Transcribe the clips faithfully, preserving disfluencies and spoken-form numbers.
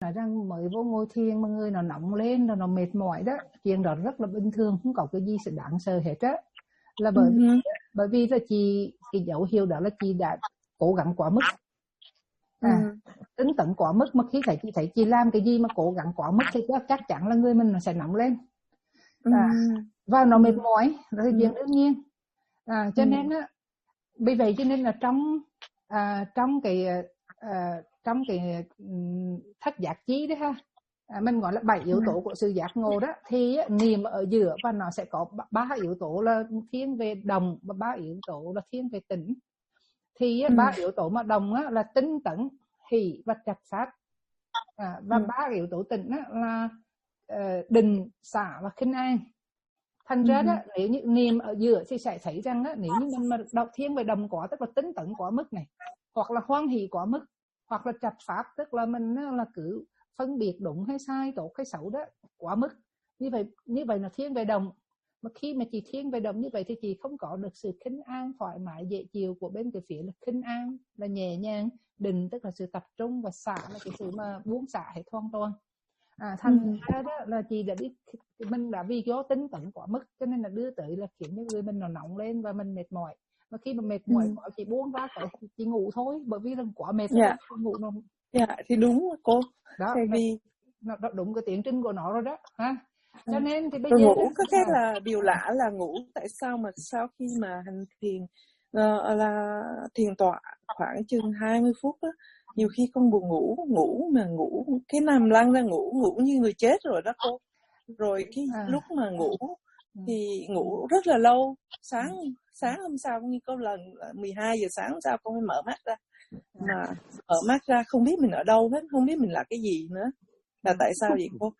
nói rằng mới vô ngồi thiền mà người nó nóng lên rồi nó mệt mỏi đó, chuyện đó rất là bình thường, không có cái gì sự đáng sợ hết á. Là bởi vì uh-huh. bởi vì là chị, cái dấu hiệu đó là chị đã cố gắng quá mức, à uh-huh. tính tận quá mức. Mà khi thấy chị thấy chị làm cái gì mà cố gắng quá mức thì chắc chắn là người mình nó sẽ nóng lên, à, uh-huh. và nó mệt uh-huh. mỏi, đó là chuyện đương nhiên. À, cho uh-huh. nên á, vì vậy cho nên là trong à, trong cái à, trong cái um, thất giác chi đấy ha, à, mình gọi là bảy yếu tố của sự giác ngộ đó, thì á, niệm ở giữa và nó sẽ có ba yếu tố là thiên về đồng và ba yếu tố là thiên về tĩnh. Thì á, ba yếu tố mà đồng á, là tinh tấn, hỷ và trạch sát, à, và ba yếu tố tĩnh á, là uh, định, xả và khinh an. Thành ra đó, nếu như niệm ở giữa thì sẽ thấy rằng á, nếu như mình mà đọc thiên về đồng quá, tức là tính tận quá mức này, hoặc là hoan hỷ quá mức, hoặc là trạch pháp, tức là mình là cứ phân biệt đúng hay sai, tốt hay xấu đó quá mức. Như vậy như vậy là thiên về đồng. Mà khi mà chị thiên về đồng như vậy thì chị không có được sự khinh an thoải mái dễ chịu của bên cái phía là khinh an là nhẹ nhàng, định tức là sự tập trung, và xả là cái sự mà buông xả hết hoàn toàn. À, thành uh-huh. ra đó là chị đã biết mình đã vì có tính tận quá mức cho nên là đưa tới là khiến cho người mình nó nóng lên và mình mệt mỏi. Mà khi mà mệt mỏi uh-huh. quá chị buông ra cái chị ngủ thôi, bởi vì là quá mệt Dạ. rồi ngủ nó. Dạ thì đúng cô, Đó, tại vì nó, nó đúng cái tiến trình của nó rồi đó ha. Cho nên thì bây rồi giờ ngủ có cái đó, là điều lạ là ngủ tại sao mà sau khi mà hành thiền uh, là thiền tọa khoảng chừng hai mươi phút á, nhiều khi con buồn ngủ, ngủ mà ngủ cái nằm lăn ra ngủ, ngủ như người chết rồi đó cô. Rồi cái à, lúc mà ngủ thì ngủ rất là lâu, sáng sáng hôm sau như có lần mười hai giờ sáng hôm sau con mới mở mắt ra, mà mở mắt ra không biết mình ở đâu hết, không biết mình là cái gì nữa. Là tại sao vậy cô?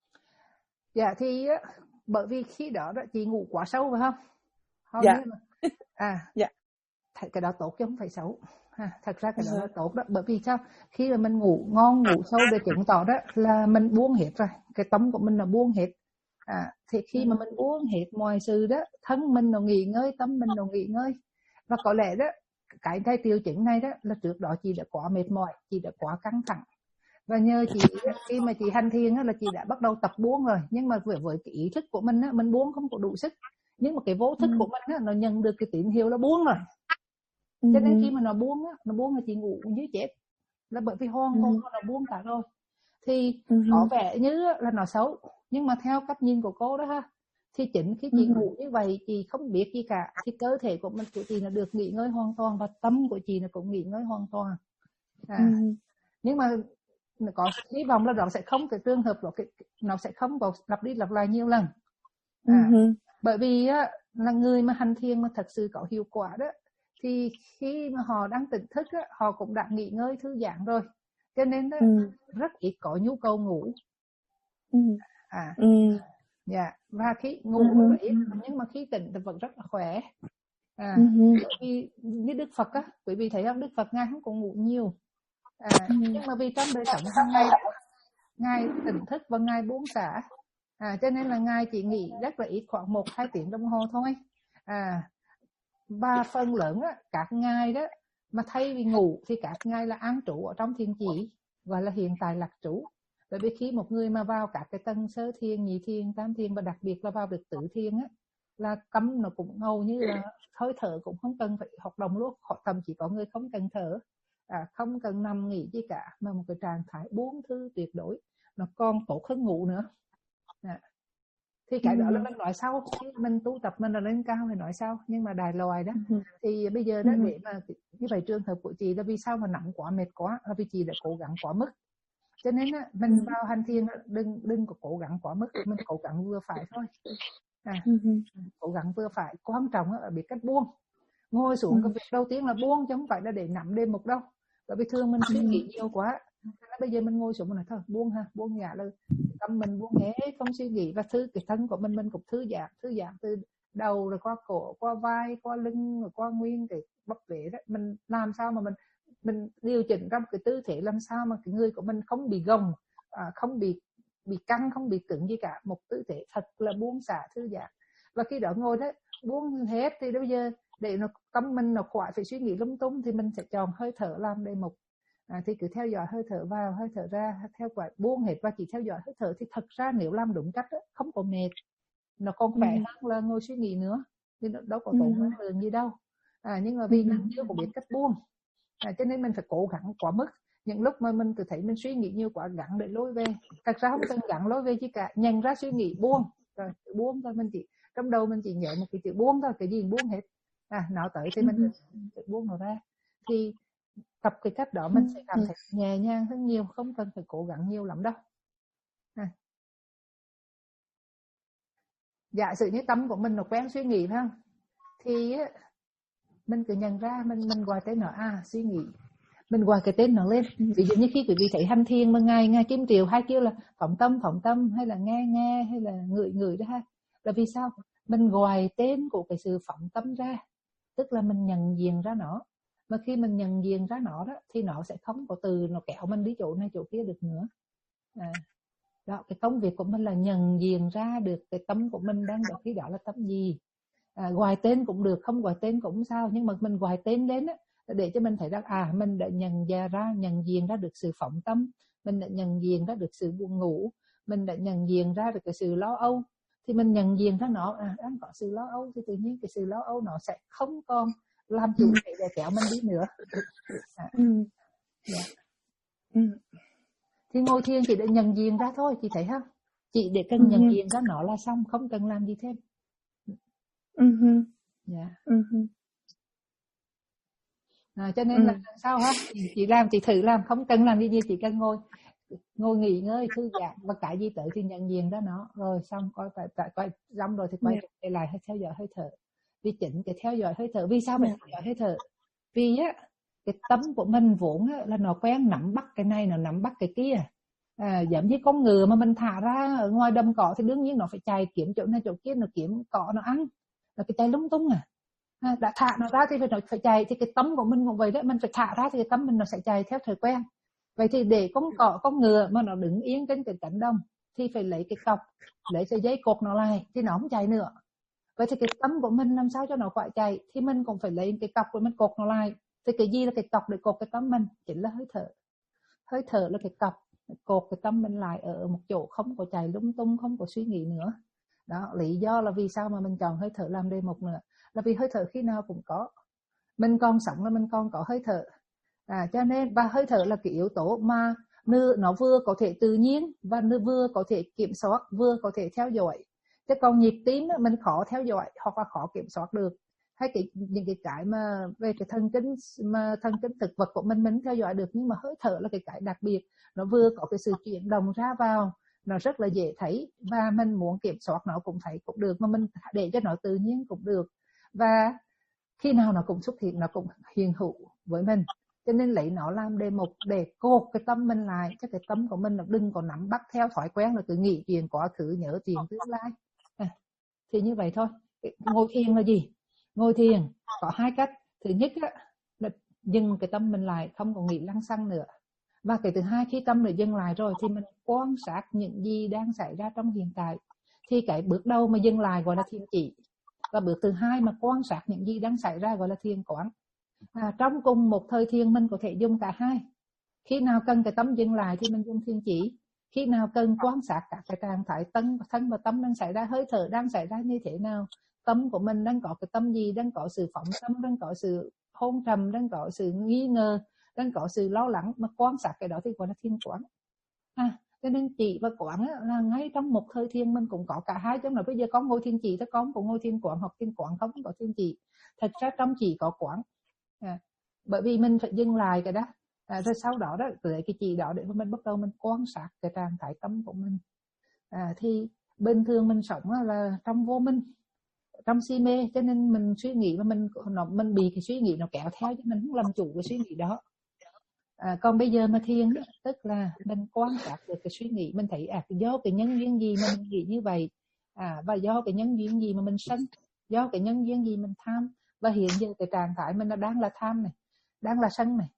Dạ thì bởi vì khi đó đó chị ngủ quá sâu phải không? Hầu Dạ. như mà à dạ. cái đó tốt chứ không phải xấu. Ha, thật ra cái đó uh-huh. là tốt đó, bởi vì sao? Khi mà mình ngủ ngon ngủ sâu để chứng tỏ đó là mình buông hết rồi, cái tâm của mình là buông hết. À, thì khi mà mình buông hết mọi sự đó, thân mình nó nghỉ ngơi, tâm mình nó nghỉ ngơi. Và có lẽ đó cái cái tiêu chứng này đó là trước đó chị đã quá mệt mỏi, chị đã quá căng thẳng, và nhờ chị khi mà chị hành thiền là chị đã bắt đầu tập buông rồi. Nhưng mà với, với cái ý thức của mình mình buông không có đủ sức, nhưng mà cái vô thức của mình nó nhận được cái tín hiệu là buông rồi. Cho nên khi mà nó buông á, nó buông là chị ngủ như chết, là bởi vì hoàn hồn nó buông cả rồi. Thì có vẻ như là nó xấu, nhưng mà theo cách nhìn của cô đó ha, thì chính khi chị ngủ như vậy, chị không biết gì cả, thì cơ thể của mình của chị nó được nghỉ ngơi hoàn toàn, và tâm của chị nó cũng nghỉ ngơi hoàn toàn. À, nhưng mà có hy vọng là nó sẽ không, cái trường hợp đó cái, nó sẽ không có lặp đi lặp lại nhiều lần. À, bởi vì á, là người mà hành thiền mà thật sự có hiệu quả đó, thì khi mà họ đang tỉnh thức á, họ cũng đã nghỉ ngơi thư giãn rồi, cho nên đó, ừ. rất ít có nhu cầu ngủ. ừ. À, ừ. dạ, và khi ngủ ừ. rất ít, nhưng mà khi tỉnh thì vẫn rất là khỏe. À, ừ. bởi vì như Đức Phật á, quý vị thấy không, Đức Phật ngài không có ngủ nhiều. À, ừ. nhưng mà vì trong đời sống hàng ngày đó, ngài tỉnh thức và ngài buông xả. À, cho nên là ngài chỉ nghỉ rất là ít, khoảng một hai tiếng đồng hồ thôi. À, và phần lớn á, các ngài đó mà thay vì ngủ thì các ngài là an trú ở trong thiền chỉ, gọi là hiện tại lạc trú. Bởi vì khi một người mà vào các cái tầng sơ thiền, nhị thiền, tam thiền, và đặc biệt là vào được tứ thiền á, là tâm nó cũng hầu như là hơi thở cũng không cần phải hoạt động luôn, thậm chí có người không cần thở, à, không cần nằm nghỉ gì cả, mà một cái trạng thái buông thư tuyệt đối, nó còn tốt hơn ngủ nữa. À, thì cái đó là mình nói sau, mình tu tập mình là lên cao thì nói sau, nhưng mà đài loài đó thì bây giờ đó, để mà như vậy trường hợp của chị là vì sao mà nặng quá, mệt quá, là vì chị đã cố gắng quá mức. Cho nên á, mình vào hành thiền đừng đừng có cố gắng quá mức, mình cố gắng vừa phải thôi. À, cố gắng vừa phải, quan trọng là biết cách buông. Ngồi xuống cái việc đầu tiên là buông, chứ không phải là để nắm đề mục đâu, bởi vì thường mình suy nghĩ nhiều quá. Bây giờ mình ngồi xuống mình nói thôi buông ha, buông nhả là tâm mình buông hết, không suy nghĩ, và thư cái thân của mình mình cũng thư giãn, thư giãn từ đầu rồi qua cổ, qua vai, qua lưng, rồi qua nguyên cái bắp vế đó. Mình làm sao mà mình mình điều chỉnh trong cái tư thế làm sao mà cái người của mình không bị gồng, à, không bị bị căng, không bị cứng gì cả, một tư thế thật là buông xả thư giãn. Và khi đó ngồi đấy buông hết thì bây giờ để nó tâm mình nó khỏi phải suy nghĩ lung tung thì mình sẽ chọn hơi thở làm đề mục. à, thì cứ theo dõi hơi thở vào hơi thở ra, theo quả buông hết và chỉ theo dõi hơi thở. Thì thật ra nếu làm đúng cách đó, không có mệt, nó còn khỏe ừ. hơn là ngồi suy nghĩ nữa, thì nó đâu có Ừ. tốn năng lượng gì đâu. À, nhưng mà Ừ. vì mình chưa có biết cách buông, à, cho nên mình phải cố gắng quá mức. Những lúc mà mình cứ thấy mình suy nghĩ nhiều quá, gắng để lôi về. Thật ra không cần gắng lôi về chứ cả, nhận ra suy nghĩ buông rồi buông thôi. Mình chỉ trong đầu mình chỉ nhớ một cái chữ buông thôi, cái gì buông hết. À, nó tới thì mình tự buông nó ra. Thì tập cái cách đó mình sẽ cảm thấy nhẹ nhàng hơn nhiều, không cần phải cố gắng nhiều lắm đâu. À. Giả sử như tâm của mình nó quen suy nghĩ phải không, thì mình cứ nhận ra, mình mình gọi tên nó, à suy nghĩ, mình gọi cái tên nó lên. Ví dụ như khi quý vị thấy hành thiền mà ngài ngài Kim Triều hay kêu là phóng tâm phóng tâm, hay là nghe nghe, hay là ngửi ngửi đó ha, là vì sao? Mình gọi tên của cái sự phóng tâm ra, tức là mình nhận diện ra nó. Mà khi mình nhận diện ra nó đó, thì nó sẽ không có từ nó kéo mình đi chỗ này chỗ kia được nữa. À, đó, cái công việc của mình là nhận diện ra được cái tâm của mình đang ở khi đó là tâm gì. À, gọi tên cũng được, không gọi tên cũng sao, nhưng mà mình gọi tên lên á, để cho mình thấy rằng à mình đã nhận ra, ra nhận diện ra được sự phóng tâm, mình đã nhận diện ra được sự buồn ngủ, mình đã nhận diện ra được cái sự lo âu. Thì mình nhận diện ra nó, à đang có sự lo âu, thì tự nhiên cái sự lo âu nó sẽ không còn làm chủ thể để kéo mình đi nữa. À, Ừ. yeah. Ừ. Thì ngồi thiền chỉ để nhận diện ra thôi, chị thấy không? Chỉ để cần Ừ. nhận diện ra nó là xong, không cần làm gì thêm. Ừ. Yeah. Ừ. À, cho nên Ừ. là sao ha, chị làm, chị thử làm, không cần làm gì nhiều, chỉ cần ngồi ngồi nghỉ ngơi thư giãn, và cái gì tới thì nhận diện ra nó, rồi xong coi tại tại coi xong rồi thì quay Yeah. trở lại theo dõi hơi thở. Vì chính cái theo dõi hơi thở, vì sao phải Yeah. theo dõi hơi thở? Vì á cái tâm của mình vốn á, là nó quen nắm bắt cái này, nó nắm bắt cái kia. À, giống như con ngựa mà mình thả ra ở ngoài đầm cỏ thì đương nhiên nó phải chạy kiếm chỗ này chỗ kia, nó kiếm cỏ nó ăn, nó phải chạy lung tung à. À, đã thả nó ra thì phải nó phải chạy. Thì cái tâm của mình cũng vậy đấy, mình phải thả ra thì cái tâm mình nó sẽ chạy theo thời quen. Vậy thì để con cỏ con ngựa mà nó đứng yên trên cái cánh đồng thì phải lấy cái cọc, lấy sợi dây cột nó lại thì nó không chạy nữa. Vậy thì cái tâm của mình làm sao cho nó khỏi chạy, thì mình cũng phải lấy cái cọc của mình cột nó lại. Thì cái gì là cái cọc để cột cái tâm mình? Chính là hơi thở. Hơi thở là cái cọc cột cái tâm mình lại ở một chỗ, không có chạy lung tung, không có suy nghĩ nữa. Đó, lý do là vì sao mà mình chọn hơi thở làm đề mục nữa, là vì hơi thở khi nào cũng có, mình còn sống là mình còn có hơi thở. À, cho nên và hơi thở là cái yếu tố mà nó vừa có thể tự nhiên và nó vừa có thể kiểm soát, vừa có thể theo dõi. Chứ còn nhịp tim mình khó theo dõi hoặc là khó kiểm soát được, hay cái những cái cái mà về cái thần kinh mà thần kinh thực vật của mình mình theo dõi được. Nhưng mà hơi thở là cái cái đặc biệt, nó vừa có cái sự chuyển động ra vào, nó rất là dễ thấy, và mình muốn kiểm soát nó cũng thấy cũng được, mà mình để cho nó tự nhiên cũng được, và khi nào nó cũng xuất hiện, nó cũng hiện hữu với mình. Cho nên lấy nó làm đề mục để cột cái tâm mình lại, cho cái tâm của mình nó đừng có nắm bắt theo thói quen là cứ nghĩ chuyện quá khứ, nhớ chuyện tương lai. À, thì như vậy thôi. Ngồi thiền là gì? Ngồi thiền có hai cách. Thứ nhất á, là dừng cái tâm mình lại, không có nghĩ lăng xăng nữa. Và cái thứ hai, khi tâm mình dừng lại rồi thì mình quan sát những gì đang xảy ra trong hiện tại. Thì cái bước đầu mà dừng lại gọi là thiền chỉ, và bước thứ hai mà quan sát những gì đang xảy ra gọi là thiền quán. À, trong cùng một thời thiền mình có thể dùng cả hai. Khi nào cần cái tâm dừng lại thì mình dùng thiền chỉ, khi nào cần quan sát các cái trạng thái thân thân và tâm đang xảy ra, hơi thở đang xảy ra như thế nào, tâm của mình đang có cái tâm gì, đang có sự phóng tâm, đang có sự hôn trầm, đang có sự nghi ngờ, đang có sự lo lắng, mà quan sát cái đó thì gọi là thiền quán. À, cho nên chỉ và quán là ngay trong một thời thiền mình cũng có cả hai, chứ là bây giờ con ngồi thiền chỉ, con cũng ngồi thiền quán, học thiền quán không có thiền chỉ. Thật ra trong chỉ có quán. À, bởi vì mình phải dừng lại cái đó. À, rồi sau đó đó lấy cái chỉ đó để mình bắt đầu mình quan sát cái trạng thái tâm của mình. À, thì bình thường mình sống là trong vô minh, trong si mê, cho nên mình suy nghĩ mà mình nó mình bị cái suy nghĩ nó kéo theo, chứ mình không làm chủ cái suy nghĩ đó. À, còn bây giờ mà thiền tức là mình quan sát được cái suy nghĩ, mình thấy à do cái nhân duyên gì mà mình nghĩ như vậy, à và do cái nhân duyên gì mà mình sân, do cái nhân duyên gì mình tham, và hiện giờ cái trạng thái mình là đang là tham này, đang là sân này.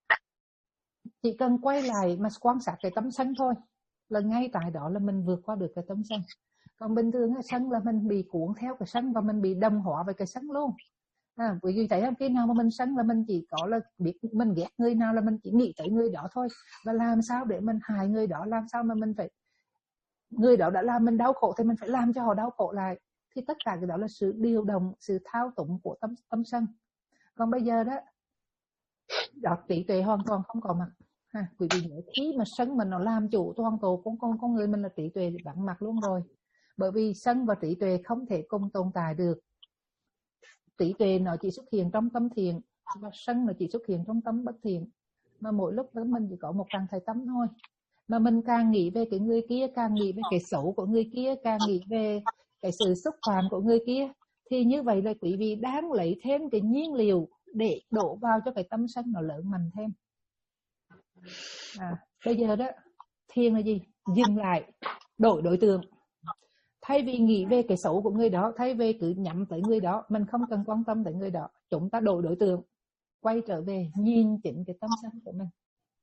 Chỉ cần quay lại mà quan sát cái tâm sân thôi, là ngay tại đó là mình vượt qua được cái tâm sân. Còn bình thường sân là mình bị cuốn theo cái sân và mình bị đồng hóa với cái sân luôn. À, bởi vì thấy không, khi nào mà mình sân là mình chỉ có là biết mình ghét người nào là mình chỉ nghĩ tới người đó thôi, và làm sao để mình hại người đó, làm sao mà mình phải, người đó đã làm mình đau khổ thì mình phải làm cho họ đau khổ lại. Thì tất cả cái đó là sự điều động, sự thao túng của tâm tâm sân. Còn bây giờ đó, đó trí tuệ hoàn toàn không có mặt. Ha, quý vị nhớ, khi mà sân mình nó làm chủ toàn bộ con con con người mình là trí tuệ vắng mặt luôn rồi. Bởi vì sân và trí tuệ không thể cùng tồn tại được. Trí tuệ nó chỉ xuất hiện trong tâm thiện, và sân nó chỉ xuất hiện trong tâm bất thiện. Mà mỗi lúc đó mình chỉ có một trạng thái tâm thôi. Mà mình càng nghĩ về cái người kia, càng nghĩ về cái xấu của người kia, càng nghĩ về cái sự xúc phạm của người kia, thì như vậy là quý vị đang lấy thêm cái nhiên liệu để đổ vào cho cái tâm sân nó lớn mạnh thêm. À, bây giờ đó, thiền là gì? Dừng lại, đổi đối tượng. Thay vì nghĩ về cái xấu của người đó, thay vì cứ nhắm tới người đó, mình không cần quan tâm tới người đó, chúng ta đổi đối tượng, quay trở về nhìn chính cái tâm sân của mình.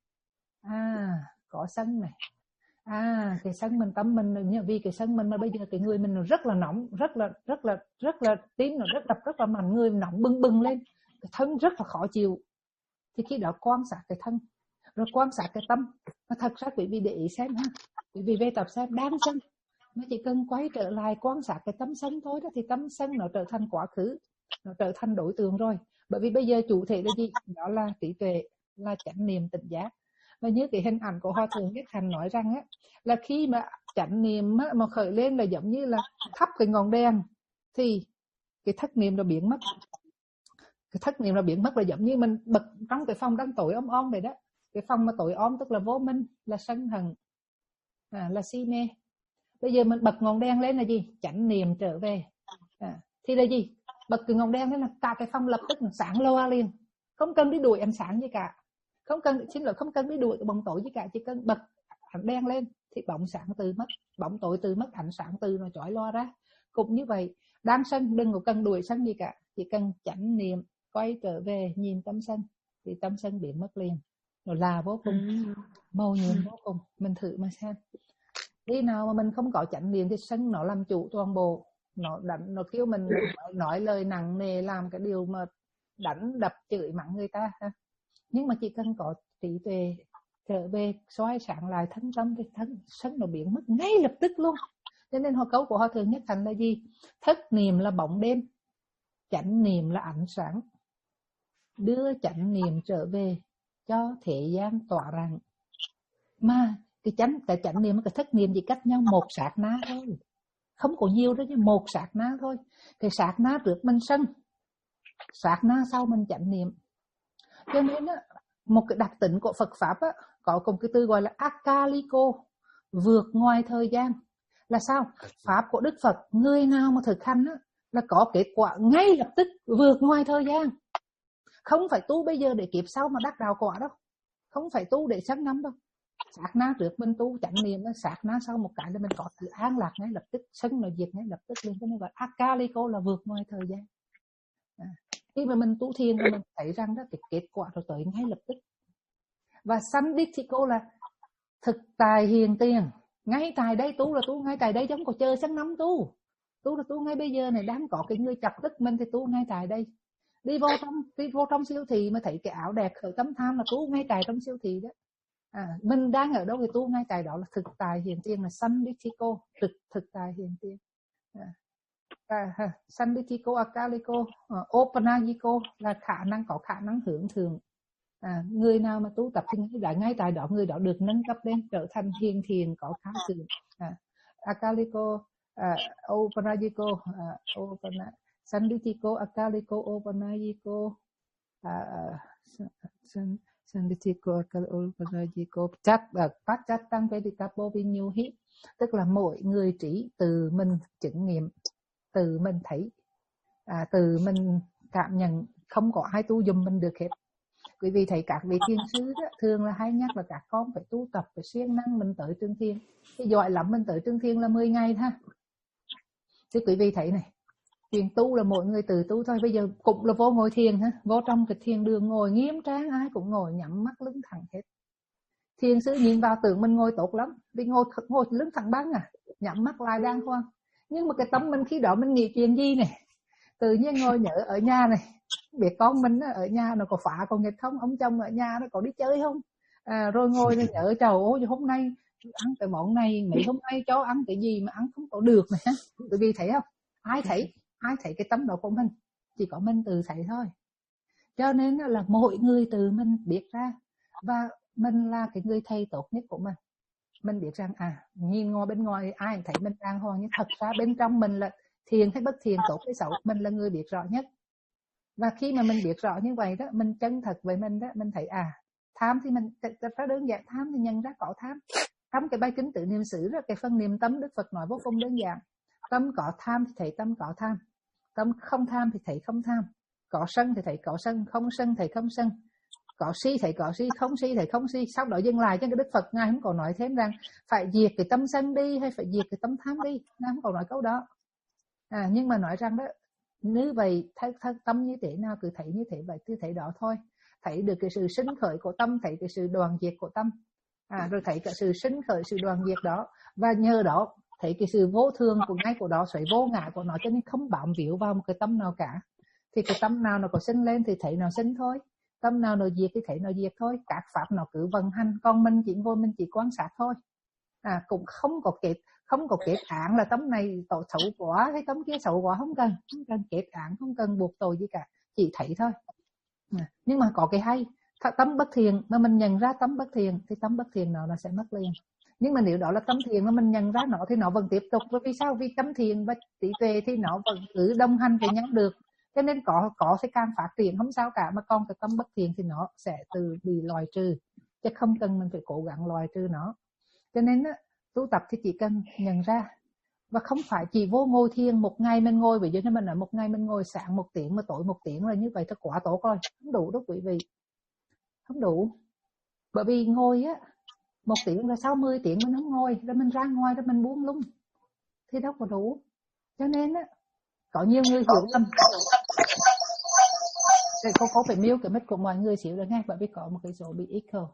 À, có sân này. À, cái sân mình, tâm mình, vì cái sân mình mà bây giờ cái người mình rất là nóng, rất là rất là rất là tím, nó rất đập rất là mạnh, người nóng bừng bừng lên, cái thân rất là khó chịu. Thì khi đó quan sát cái thân, rồi quan sát cái tâm. Mà thật ra quý vị để ý xem ha, quý vị về tập xem đang sân, nó chỉ cần quay trở lại quan sát cái tâm sân thôi đó, thì tâm sân nó trở thành quá khứ, nó trở thành đối tượng rồi. Bởi vì bây giờ chủ thể là gì? Đó là trí tuệ, là chánh niệm tỉnh giác. Và như cái hình ảnh của Hòa Thượng Nhất Hạnh nói rằng á, là khi mà chánh niệm á, mà khởi lên là giống như là thắp cái ngọn đèn, thì cái thất niệm nó biến mất. Cái thất niệm nó biến mất là giống như mình bật trong cái phòng đang tối om om vậy đó. Cái phòng mà tối om tức là vô minh, là sân hận, à, là si mê. Bây giờ mình bật ngọn đèn lên là gì? Chánh niệm trở về. À, thì là gì? Bật cái ngọn đèn lên là cả cái phòng lập tức sáng loa liền, không cần đi đuổi ánh sáng gì cả, không cần, xin lỗi, không cần đi đuổi cái bóng tối gì cả, chỉ cần bật ánh đèn lên thì bóng sáng từ mất, bóng tối từ mất, ánh sáng từ nó chói loa ra. Cũng như vậy, đang sân đừng có cần đuổi sân gì cả, chỉ cần chánh niệm quay trở về nhìn tâm sân thì tâm sân biến mất liền. Nó là vô cùng, màu nhiệm vô cùng. Mình thử mà xem, khi nào mà mình không có chánh niệm thì sân nó làm chủ toàn bộ, nó đánh, nó kêu mình nói, nói lời nặng nề, làm cái điều mà đánh đập chửi mắng người ta ha. Nhưng mà chỉ cần có trí tuệ trở về soi sáng lại thân tâm thì thân sân nó biến mất ngay lập tức luôn. Cho nên hồi câu của Hòa Thượng Nhất Hạnh là gì? Thất niệm là bóng đêm, chánh niệm là ánh sáng. Đưa chánh niệm trở về cho thế gian tỏa rạng. Mà cái chánh, cái chánh niệm và cái thất niệm chỉ cách nhau một sát na thôi, không có nhiều đó, chứ một sát na thôi. Cái sát na trước mình sân, sát na sau mình chánh niệm. Cho nên á, một cái đặc tính của Phật Pháp á, có cùng cái từ gọi là akaliko, vượt ngoài thời gian. Là sao? Pháp của Đức Phật, người nào mà thực hành á, là có kết quả ngay lập tức, vượt ngoài thời gian. Không phải tu bây giờ để kiếp sau mà đắc đạo quả đâu, không phải tu để sáng năm đâu. Sát na trước mình tu chánh niệm, sát na sau một cái là mình có sự an lạc ngay lập tức, sân nó diệt ngay lập tức lên. Cho nên gọi akaliko là vượt ngoài thời gian. À, khi mà mình tu thiền thì mình thấy rằng đó, cái kết quả rồi tới ngay lập tức. Và sanditiko là thực tài hiền tiền, ngay tại đây tu là tu ngay tại đây, giống có chơi sáng năm tu. Tu là tu ngay bây giờ này, đang có cái người chọc tức mình thì tu ngay tại đây. Đi vô trong đi vô trong siêu thị mà thấy cái áo đẹp khởi tâm tham là tu ngay tại trong siêu thị đó. À, mình đang ở đâu thì tu ngay tại đó, là thực tài hiền tiên, là sanditiko, thực thực tài hiền tiên. À, à, sanditiko akaliko, uh, opanajiko là khả năng, có khả năng hướng thượng. À, người nào mà tu tập thì ngay, ngay tại đó người đó được nâng cấp lên trở thành hiền thiền, có khả thượng. À, akaliko, uh, opanajiko, uh, opana, sanditiko akaliko opanajiko, uh, sanditiko akaliko opanajiko chat pat chat tăng về tapo vinyuhi, tức là mỗi người trí từ mình chứng nghiệm, từ mình thấy, à, từ mình cảm nhận, không có ai tu dùm mình được hết. Quý vị thấy các vị thiền sư đó, thường là hay nhắc là các con phải tu tập, phải siêng năng mình tới Trương Thiên. Cái giỏi lắm mình tới Trương Thiên là mười ngày ha. Chứ quý vị thấy này, thiền tu là mỗi người tự tu thôi. Bây giờ cũng là vô ngồi thiền ha, vô trong cái thiền đường ngồi nghiêm trang, ai cũng ngồi nhắm mắt lưng thẳng hết. Thiền sư nhìn vào tưởng mình ngồi tốt lắm, vì ngồi ngồi lưng thẳng băng à, nhắm mắt lại đang khoan. Nhưng mà cái tâm mình khi đó mình nghĩ chuyện gì này? Tự nhiên ngồi nhớ ở nhà này, biết con mình ở nhà nó có phá có nghịch không, ông chồng ở nhà nó có đi chơi không, à, rồi ngồi nó nhớ trời ơi hôm nay ăn cái món này, mấy hôm nay cho ăn cái gì mà ăn không có được này. Bởi vì thấy không, ai thấy ai thấy cái tấm đó của mình, chỉ có mình tự thấy thôi. Cho nên là mỗi người tự mình biết ra, và mình là cái người thầy tốt nhất của mình. Mình biết rằng à, nhìn ngoài bên ngoài ai thấy mình đàng hoàng, nhưng thật ra bên trong mình là thiện hay bất thiện, tốt hay xấu, mình là người biết rõ nhất. Và khi mà mình biết rõ như vậy đó, mình chân thật với mình đó, mình thấy à, tham thì mình rất đơn giản, tham thì nhận ra có tham. Trong cái bài kinh tự niệm xứ đó, cái phần niệm tâm Đức Phật nói vô cùng đơn giản. Tâm có tham thì thấy tâm có tham, tâm không tham thì thấy không tham, có sân thì thấy có sân, không sân thì không sân, có si thì có si, không si thì không si. Sau đó dừng lại, cho cái Đức Phật ngài không còn nói thêm rằng phải diệt cái tâm sân đi hay phải diệt cái tâm tham đi, ngài không còn nói câu đó. À, nhưng mà nói rằng đó, như vậy th- th- tâm như thế nào cứ thấy như thế vậy, cứ thấy đó thôi. Thấy được cái sự sinh khởi của tâm, thấy cái sự đoàn diệt của tâm, à, rồi thấy cả sự sinh khởi, sự đoàn diệt đó, và nhờ đó thấy cái sự vô thường của ngay của đó, sự vô ngã của nó, cho nên không bám víu vào một cái tâm nào cả. Thì cái tâm nào nó có sinh lên thì thấy nó sinh thôi, tâm nào nó diệt thì thấy nó diệt thôi. Các pháp nó cứ vận hành, còn mình chỉ ngồi mình chỉ quan sát thôi. À, cũng không có kết không có kết án là tấm này tội xấu quá hay tấm kia xấu quá, không cần không cần kết án, không cần buộc tội gì cả, chỉ thấy thôi. À, nhưng mà có cái hay, tấm bất thiện mà mình nhận ra tấm bất thiện thì tấm bất thiện nó nó sẽ mất liền. Nhưng mà nếu đó là tấm thiện mà mình nhận ra nó thì nó vẫn tiếp tục. Bởi vì sao? Vì tấm thiện và trí tuệ thì nó vẫn cứ đồng hành với nhau được, cho nên có có sẽ càng phát triển không sao cả. Mà còn cái tâm bất thiện thì nó sẽ từ bị loại trừ, chứ không cần mình phải cố gắng loại trừ nó. Cho nên á, tu tập thì chỉ cần nhận ra, và không phải chỉ vô ngồi thiền một ngày mình ngồi, ví dụ như mình nói một ngày mình ngồi sáng một tiếng mà tối một tiếng là như vậy thì quá tốt rồi, không đủ đâu quý vị, không đủ. Bởi vì ngồi á một tiếng rồi sau mười tiếng mình không ngồi, rồi mình ra ngoài rồi mình buông lung thì đâu có đủ. Cho nên á, có nhiều người hiểu lầm. Để cô có phải mute cái mic của mọi người xíu rồi nghe, bởi vì có một cái số bị echo.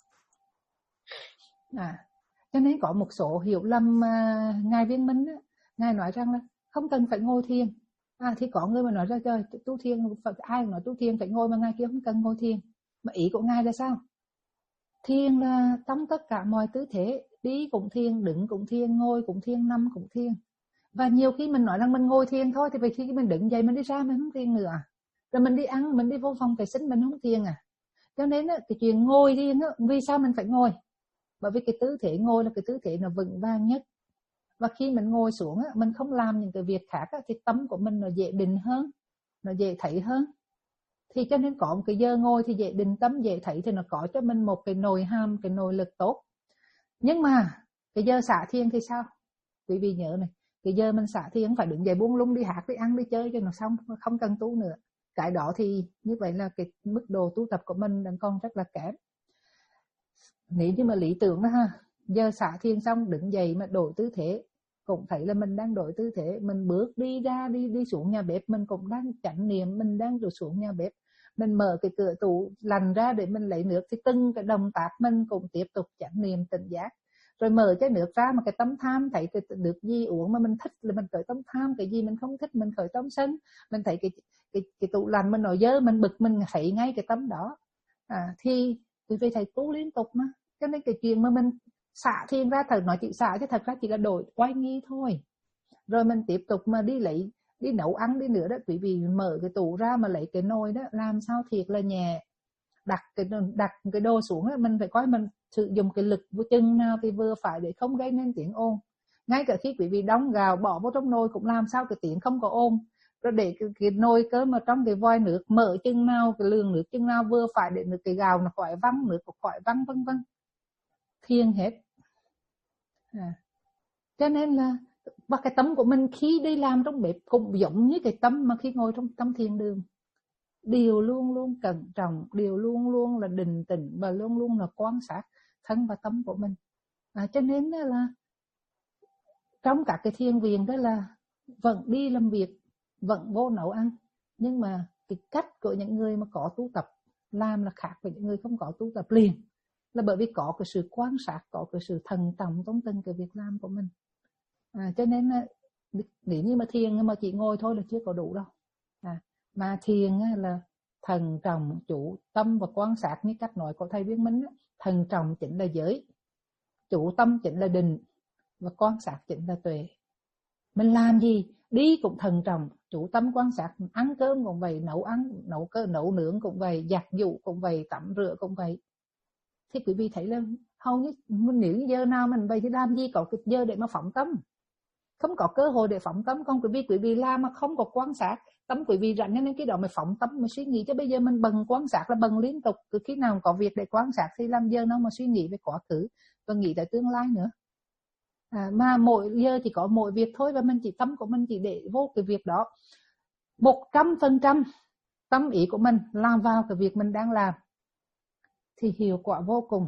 À, cho nên có một số hiểu lầm. uh, Ngài Viên Minh á, Ngài nói rằng là không cần phải ngồi thiền. À, thì có người mà nói ra trời, tu thiền, ai nói tu thiền phải ngồi, mà Ngài kia không cần ngồi thiền. Mà ý của Ngài là sao? Thiền là trong tất cả mọi tư thế, đi cũng thiền, đứng cũng thiền, ngồi cũng thiền, nằm cũng thiền. Và nhiều khi mình nói rằng mình ngồi thiền thôi, thì vì khi mình đứng dậy mình đi ra mình không thiền nữa. Rồi mình đi ăn, mình đi vô phòng vệ sinh mình không thiền à. Cho nên á, cái chuyện ngồi thiền á, vì sao mình phải ngồi? Bởi vì cái tư thế ngồi là cái tư thế nó vững vàng nhất. Và khi mình ngồi xuống á, mình không làm những cái việc khác á, thì tâm của mình nó dễ định hơn, nó dễ thấy hơn. Thì cho nên có một cái giờ ngồi thì dễ định tâm, dễ thấy, thì nó có cho mình một cái nội hàm, cái nội lực tốt. Nhưng mà cái giờ xả thiền thì sao? Quý vị nhớ này, cái giờ mình xả thiền không phải đứng dậy buông lung đi hát, đi ăn, đi chơi cho nó xong, không cần tu nữa. Cái đó thì như vậy là cái mức độ tu tập của mình đang còn rất là kém. Nếu như mà lý tưởng đó ha, giờ xả thiền xong đứng dậy mà đổi tư thế, cũng thấy là mình đang đổi tư thế. Mình bước đi ra, đi đi xuống nhà bếp, mình cũng đang chánh niệm, mình đang rồi xuống nhà bếp. Mình mở cái cửa tủ lạnh ra để mình lấy nước, thì từng cái động tác mình cũng tiếp tục chánh niệm tỉnh giác. Rồi mở cái nước ra mà cái tâm tham, thấy cái nước gì uống mà mình thích là mình khởi tâm tham, cái gì mình không thích mình khởi tâm sân. Mình thấy cái cái cái tủ lạnh mình nổi dơ, mình bực, mình thấy ngay cái tâm đó. À, thì vì vậy thầy tu liên tục mà. Cho nên cái chuyện mà mình xả thiền ra, thật nói chị xả chứ thật ra chỉ là đổi quay nghi thôi. Rồi mình tiếp tục mà đi lấy, đi nấu ăn đi nữa đó quý vị. Mở cái tủ ra mà lấy cái nồi đó, làm sao thiệt là nhẹ. Đặt cái đặt cái đồ xuống đó, mình phải coi mình sử dụng cái lực vô chừng nào thì vừa phải để không gây nên tiếng ồn. Ngay cả khi quý vị đóng gạo bỏ vào trong nồi cũng làm sao cái tiếng không có ồn. Rồi để cái, cái nồi cơm mà trong cái vòi nước mở chừng nào, cái lượng nước chừng nào vừa phải để nước cái gạo nó khỏi văng, nước khỏi văng, vân vân. Thiền hết. À, cho nên là và cái tâm của mình khi đi làm trong bếp cũng giống như cái tâm mà khi ngồi trong tâm thiền đường. Điều luôn luôn cẩn trọng, điều luôn luôn là định tĩnh, và luôn luôn là quan sát thân và tâm của mình. À, cho nên là trong các cái thiền viện đó là vẫn đi làm việc, vẫn vô nấu ăn, nhưng mà cái cách của những người mà có tu tập làm là khác với những người không có tu tập liền. Là bởi vì có cái sự quan sát, có cái sự thận trọng trong từng cái việc làm của mình. À, cho nên nếu như mà thiền mà chỉ ngồi thôi là chưa có đủ đâu. À, mà thiền là thần trọng chủ tâm và quan sát, như cách nói của thầy Viên Minh, thần trọng chính là giới, chủ tâm chính là định, và quan sát chính là tuệ. Mình làm gì đi cũng thần trọng, chủ tâm quan sát, ăn cơm cũng vậy, nấu ăn nấu cơ nấu nướng cũng vậy, giặt giũ cũng vậy, tắm rửa cũng vậy. Thì quý vị thấy là hầu như nếu giờ nào mình vậy thì làm gì có cái giờ để mà phóng tâm, không có cơ hội để phóng tâm. Còn quý vị quý vị làm mà không có quan sát, tâm quý vị rảnh nên cái đó mới phóng tâm, mà suy nghĩ. Chứ bây giờ mình bận quan sát là bận liên tục, cứ khi nào có việc để quan sát thì làm giờ nào mà suy nghĩ về quá khứ và nghĩ tới tương lai nữa. À, mà mỗi giờ chỉ có mỗi việc thôi, và mình chỉ tâm của mình chỉ để vô cái việc đó, một trăm phần trăm tâm ý của mình làm vào cái việc mình đang làm thì hiệu quả vô cùng.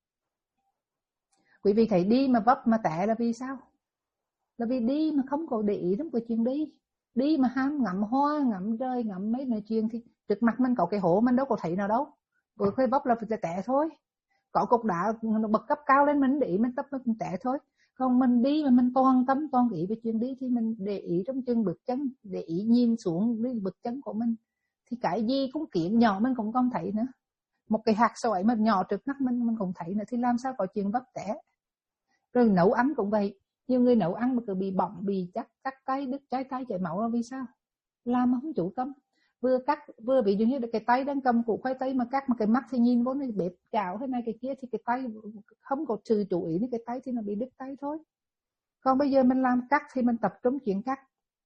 Quý vị thấy đi mà vấp mà té là vì sao? Là vì đi mà không có để ý đến cái chuyện đi. Đi mà ham ngắm hoa, ngắm trời, ngắm mấy nói chuyện thì trước mặt mình có cái hố mình đâu có thấy nào đâu. Vừa khơi vấp là phải té thôi. Có cục đá nó bật cấp cao lên mình để ý mình tấp mình té thôi. Còn mình đi mà mình toàn tâm toàn ý về chuyện đi thì mình để ý trong chân bước chân, để ý nhìn xuống đi bước chân của mình, thì cái gì cũng kiện nhỏ mình cũng không thấy nữa. Một cái hạt sỏi mà nhỏ trước mắt mình mình cũng thấy nữa, thì làm sao có chuyện vấp té. Rồi nấu ăn cũng vậy, nhiều người nấu ăn mà cứ bị bỏng, bị chắc cắt tay, đứt trái tay, chảy máu là vì sao? Làm mà không chủ tâm, vừa cắt vừa ví dụ như cái tay đang cầm củ khoai tây mà cắt, mà cái mắt thì nhìn vô cái bếp chảo thế này cái kia, thì cái tay không có sự chú ý đến cái tay thì nó bị đứt tay thôi. Còn bây giờ mình làm cắt thì mình tập trung chuyện cắt.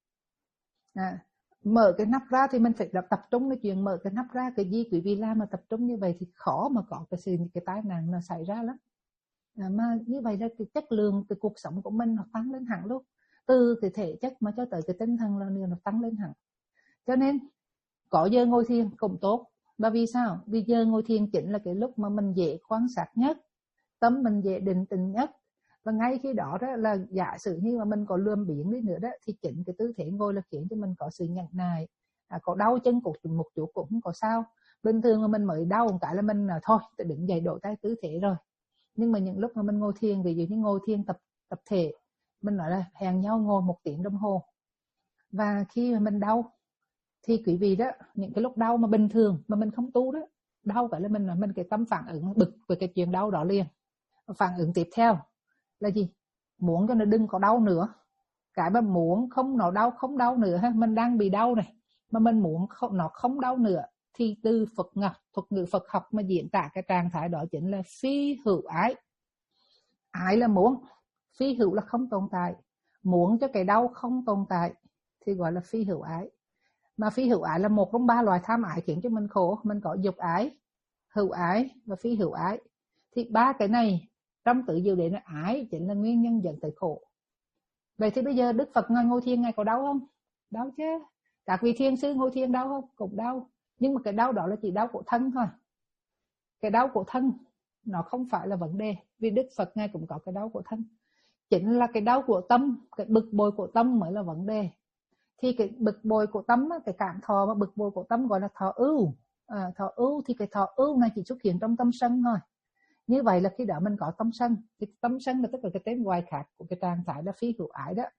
À, mở cái nắp ra thì mình phải tập trung cái chuyện mở cái nắp ra. Cái gì quý vị làm mà tập trung như vậy thì khó mà có cái sự cái tai nạn nó xảy ra lắm. À, mà như vậy là cái chất lượng từ cuộc sống của mình nó tăng lên hẳn luôn, từ cái thể chất mà cho tới cái tinh thần là nó tăng lên hẳn. Cho nên có giờ ngồi thiền cũng tốt. Và vì sao? Vì giờ ngồi thiền chính là cái lúc mà mình dễ quan sát nhất, tâm mình dễ định tĩnh nhất. Và ngay khi đó, đó là giả sử như mà mình có lườm biển đi nữa đó, thì chính cái tư thế ngồi là khiến cho mình có sự nhẫn nại. À, có đau chân một chút cũng không có sao. Bình thường mà mình mới đau một cái là mình là thôi tôi đứng dậy đổi tay tư thế rồi. Nhưng mà những lúc mà mình ngồi thiền, ví dụ như ngồi thiền tập tập thể, mình nói là hẹn nhau ngồi một tiếng đồng hồ. Và khi mà mình đau thì quý vị đó, những cái lúc đau mà bình thường mà mình không tu đó, đau cái là mình là mình cái tâm phản ứng bực về cái chuyện đau đó liền. Phản ứng tiếp theo là gì? Muốn cho nó đừng có đau nữa. Cái mà muốn không nó đau không đau nữa ha, mình đang bị đau này mà mình muốn không, nó không đau nữa, thì từ Phật ngọc thuật ngữ Phật học mà diễn tả cái trạng thái đó chính là phi hữu ái. Ái là muốn, phi hữu là không tồn tại. Muốn cho cái đau không tồn tại thì gọi là phi hữu ái. Mà phi hữu ái là một trong ba loài tham ái khiến cho mình khổ. Mình có dục ái, hữu ái và phi hữu ái. Thì ba cái này trong tự diệu đế là ái chính là nguyên nhân dẫn tới khổ. Vậy thì bây giờ Đức Phật ngồi ngồi thiền Ngài có đau không? Đau chứ. Các vị thiền sư ngồi thiền đau không? Cũng đau. Nhưng mà cái đau đó là chỉ đau của thân thôi. Cái đau của thân nó không phải là vấn đề. Vì Đức Phật Ngài cũng có cái đau của thân. Chính là cái đau của tâm, cái bực bội của tâm mới là vấn đề. Thì cái bực bội của tâm, cái cảm thọ và bực bội của tâm gọi là thọ ưu. À, thọ ưu thì cái thọ ưu này chỉ xuất hiện trong tâm sân thôi. Như vậy là khi đó mình có tâm sân. Thì tâm sân là tức là cái tên ngoài khác của cái trạng thái là phi hữu ái đó.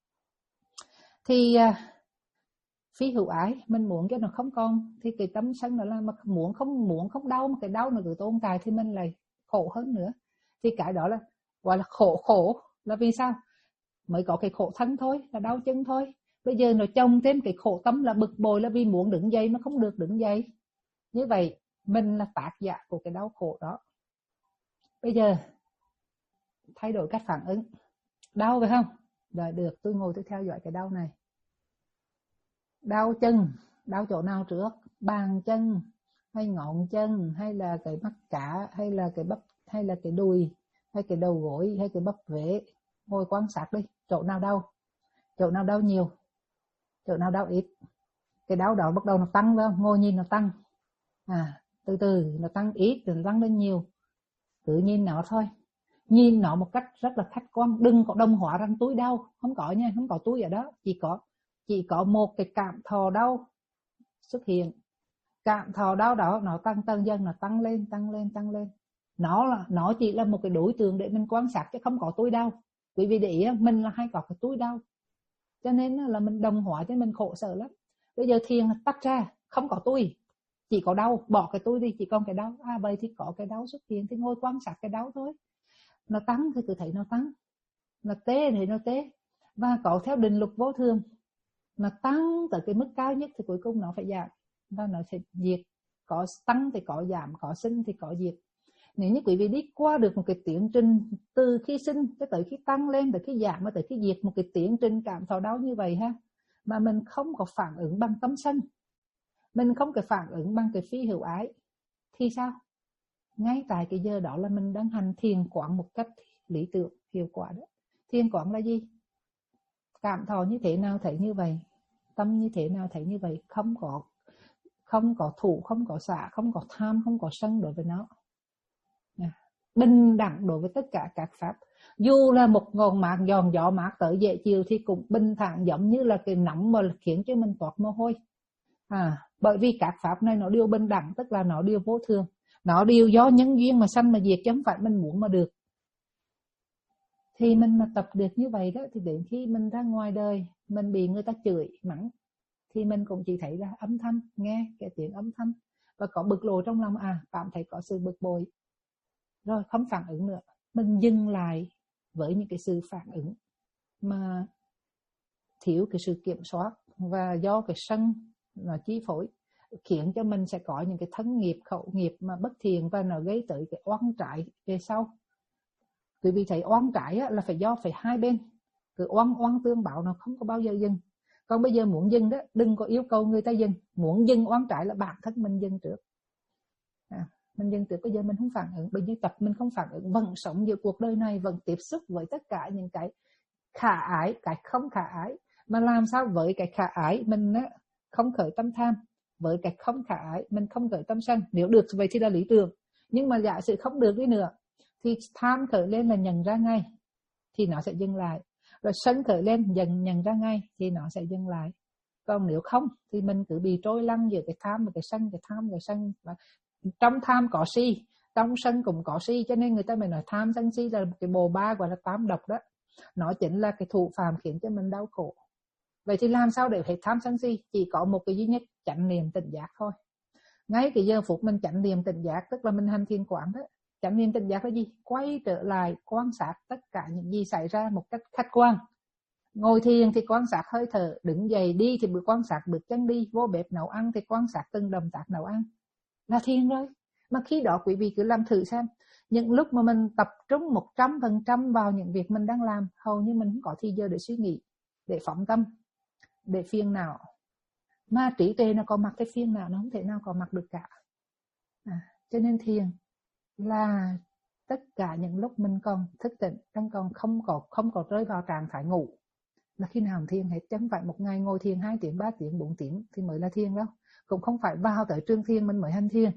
Thì uh, phi hữu ái mình muốn cho nó không còn, thì cái tâm sân đó là mà muốn không muốn không đau, mà cái đau nó cứ tồn tại thì mình lại khổ hơn nữa. Thì cái đó là gọi là khổ. Khổ là vì sao? Mới có cái khổ thân thôi, là đau chân thôi. Bây giờ nó chồng thêm cái khổ tâm là bực bội, là vì muốn đứng dậy mà không được đứng dậy. Như vậy mình là tác giả của cái đau khổ đó. Bây giờ thay đổi cách phản ứng. Đau phải không? Rồi được, tôi ngồi tôi theo dõi cái đau này. Đau chân, đau chỗ nào trước? Bàn chân, hay ngọn chân, hay là cái mắt cá, hay là cái bắp, hay là cái đùi, hay cái đầu gối, hay cái bắp vế. Ngồi quan sát đi, chỗ nào đau? Chỗ nào đau nhiều? Chỗ nào đau ít? Cái đau đó bắt đầu nó tăng phải không? Ngồi nhìn nó tăng. À, từ từ nó tăng ít rồi nó tăng lên nhiều. Cứ nhìn nó thôi. Nhìn nó một cách rất là khách quan, đừng có đồng hóa rằng túi đau, không có nha, không có túi ở đó, chỉ có chỉ có một cái cảm thọ đau xuất hiện. Cảm thọ đau đó nó tăng tăng dần, nó tăng lên, tăng lên, tăng lên. Nó là nó chỉ là một cái đối tượng để mình quan sát chứ không có túi đau. Quý vị để ý mình là hay có cái túi đau, cho nên là mình đồng hóa cho mình khổ sở lắm. Bây giờ thiền tách ra, không có tôi, chỉ có đau, bỏ cái tôi đi, chỉ còn cái đau. À vậy thì có cái đau xuất hiện thì ngồi quan sát cái đau thôi. Nó tăng thì cứ thấy nó tăng, nó tê thì nó tê. Và có theo định luật vô thường, nó tăng tới cái mức cao nhất thì cuối cùng nó phải giảm và nó sẽ diệt. Có tăng thì có giảm, có sinh thì có diệt. Nếu như quý vị đi qua được một cái tiến trình từ khi sinh cho tới khi tăng lên, tới khi giảm, tới khi diệt, một cái tiến trình cảm thọ đau như vậy ha, mà mình không có phản ứng bằng tâm sân, mình không có phản ứng bằng cái phi hữu ái, thì sao? Ngay tại cái giờ đó là mình đang hành thiền quán một cách lý tưởng, hiệu quả đó. Thiền quán là gì? Cảm thọ như thế nào thấy như vậy, tâm như thế nào thấy như vậy, không có không có thủ, không có xả, không có tham, không có sân đối với nó. Bình đẳng đối với tất cả các pháp. Dù là một ngọn mát giòn gió mát tới dễ chịu thì cũng bình thản, giống như là cái nóng mà khiến cho mình toát mồ hôi. À, bởi vì các pháp này nó đều bình đẳng, tức là nó đều vô thường, nó đều do nhân duyên mà sanh mà diệt, chứ không phải mình muốn mà được. Thì mình mà tập được như vậy đó, thì đến khi mình ra ngoài đời, mình bị người ta chửi mắng, thì mình cũng chỉ thấy là âm thanh, nghe cái tiếng âm thanh và có bực lồ trong lòng, à cảm thấy có sự bực bội, rồi không phản ứng nữa. Mình dừng lại với những cái sự phản ứng mà thiếu cái sự kiểm soát, và do cái sân nó chi phối, khiến cho mình sẽ có những cái thân nghiệp, khẩu nghiệp mà bất thiện, và nó gây tới cái oan trái về sau. Quý vị thấy oan trái là phải do phải hai bên, cứ oan oan tương báo, nó không có bao giờ dừng. Còn bây giờ muốn dừng đó, đừng có yêu cầu người ta dừng. Muốn dừng oan trái là bản thân mình dừng trước. À, mình dừng trước. Bây giờ mình không phản ứng, bây giờ tập mình không phản ứng, vẫn sống giữa cuộc đời này, vẫn tiếp xúc với tất cả những cái khả ái, cái không khả ái. Mà làm sao với cái khả ái mình á, không khởi tâm tham, với cái không khả ái mình không khởi tâm sân. Nếu được vậy thì là lý tưởng. Nhưng mà giả sử không được đi nữa, thì tham khởi lên là nhận ra ngay, thì nó sẽ dừng lại. Rồi sân khởi lên dần nhận ra ngay, thì nó sẽ dừng lại. Còn nếu không thì mình cứ bị trôi lăn giữa cái tham và cái sân, cái tham và cái sân. Trong tham có si, trong sân cũng có si, cho nên người ta mới nói tham sân si là cái bồ ba gọi là tám độc đó. Nó chính là cái thủ phạm khiến cho mình đau khổ. Vậy thì làm sao để hết tham sân si? Chỉ có một cái duy nhất, chánh niệm tỉnh giác thôi. Ngay cái giờ phút mình chánh niệm tỉnh giác, tức là mình hành thiền quán đó. Chánh niệm tỉnh giác là gì? Quay trở lại quan sát tất cả những gì xảy ra một cách khách quan. Ngồi thiền thì quan sát hơi thở, đứng dậy đi thì quan sát bước chân đi, vô bếp nấu ăn thì quan sát từng động tác nấu ăn, là thiền rồi. Mà khi đó quý vị cứ làm thử xem, những lúc mà mình tập trung một trăm phần trăm vào những việc mình đang làm, hầu như mình không có thời giờ để suy nghĩ, để phóng tâm, để phiền não. Mà trí tuệ nó có mặt cái phiền não, nó không thể nào có mặt được cả. À, cho nên thiền là tất cả những lúc mình còn thức tỉnh, đang còn không có không có rơi vào trạng thái ngủ, là khi nào thiền hết. Chẳng phải một ngày ngồi thiền hai tiếng, ba tiếng, bốn tiếng thì mới là thiền đâu. Cũng không phải vào tới trường thiền mình mới hành thiền,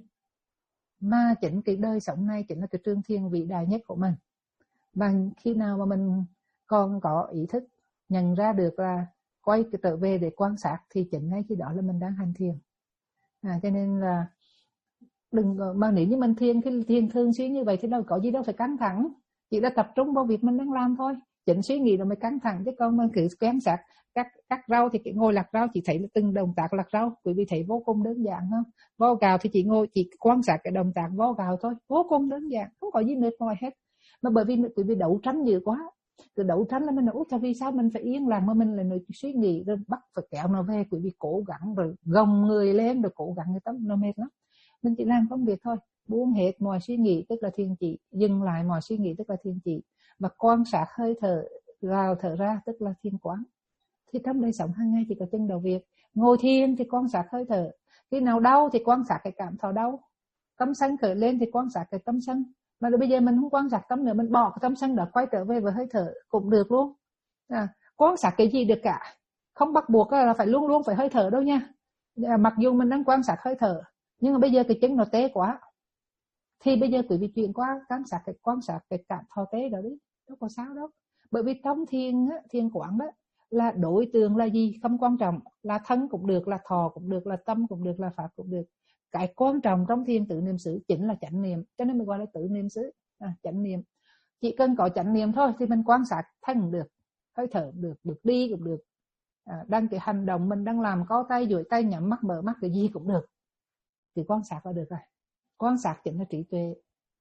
mà chính cái đời sống này chính là cái trường thiền vĩ đại nhất của mình. Và khi nào mà mình còn có ý thức nhận ra được là quay trở về để quan sát, thì chính ngay khi đó là mình đang hành thiền. À, cho nên là đừng, mà nếu như mình thiền cái thiền thường xuyên như vậy thì đâu có gì đâu phải căng thẳng, chỉ là tập trung vào việc mình đang làm thôi. Chính suy nghĩ rồi mới căng thẳng, chứ còn mà cứ quan sát cắt cắt rau thì ngồi lặt rau chỉ thấy là từng động tác lặt rau, quý vị thấy vô cùng đơn giản không? Vo gạo thì chỉ ngồi chỉ quan sát cái động tác vo gạo thôi, vô cùng đơn giản, không có gì mệt mỏi hết. Mà bởi vì quý vị đấu tranh nhiều quá, cứ đấu tranh là mình nói út vì sao mình phải yên lặng mà mình lại nói suy nghĩ, rồi bắt phải kéo nó về. Quý vị cố gắng rồi gồng người lên rồi cố gắng, người ta nó mệt lắm. Mình chỉ làm công việc thôi, buông hết mọi suy nghĩ tức là thiền chỉ, dừng lại mọi suy nghĩ tức là thiền chỉ, và quan sát hơi thở vào thở ra tức là thiền quán. Thì trong đời sống hàng ngày chỉ có chân đầu việc. Ngồi thiền thì quan sát hơi thở, khi nào đau thì quan sát cái cảm thọ đau, tâm sân khởi lên thì quan sát cái tâm sân. Mà bây giờ mình không quan sát tâm nữa, mình bỏ cái tâm sân đó quay trở về với hơi thở cũng được luôn. À, quan sát cái gì được cả, không bắt buộc là phải luôn luôn phải hơi thở đâu nha. À, mặc dù mình đang quan sát hơi thở, nhưng mà bây giờ cái chân nó tê quá, thì bây giờ quý vị chuyển qua quan sát cái quan sát cái cảm thọ tê đó đi, đâu có sao đâu. Bởi vì trong thiền á, thiền quán đó là đối tượng là gì không quan trọng, là thân cũng được, là thọ cũng được, là tâm cũng được, là pháp cũng được. Cái quan trọng trong thiền tự niệm xứ chính là chánh niệm, cho nên mình gọi là tự niệm xứ. À, chánh niệm, chỉ cần có chánh niệm thôi thì mình quan sát thân cũng được, hơi thở cũng được, bước đi cũng được, à, đang cái hành động mình đang làm, có tay duỗi tay, nhắm mắt mở mắt, cái gì cũng được, thì quan sát là được rồi. Quan sát chính là trí tuệ.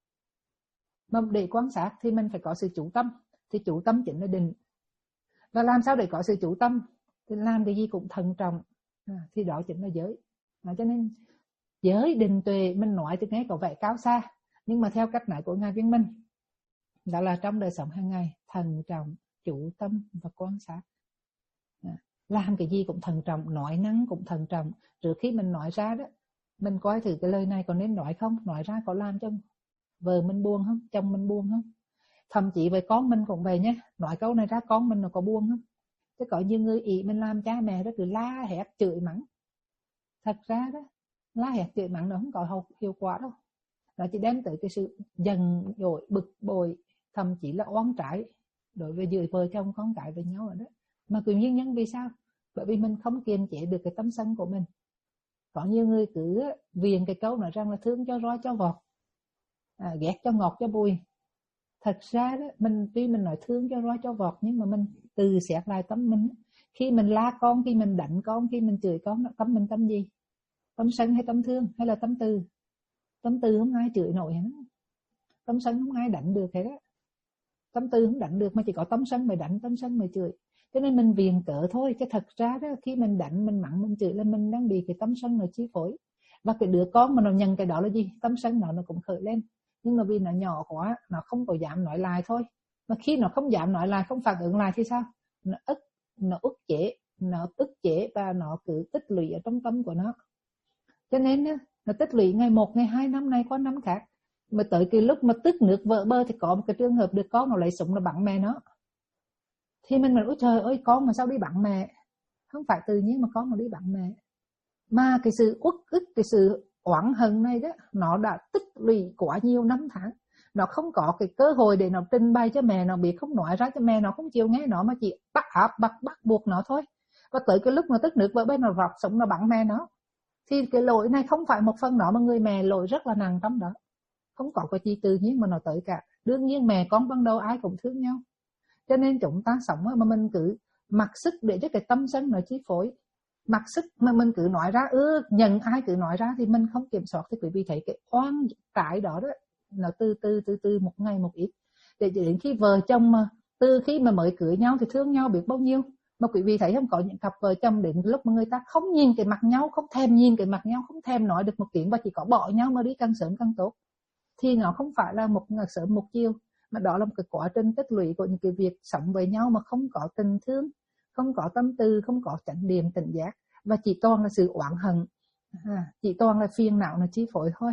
Mà để quan sát thì mình phải có sự chú tâm, thì chú tâm chính là định. Và làm sao để có sự chú tâm? Thì làm cái gì cũng thận trọng, à, thì đó chính là giới. À, cho nên giới định tuệ mình nói thì nghe có vẻ cao xa, nhưng mà theo cách nói của Ngài Viên Minh, đó là trong đời sống hàng ngày, thận trọng, chú tâm và quan sát. À, làm cái gì cũng thận trọng, nói năng cũng thận trọng. Trước khi mình nói ra đó, mình coi thử cái lời này có nên nói không, nói ra có làm cho vợ mình buồn không, chồng mình buồn không. Thậm chí với con mình cũng vậy nhé, nói câu này ra con mình nó có buồn không. Chứ có nhiều người ý mình làm cha mẹ đó cứ la hét chửi mắng. Thật ra đó, la hét chửi mắng nó không có hiệu quả đâu. Nó chỉ đem tới cái sự giận dỗi, bực bội, thậm chí là oán trái đối với giữa vợ chồng con cái với nhau rồi đó. Mà nguyên nhân nhân vì sao? Bởi vì mình không kiềm chế được cái tâm sân của mình. Có nhiều người cứ viền cái câu nói rằng là thương cho roi cho vọt, à, ghét cho ngọt cho bùi. Thật ra đó, mình tuy mình nói thương cho roi cho vọt, nhưng mà mình từ xét lại tâm mình. Khi mình la con, khi mình đánh con, khi mình chửi con, tâm mình tâm gì? Tâm sân hay tâm thương hay là tâm từ? Tâm từ không ai chửi nổi hết, tâm sân không ai đánh được hết á. Tâm từ không đánh được, mà chỉ có tâm sân mới đánh, tâm sân mới chửi. Cho nên mình viền cỡ thôi, chứ thật ra đó, khi mình đánh, mình mắng, mình chửi là mình đang bị cái tâm sân nó chi phối. Và cái đứa con mà nó nhận cái đó là gì? Tâm sân nó nó cũng khởi lên, nhưng mà vì nó nhỏ quá, nó không có dám nói lại thôi. Mà khi nó không dám nói lại, không phản ứng lại thì sao? Nó ức, nó ức chế, nó ức chế và nó cứ tích lũy ở trong tâm của nó. Cho nên nó tích lũy ngày một, ngày hai, năm nay qua năm khác. Mà tới cái lúc mà tức nước vỡ bờ thì có một cái trường hợp đứa con nó lấy súng nó bắn mẹ nó. Thì mình nói ôi trời ơi, con mà sao đi bắn mẹ? Không phải tự nhiên mà con mà đi bắn mẹ. Mà cái sự uất ức, cái sự oán hận này đó, nó đã tích lũy quá nhiều năm tháng. Nó không có cái cơ hội để nó trình bày cho mẹ nó biết, không nói ra cho mẹ nó không chịu nghe nó, mà chỉ bắt áp, bắt bắt buộc nó thôi. Và tới cái lúc mà tức nước vỡ bờ nó rọt súng nó bắn mẹ nó. Thì cái lỗi này không phải một phần nó, mà người mẹ lỗi rất là nặng trong đó. Không có cái gì tự nhiên mà nó tới cả. Đương nhiên mẹ con ban đầu ai cũng thương nhau. Cho nên chúng ta sống mà mình cứ mặc sức để cho cái tâm sân nó chi phối. Mặc sức mà mình cứ nói ra, ư nhận ai cứ nói ra thì mình không kiểm soát. Thì quý vị thấy cái oan trái đó đó, nó từ từ từ từ một ngày một ít. Để đến khi vợ chồng mà từ khi mà mới cưới nhau thì thương nhau biết bao nhiêu. Mà quý vị thấy không, có những cặp vợ chồng đến lúc mà người ta không nhìn cái mặt nhau, không thèm nhìn cái mặt nhau, không thèm nói được một tiếng, và chỉ có bỏ nhau mà đi càng sớm càng tốt. Thì nó không phải là một ngày sớm một chiều, mà đó là một cái quá trình tích lũy của những cái việc sống với nhau mà không có tình thương, không có tâm tư, không có chánh niệm tỉnh giác, và chỉ toàn là sự oán hận, à, chỉ toàn là phiền não là chi phối thôi.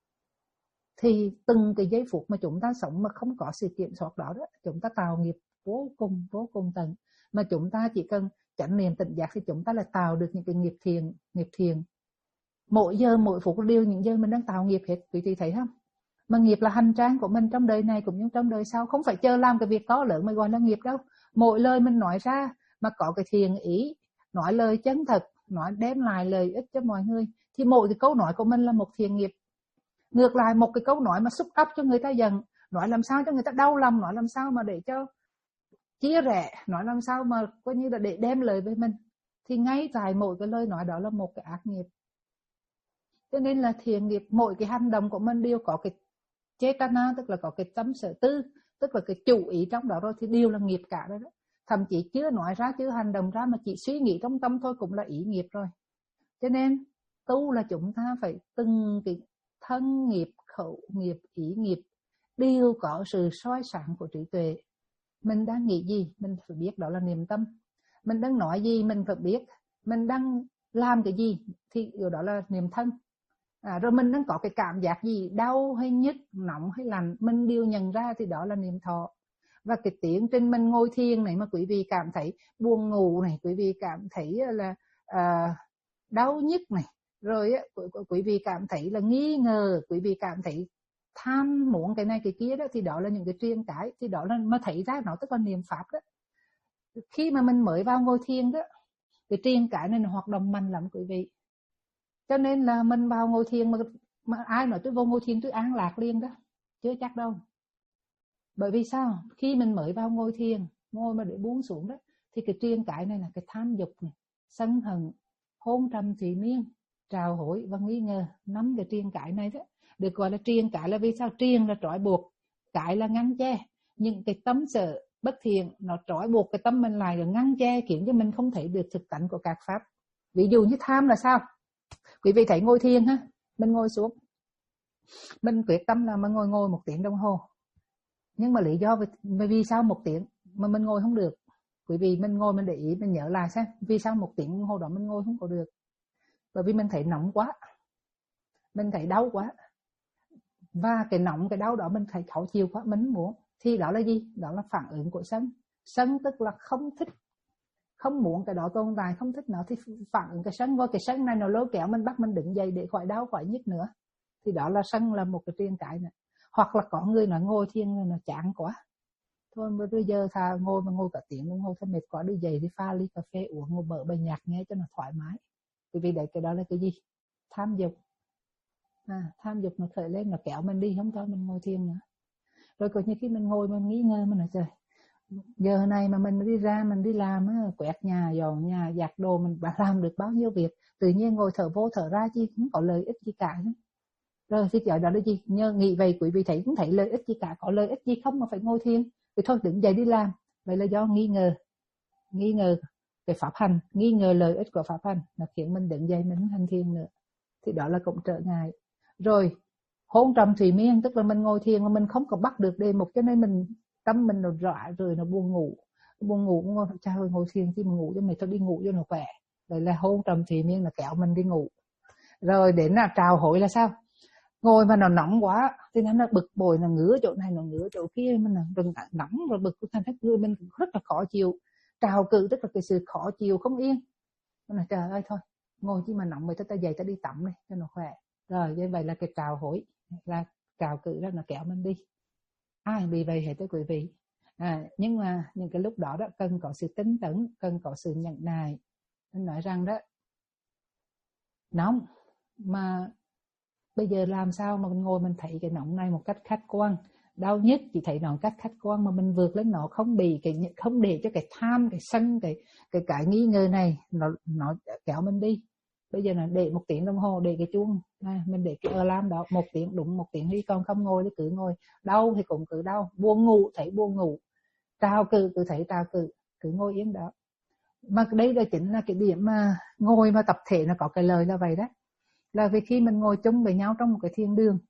Thì từng cái giây phút mà chúng ta sống mà không có sự kiểm soát đó, đó chúng ta tạo nghiệp vô cùng vô cùng tận. Mà chúng ta chỉ cần chánh niệm tỉnh giác thì chúng ta là tạo được những cái nghiệp thiện, nghiệp thiện. Mỗi giờ mỗi phút đều những giờ mình đang tạo nghiệp hết, quý vị thấy không? Mà nghiệp là hành trang của mình trong đời này cũng như trong đời sau, không phải chờ làm cái việc to lớn mới gọi là nghiệp đâu. Mỗi lời mình nói ra mà có cái thiện ý, nói lời chân thật, nói đem lại lợi ích cho mọi người, thì mỗi cái câu nói của mình là một thiện nghiệp. Ngược lại, một cái câu nói mà xúc ấp cho người ta giận, nói làm sao cho người ta đau lòng, nói làm sao mà để cho chia rẽ, nói làm sao mà coi như là để đem lời với mình, thì ngay tại mỗi cái lời nói đó là một cái ác nghiệp. Cho nên là thiện nghiệp, mỗi cái hành động của mình đều có cái chetana, tức là có cái tâm sở tư, tức là cái chủ ý trong đó rồi, thì đều là nghiệp cả đó, đó. Thậm chí chưa nói ra, chưa hành động ra, mà chỉ suy nghĩ trong tâm thôi cũng là ý nghiệp rồi. Cho nên tu là chúng ta phải từng cái thân nghiệp, khẩu nghiệp, ý nghiệp đều có sự soi sáng của trí tuệ. Mình đang nghĩ gì mình phải biết, đó là niệm tâm. Mình đang nói gì mình phải biết. Mình đang làm cái gì thì đó là niệm thân. À, rồi mình đang có cái cảm giác gì, đau hay nhức, nóng hay lạnh, mình đều nhận ra thì đó là niệm thọ. Và cái tiến trình mình ngồi thiền này mà quý vị cảm thấy buồn ngủ này, quý vị cảm thấy là à, đau nhức này, rồi quý vị cảm thấy là nghi ngờ, quý vị cảm thấy tham muốn cái này cái kia đó, thì đó là những cái triền cái, thì đó là mà thấy ra nó tức là niệm pháp đó. Khi mà mình mới vào ngồi thiền đó, cái triền cái này nó hoạt động mạnh lắm quý vị. Cho nên là mình vào ngồi thiền mà, mà ai nói tôi vô ngồi thiền tôi an lạc liền đó, chưa chắc đâu. Bởi vì sao? Khi mình mới vào ngồi thiền, ngồi mà để buông xuống đó, Thì cái triền cái này là cái tham dục này, sân hận, hôn trầm thủy miên, trào hối và nghi ngờ. Năm cái triền cái này đó được gọi là triền cái. Là vì sao? Triền là trói buộc, cái là ngăn che. Những cái tâm sở bất thiện nó trói buộc cái tâm mình lại, rồi ngăn che khiến cho mình không thấy được thực tánh của các pháp. Ví dụ như tham là sao? Quý vị thấy ngồi thiền ha, mình ngồi xuống, mình quyết tâm là mình ngồi ngồi một tiếng đồng hồ. Nhưng mà lý do vì, vì sao một tiếng mà mình ngồi không được? Quý vị mình ngồi mình để ý, mình nhớ lại xem vì sao một tiếng đồng hồ đó mình ngồi không có được. Bởi vì mình thấy nóng quá, mình thấy đau quá, và cái nóng cái đau đó mình thấy khó chịu quá, mình muốn. Thì đó là gì? Đó là phản ứng của sân. Sân tức là không thích, không muốn cái đó tồn tại, không thích nó, thì phản ứng cái sân. Và cái sân này nó lôi kéo mình, bắt mình đứng dậy để khỏi đau khỏi nhức nữa. Thì đó là sân, là một cái triền cái này. Hoặc là có người nói ngồi thiền là nó chán quá, thôi bây giờ thà ngồi mà ngồi cả tiếng đồng hồ, thôi mệt quá, đi dậy đi pha ly cà phê uống, ngồi mở bài nhạc nghe cho nó thoải mái. Bởi vì đấy, cái đó là cái gì? Tham dục. À, tham dục nó khởi lên, nó kéo mình đi, không cho mình ngồi thiền nữa. Rồi có như khi mình ngồi mình nghĩ ngơi, mình nói trời, giờ này mà mình đi ra mình đi làm á, quét nhà, dọn nhà, giặt đồ, mình làm được bao nhiêu việc, tự nhiên ngồi thở vô thở ra chi không có lợi ích gì cả. Rồi thì cái đó là gì? Nhớ nghĩ vậy quý vị thấy cũng thấy lợi ích gì cả, có lợi ích gì không mà phải ngồi thiền? Thì thôi đứng dậy đi làm. Vậy là do nghi ngờ, nghi ngờ cái pháp hành, nghi ngờ lợi ích của pháp hành, nó khiến mình đứng dậy mình không hành thiền nữa. Thì đó là cũng trở ngại. Rồi hôn trầm thủy miên, tức là mình ngồi thiền mà mình không có bắt được đề mục, cho nên mình tâm mình nó rã rồi, nó buồn ngủ, buồn ngủ ngồi trời ơi, ngồi thiền chứ mà ngủ cho mày, thôi đi ngủ cho nó khỏe. Vậy là hôn trầm thủy miên là kéo mình đi ngủ. Rồi đến là trào hối là sao? Ngồi mà nó nóng quá thì nó bực bội, nó ngứa chỗ này, nó ngứa chỗ kia, mình đừng nóng rồi bực thành hết người mình rất là khó chịu. Trào cự tức là cái sự khó chịu không yên. Nó nói trời ơi thôi, ngồi chứ mà nóng vậy, ta dậy ta đi tắm đi cho nó khỏe. Rồi như vậy là cái trào hối, là trào cự đó, nó kéo mình đi. Ai bị vậy hết tới quý vị. À, nhưng mà những cái lúc đó đó cần có sự tinh tấn, cần có sự nhẫn nại. Nên nói rằng đó, nóng mà bây giờ làm sao mà mình ngồi mình thấy cái nóng này một cách khách quan, đau nhất chỉ thấy nó một cách khách quan, mà mình vượt lên nó, không bị cái, không để cho cái tham, cái sân, cái cái cái nghi ngờ này nó nó kéo mình đi. Bây giờ là để một tiếng đồng hồ, để cái chuông à, mình để cái alarm đó một tiếng, đúng một tiếng đi, còn không ngồi thì cứ ngồi. Đau thì cũng cứ đau, buồn ngủ thấy buồn ngủ, trào cự cứ thấy trào cự, cứ ngồi yên đó. Mà đây là chính là cái điểm mà ngồi mà tập thể nó có cái lời là vậy đó. Là vì khi mình ngồi chung với nhau trong một cái thiên đường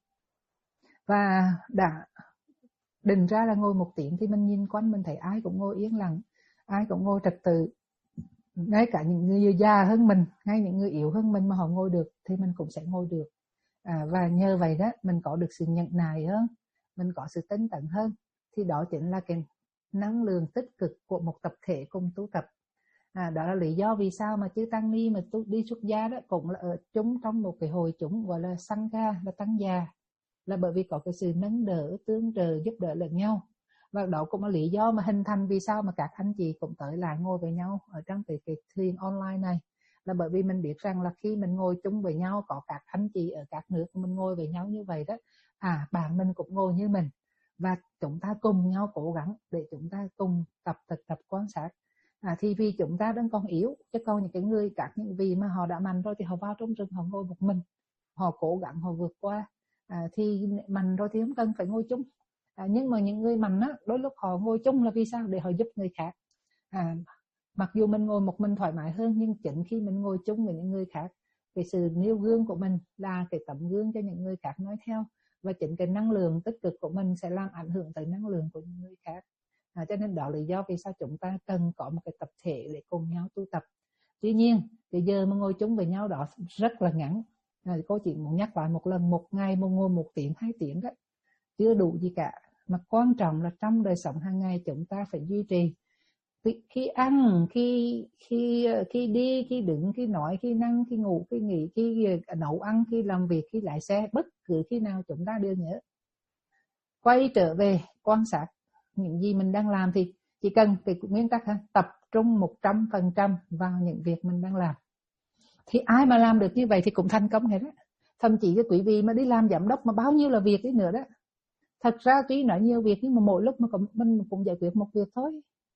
và đã định ra là ngồi một tiếng, thì mình nhìn quanh mình thấy ai cũng ngồi yên lặng, ai cũng ngồi trật tự. Ngay cả những người già hơn mình, ngay những người yếu hơn mình mà họ ngồi được thì mình cũng sẽ ngồi được. À, và nhờ vậy đó mình có được sự nhẫn nại hơn, mình có sự tinh tấn hơn. Thì đó chính là cái năng lượng tích cực của một tập thể cùng tu tập. À, đó là lý do vì sao mà chư tăng ni mà tu, đi xuất gia đó cũng là ở chúng trong một cái hội chúng gọi là sangha, là tăng già, là bởi vì có cái sự nâng đỡ, tương trợ, giúp đỡ lẫn nhau. Và đó cũng là lý do mà hình thành vì sao mà các anh chị cũng tới lại ngồi với nhau ở trong cái, cái thuyền online này, là bởi vì mình biết rằng là khi mình ngồi chung với nhau, có các anh chị ở các nước mình ngồi với nhau như vậy đó, à bạn mình cũng ngồi như mình, và chúng ta cùng nhau cố gắng để chúng ta cùng tập thực tập quan sát. À, thì vì chúng ta đang còn yếu, chứ còn những cái người, các những vị mà họ đã mạnh rồi thì họ vào trong rừng, họ ngồi một mình, họ cố gắng, họ vượt qua. À, thì mạnh rồi thì không cần phải ngồi chung. À, nhưng mà những người mạnh á, đôi lúc họ ngồi chung là vì sao? Để họ giúp người khác. À, mặc dù mình ngồi một mình thoải mái hơn, nhưng chính khi mình ngồi chung với những người khác, cái sự nêu gương của mình là cái tấm gương cho những người khác nói theo, và chính cái năng lượng tích cực của mình sẽ làm ảnh hưởng tới năng lượng của những người khác. À, cho nên đó là lý do vì sao chúng ta cần có một cái tập thể để cùng nhau tu tập. Tuy nhiên bây giờ mà ngồi chung với nhau đó rất là ngắn. À, cô chỉ muốn nhắc lại một lần, một ngày một ngồi một tiếng hai tiếng đó chưa đủ gì cả, mà quan trọng là trong đời sống hàng ngày chúng ta phải duy trì. Khi ăn, khi khi khi đi, khi đứng, khi nói, khiนั่ง, khi ngủ, khi nghỉ, khi nấu ăn, khi làm việc, khi lái xe, bất cứ khi nào chúng ta đều nhớ quay trở về quan sát những gì mình đang làm. Thì chỉ cần cái nguyên tắc ha, tập trung một trăm phần trăm vào những việc mình đang làm. Thì ai mà làm được như vậy thì cũng thành công hết á. Thậm chí cái quý vị mà đi làm giám đốc mà bao nhiêu là việc đi nữa đó, thật ra tuy nói nhiều việc nhưng mà mỗi lúc mà mình cũng giải quyết một việc thôi.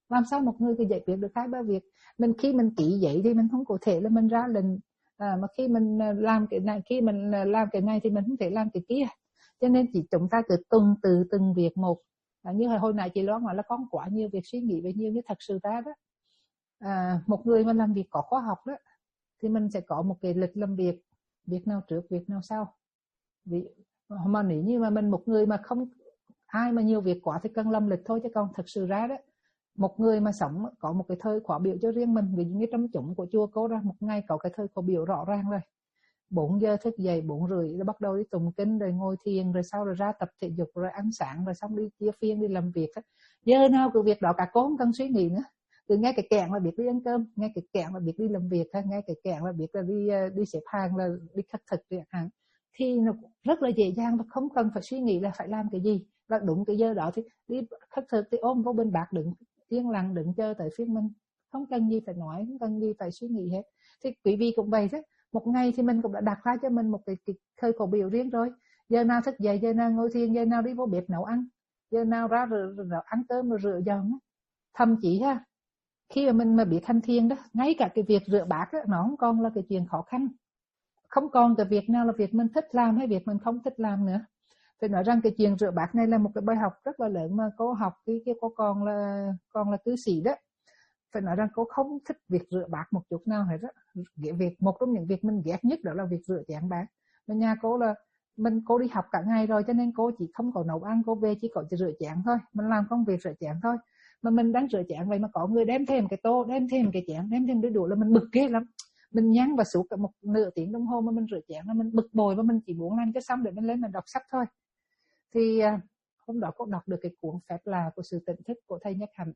Làm sao một người cứ giải quyết được hai ba việc? Mình khi mình ký giấy thì mình không có thể là mình ra lệnh, à, mà khi mình làm cái này, khi mình làm cái này thì mình không thể làm cái kia. Cho nên chỉ chúng ta cứ tuần từ từng việc một. À, như hồi nãy chị Loan nói là con quá nhiều việc suy nghĩ về nhiều, như thật sự ra đó, à, một người mà làm việc có khoa học đó thì mình sẽ có một cái lịch làm việc, việc nào trước việc nào sau. Vì mà nếu như mà mình một người mà không, ai mà nhiều việc quá thì cần làm lịch thôi, chứ còn thực sự ra đó, một người mà sống có một cái thời khóa biểu cho riêng mình. Ví dụ như trong chúng của chùa Cô ra, một ngày có cái thời khóa biểu rõ ràng rồi. Bốn giờ thức dậy, bốn rưỡi là bắt đầu đi tụng kinh, rồi ngồi thiền, rồi sau rồi ra tập thể dục, rồi ăn sáng, rồi xong đi chia phiên đi làm việc. Giờ nào cứ việc đó cả cô không cần suy nghĩ nữa. Từ nghe cái kẹn là biết đi ăn cơm, nghe cái kẹn là biết đi làm việc, nghe cái kẹn là biết là đi đi xếp hàng, là đi khất thực đi hàng, thì nó rất là dễ dàng và không cần phải suy nghĩ là phải làm cái gì. Và đúng cái giờ đó thì đi khất thực thì ôm vô bên bạc đựng yên lặng đừng chờ tới phiên mình, không cần gì phải nói, không cần gì phải suy nghĩ hết. Thì quý vị cũng vậy đó, một ngày thì mình cũng đã đặt ra cho mình một cái, cái thời khẩu biểu riêng rồi. Giờ nào thức dậy, giờ nào ngồi thiền, giờ nào đi vô bếp nấu ăn, giờ nào ra rửa, rửa, ăn cơm rồi rửa dọn. Thậm chí ha, khi mà mình mà biết hành thiền đó, ngay cả cái việc rửa bát đó, nó không còn là cái chuyện khó khăn, không còn cái việc nào là việc mình thích làm hay việc mình không thích làm nữa. Phải nói rằng cái chuyện rửa bát này là một cái bài học rất là lớn mà cô học cái kia cô còn là còn là cư sĩ đó. Phải nói rằng cô không thích việc rửa bát một chút nào hết đó. Việc một trong những việc mình ghét nhất đó là việc rửa chén bát. Mà nhà cô là mình cô đi học cả ngày rồi, cho nên cô chỉ không có nấu ăn, cô về chỉ có rửa chén thôi, mình làm công việc rửa chén thôi. Mà mình đang rửa chén vậy mà có người đem thêm cái tô, đem thêm cái chén, đem thêm cái đũa là mình bực ghê lắm. Mình nhắn và suốt cả một nửa tiếng đồng hồ mà mình rửa chén là mình bực bội, và mình chỉ muốn làm cái xong để mình lên mình đọc sách thôi. Thì hôm đó cô đọc được cái cuốn Phép Lạ của Sự Tỉnh Thức của thầy Nhất Hạnh.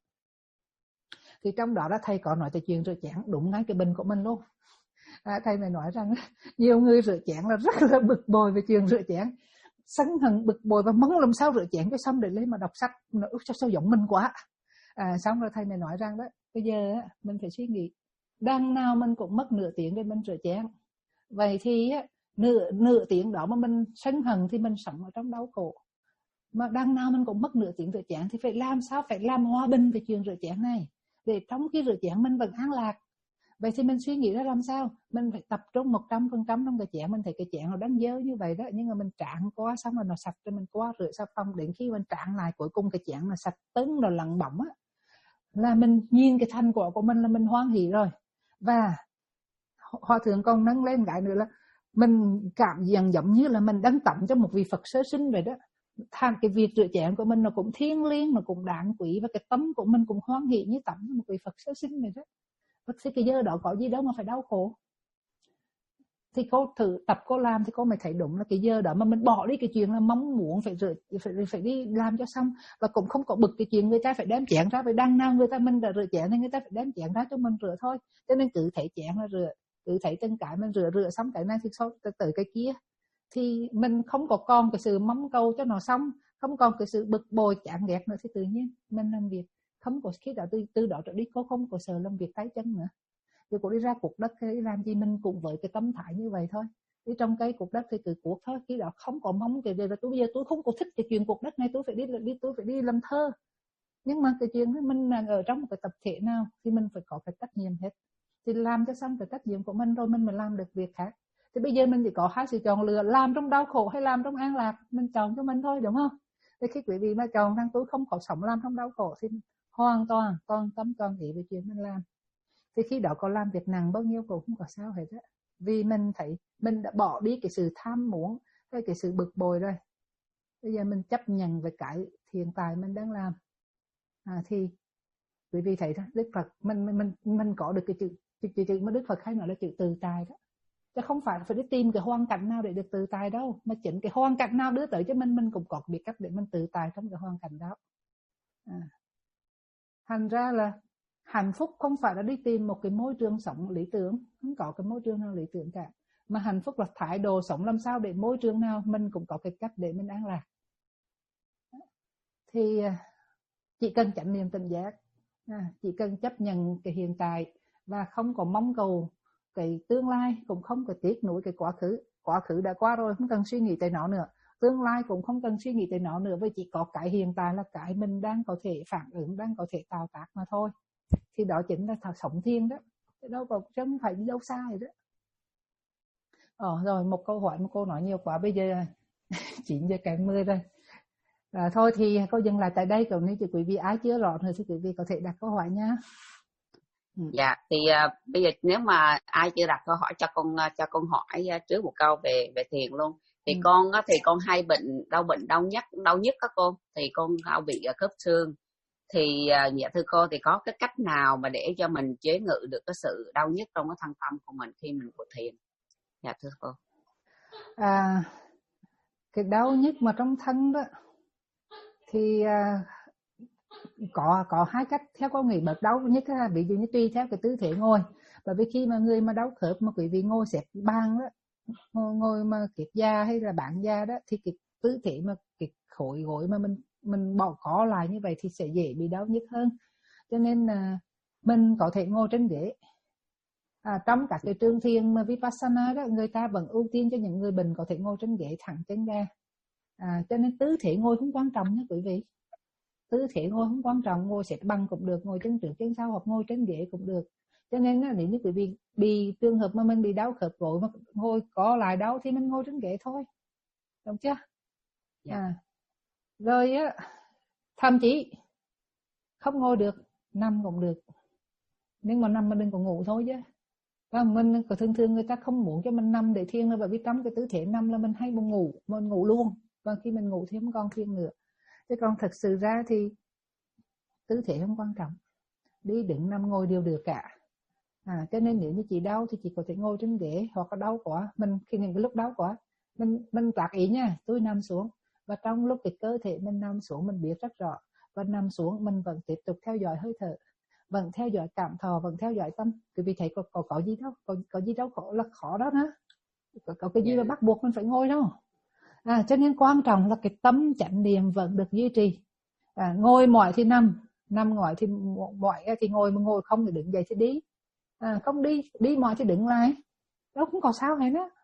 Thì trong đó là thầy có nói tới chuyện rửa chén đúng ngay cái bệnh của mình luôn. À, thầy mới nói rằng nhiều người rửa chén là rất là bực bội về chuyện rửa chén, sân hận bực bội và mong làm sao rửa chén cái xong để lấy mà đọc sách, nó ước sao, sao giống mình quá. À, xong rồi thầy mới nói rằng đó, bây giờ mình phải suy nghĩ, đằng nào mình cũng mất nửa tiếng để mình rửa chén. Vậy thì nửa nửa tiếng đó mà mình sân hận thì mình sống ở trong đau khổ. Mà đằng nào mình cũng mất nửa tiếng rửa chén thì phải làm sao phải làm hòa bình về chuyện rửa chén này, để trong khi rửa chén mình vẫn an lạc. Vậy thì mình suy nghĩ ra làm sao mình phải tập trung một trăm phần trăm trong cái chén. Mình thấy cái chén nó đang dơ như vậy đó, nhưng mà mình trạng qua xong rồi nó sạch rồi mình qua rửa xà phòng, đến khi mình trạng lại cuối cùng cái chén nó sạch tưng rồi lặng bóng á, là mình nhìn cái thành quả của mình là mình hoan hỷ rồi. Và Hòa thượng còn nâng lên cái nữa là mình cảm nhận giống như là mình đang tắm cho một vị Phật sơ sinh vậy đó. Thành cái việc rửa chén của mình nó cũng thiêng liêng, nó cũng đáng quý, và cái tâm của mình cũng hoan hỷ như tắm cho một vị Phật sơ sinh vậy đó. Thì cái giờ đó có gì đâu mà phải đau khổ. Thì cô thử tập cô làm thì cô mới thấy đúng là cái giờ đó mà mình bỏ đi cái chuyện là mong muốn phải rửa, phải, phải đi làm cho xong, và cũng không có bực cái chuyện người ta phải đem chén ra, phải đăng nào người ta mình đã rửa chén thì người ta phải đem chén ra cho mình rửa thôi. Cho nên cứ thấy chén là rửa, cứ thấy từng cái mình rửa rửa xong cái này thì sau tới cái kia, thì mình không có còn cái sự mong cầu cho nó xong, không còn cái sự bực bội chán ghét nữa, thì tự nhiên mình làm việc không có khi đó từ, từ đó trở đi cô không có sợ làm việc tay chân nữa. Thì cô đi ra cuộc đất thì làm gì mình cũng với cái tâm thái như vậy thôi. Đi trong cái cuộc đất thì cứ cuộc thôi, khi đó không có mong cái gì là tôi bây giờ tôi không có thích cái chuyện cuộc đất này, tôi phải đi đi tôi phải đi làm thơ. Nhưng mà cái chuyện đó mình là ở trong một cái tập thể nào thì mình phải có cái trách nhiệm hết. Thì làm cho xong cái trách nhiệm của mình rồi mình mới làm được việc khác. Thì bây giờ mình chỉ có hai sự chọn lựa, làm trong đau khổ hay làm trong an lạc, mình chọn cho mình thôi, đúng không? Thì khi quý vị mà chọn rằng tôi không có sống làm trong đau khổ thì hoàn toàn toàn tâm toàn ý về chuyện mình làm. Thì khi đó có làm việc nặng bao nhiêu cũng không có sao hết á. Vì mình thấy mình đã bỏ đi cái sự tham muốn hay cái sự bực bội rồi. Bây giờ mình chấp nhận với cái hiện tại mình đang làm. À, thì quý vị thấy đó, Đức Phật mình mình mình mình có được cái chữ chữ chữ, chữ mà Đức Phật hay nói là chữ từ tại đó. Chứ không phải phải đi tìm cái hoàn cảnh nào để được tự tại đâu, mà chính cái hoàn cảnh nào đưa tới cho mình mình cũng có biết cách để mình tự tại trong cái hoàn cảnh đó. À. Thành ra là hạnh phúc không phải là đi tìm một cái môi trường sống lý tưởng, không có cái môi trường nào lý tưởng cả, mà hạnh phúc là thái độ sống làm sao để môi trường nào mình cũng có cái cách để mình an lạc. Thì chỉ cần chánh niệm tỉnh giác, chỉ cần chấp nhận cái hiện tại và không có mong cầu cái tương lai, cũng không có tiếc nuối cái quá khứ. Quá khứ đã qua rồi, không cần suy nghĩ tới nó nữa. tương lai cũng không cần suy nghĩ tới nó nữa, vì chỉ có cái hiện tại là cái mình đang có thể phản ứng, đang có thể tạo tác mà thôi. Thì đó chính là sống thiền đó, đâu có không phải đi đâu xa rồi đó. Ờ, rồi một câu hỏi, một câu nói nhiều quá, bây giờ chín giờ kém mười rồi. À, thôi thì cô dừng lại tại đây, còn nếu quý vị ai chưa rõ nữa thì quý vị có thể đặt câu hỏi nha. Ừ. Dạ, thì uh, bây giờ nếu mà ai chưa đặt câu hỏi cho con uh, cho con hỏi uh, trước một câu về về thiền luôn. Thì ừ. con uh, thì con hay bệnh đau bệnh đau nhất đau nhất các cô, thì con đau bị uh, khớp xương. Thì uh, dạ thưa cô, thì có cái cách nào mà để cho mình chế ngự được cái sự đau nhức trong cái thân tâm của mình khi mình ngồi thiền? Dạ thưa cô. À, cái đau nhức mà trong thân đó thì uh, có có hai cách theo con nghĩ. Bớt đau nhất là ví dụ như tùy theo cái tư thế ngồi, bởi vì khi mà người mà đau khớp mà quý vị ngồi xếp bằng đó, ngồi, ngồi mà kiệt già hay là bạn già đó, thì cái tư thế mà cái khối gối mà mình mình bỏ có lại như vậy thì sẽ dễ bị đau nhức hơn. Cho nên là mình có thể ngồi trên ghế. À, trong các cái trường thiền mà Vipassana đó, người ta vẫn ưu tiên cho những người bệnh có thể ngồi trên ghế thẳng chân ra. À, cho nên tứ thể ngồi không quan trọng nha quý vị. Tứ thể ngồi không quan trọng, ngồi xếp bằng cũng được, ngồi chân trước chân sau hoặc ngồi trên ghế cũng được. Cho nên là nếu như quý vị bị trường hợp mà mình bị đau khớp gối mà ngồi có lại đau thì mình ngồi trên ghế thôi, đúng chưa? À, rồi á, thậm chí không ngồi được, nằm cũng được, nhưng mà nằm mà đừng có ngủ thôi chứ. Và mình có thường thường người ta không muốn cho mình nằm để thiền là bởi vì trong cái tư thế nằm là mình hay buồn ngủ, mình ngủ luôn, và khi mình ngủ thì không còn thiền nữa. Chứ còn thật sự ra thì tư thế không quan trọng, đi đứng nằm ngồi đều được cả. À, cho nên nếu như chị đau thì chị có thể ngồi trên ghế, hoặc là đau quá mình khi những cái lúc đau quá mình mình tác ý nha, tôi nằm xuống, và trong lúc cái cơ thể mình nằm xuống mình biết rất rõ, và nằm xuống mình vẫn tiếp tục theo dõi hơi thở, vẫn theo dõi cảm thọ, vẫn theo dõi tâm. Quý vị thấy có, có, có gì đâu, có, có gì đâu khó là khó đó nữa, có, có cái gì mà bắt buộc mình phải ngồi đâu. À, cho nên quan trọng là cái tâm chánh niệm vẫn được duy trì. À, ngồi mỏi thì nằm, nằm mỏi thì mỏi thì ngồi, mà ngồi không thì đứng dậy thì đi. À, không đi, đi mỏi thì đứng lại, đâu cũng có sao hết đó.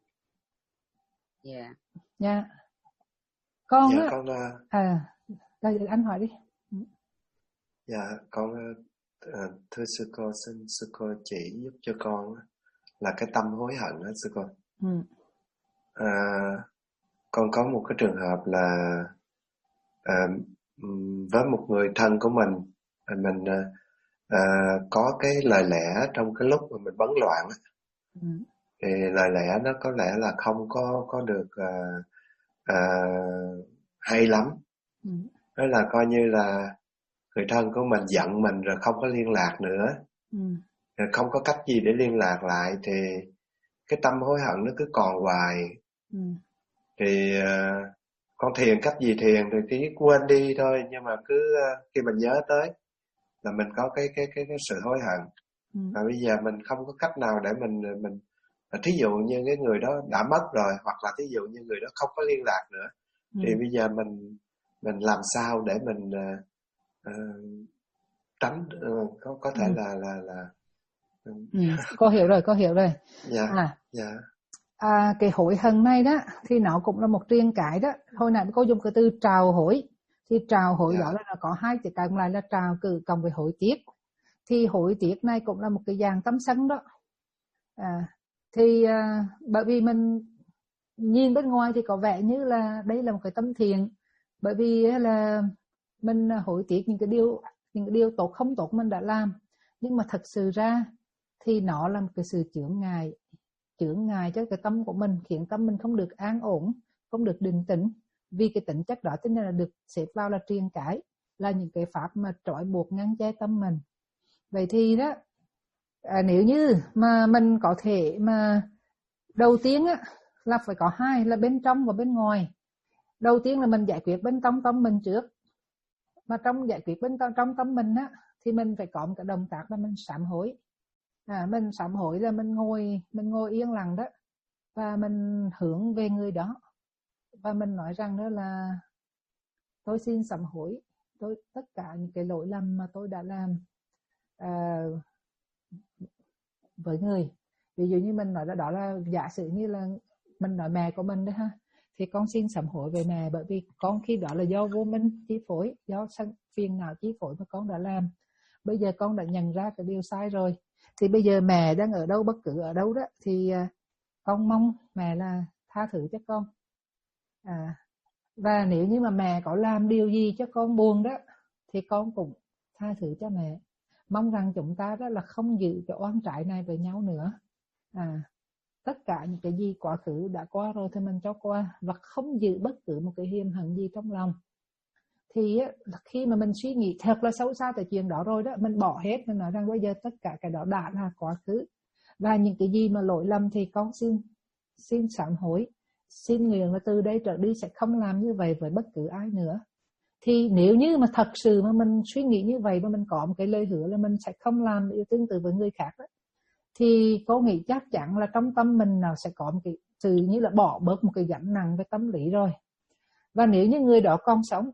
Dạ. Dạ. Con dạ, á, con uh... à, rồi anh hỏi đi. Dạ, con uh, thưa sư cô, xin sư cô chỉ giúp cho con là cái tâm hối hận đó sư cô. Ừ. À, con có một cái trường hợp là uh, với một người thân của mình, mình uh, uh, có cái lời lẽ trong cái lúc mà mình bấn loạn, ừ. thì lời lẽ nó có lẽ là không có có được uh, uh, hay lắm. Ừ. Đó là coi như là người thân của mình giận mình rồi không có liên lạc nữa, ừ. rồi không có cách gì để liên lạc lại, thì cái tâm hối hận nó cứ còn hoài. ừ. Thì uh, con thiền cách gì thiền thì chỉ quên đi thôi, nhưng mà cứ uh, khi mình nhớ tới là mình có cái cái cái, cái sự hối hận. ừ. Và bây giờ mình không có cách nào để mình mình thí dụ như cái người đó đã mất rồi, hoặc là thí dụ như người đó không có liên lạc nữa, ừ. thì bây giờ mình mình làm sao để mình uh, uh, tránh uh, có có thể ừ. là là là ừ. Cô hiểu rồi, cô hiểu rồi. Dạ. À, dạ. À, cái hối hận này đó thì nó cũng là một triền cái đó. Hồi nãy cô dùng cái từ trào hối, thì trào hối dạ. đó là nó có hai chữ cộng lại là trào cử cộng với hối tiếc. Thì hối tiếc này cũng là một cái dạng tâm sân đó. À, thì à, bởi vì mình nhìn bên ngoài thì có vẻ như là đây là một cái tâm thiện, bởi vì là mình hối tiếc những cái điều những cái điều tốt không tốt mình đã làm, nhưng mà thật sự ra thì nó là một cái sự chướng ngại chướng ngại cho cái tâm của mình, khiến tâm mình không được an ổn, không được định tĩnh. Vì cái tính chất đó cho nên là được xếp vào là triền cái, là những cái pháp mà trói buộc ngăn che tâm mình. Vậy thì đó, à, nếu như mà mình có thể mà đầu tiên á, là phải có hai, là bên trong và bên ngoài. Đầu tiên là mình giải quyết bên trong tâm mình trước. Mà trong giải quyết bên trong, trong tâm mình á, thì mình phải có một cái động tác là mình sám hối. À, mình sám hối là mình ngồi mình ngồi yên lặng đó, và mình hướng về người đó, và mình nói rằng đó là tôi xin sám hối tôi tất cả những cái lỗi lầm mà tôi đã làm à, với người. Ví dụ như mình nói là đó là giả sử như là mình nói mẹ của mình đấy ha, thì con xin sám hối về mẹ, bởi vì con khi đó là do vô minh chi phối, do sân phiền não chi phối mà con đã làm. Bây giờ con đã nhận ra cái điều sai rồi, thì bây giờ mẹ đang ở đâu, bất cứ ở đâu đó, thì con mong mẹ là tha thứ cho con. À, và nếu như mà mẹ có làm điều gì cho con buồn đó, thì con cũng tha thứ cho mẹ. Mong rằng chúng ta đó là không giữ cái oan trái này với nhau nữa. À, tất cả những cái gì quá khứ đã qua rồi thì mình cho qua, và không giữ bất cứ một cái hiềm hận gì trong lòng. Thì khi mà mình suy nghĩ thật là sâu xa tới chuyện đó rồi đó, mình bỏ hết, mình nói rằng bây giờ tất cả cái đó đã là quá khứ, và những cái gì mà lỗi lầm thì con xin xin sám hối, xin nguyện là từ đây trở đi sẽ không làm như vậy với bất cứ ai nữa. Thì nếu như mà thật sự mà mình suy nghĩ như vậy, và mình có một cái lời hứa là mình sẽ không làm điều tương tự với người khác đó, thì cô nghĩ chắc chắn là trong tâm mình nào sẽ có một cái sự như là bỏ bớt một cái gánh nặng về tâm lý rồi. Và nếu như người đó còn sống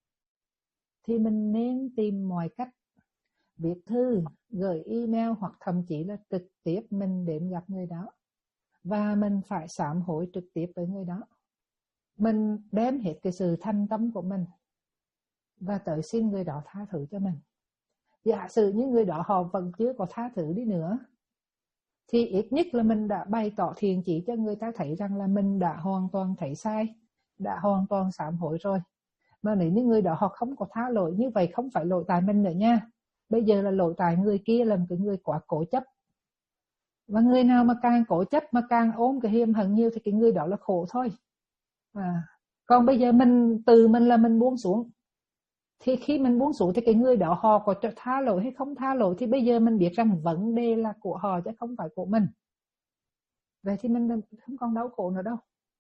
thì mình nên tìm mọi cách, viết thư, gửi email, hoặc thậm chí là trực tiếp mình đến gặp người đó, và mình phải sám hối trực tiếp với người đó. Mình đem hết cái sự thành tâm của mình và tới xin người đó tha thứ cho mình. Giả sử như người đó họ vẫn chưa có tha thứ đi nữa, thì ít nhất là mình đã bày tỏ thiện chỉ cho người ta thấy rằng là mình đã hoàn toàn thấy sai, đã hoàn toàn sám hối rồi. Mà nếu như người đó họ không có tha lỗi, như vậy không phải lỗi tại mình nữa nha. Bây giờ là lỗi tại người kia, là một cái người quá cố chấp. Và người nào mà càng cố chấp, mà càng ôm cái hiềm hận nhiều, thì cái người đó là khổ thôi. À, còn bây giờ mình từ mình là mình buông xuống, thì khi mình buông xuống thì cái người đó họ có tha lỗi hay không tha lỗi, thì bây giờ mình biết rằng vấn đề là của họ chứ không phải của mình. Vậy thì mình không còn đau khổ nữa đâu.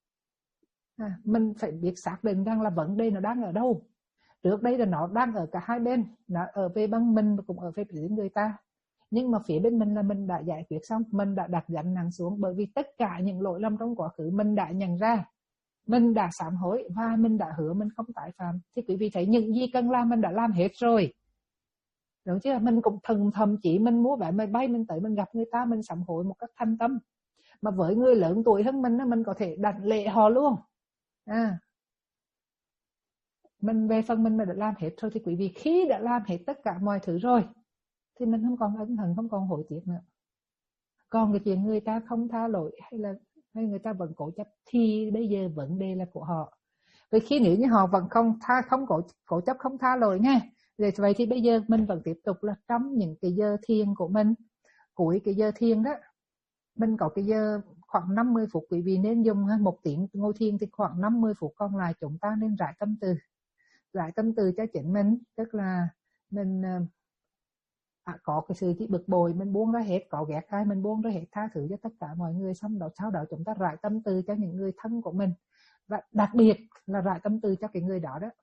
À, mình phải biết xác định rằng là vấn đề nó đang ở đâu. Trước đây là nó đang ở cả hai bên, nó ở về bên mình và cũng ở về phía người ta. Nhưng mà phía bên mình là mình đã giải quyết xong, mình đã đặt gánh nặng xuống, bởi vì tất cả những lỗi lầm trong quá khứ mình đã nhận ra, mình đã sám hối và mình đã hứa mình không tái phạm. Thì quý vị thấy những gì cần làm mình đã làm hết rồi, đúng chưa? Mình cũng thầm thầm chỉ mình mua vé máy bay, mình tới mình gặp người ta, mình sám hối một cách thành tâm. Mà với người lớn tuổi hơn mình, mình có thể đặt lệ họ luôn. À, mình về phần mình mà đã làm hết rồi, thì quý vị khi đã làm hết tất cả mọi thứ rồi thì mình không còn ân hận, không còn hối tiếc nữa. Còn cái chuyện người ta không tha lỗi hay là hay người ta vẫn cố chấp, thì bây giờ vấn đề là của họ. Vì khi nếu như họ vẫn không tha, không cố, cố chấp, không tha lỗi nha, rồi vậy thì bây giờ mình vẫn tiếp tục là trong những cái giờ thiền của mình, cuối cái giờ thiền đó, mình có cái giờ khoảng năm mươi phút, quý vị nên dùng một tiếng ngồi thiền, thì khoảng năm mươi phút còn lại chúng ta nên rải tâm từ, rải tâm từ cho chính mình, tức là mình à, có cái sự chỉ bực bội mình buông ra hết, có ghét ai mình buông ra hết, tha thứ cho tất cả mọi người. Xong đó sau đó chúng ta rải tâm từ cho những người thân của mình, và đặc biệt là rải tâm từ cho cái người đó đó.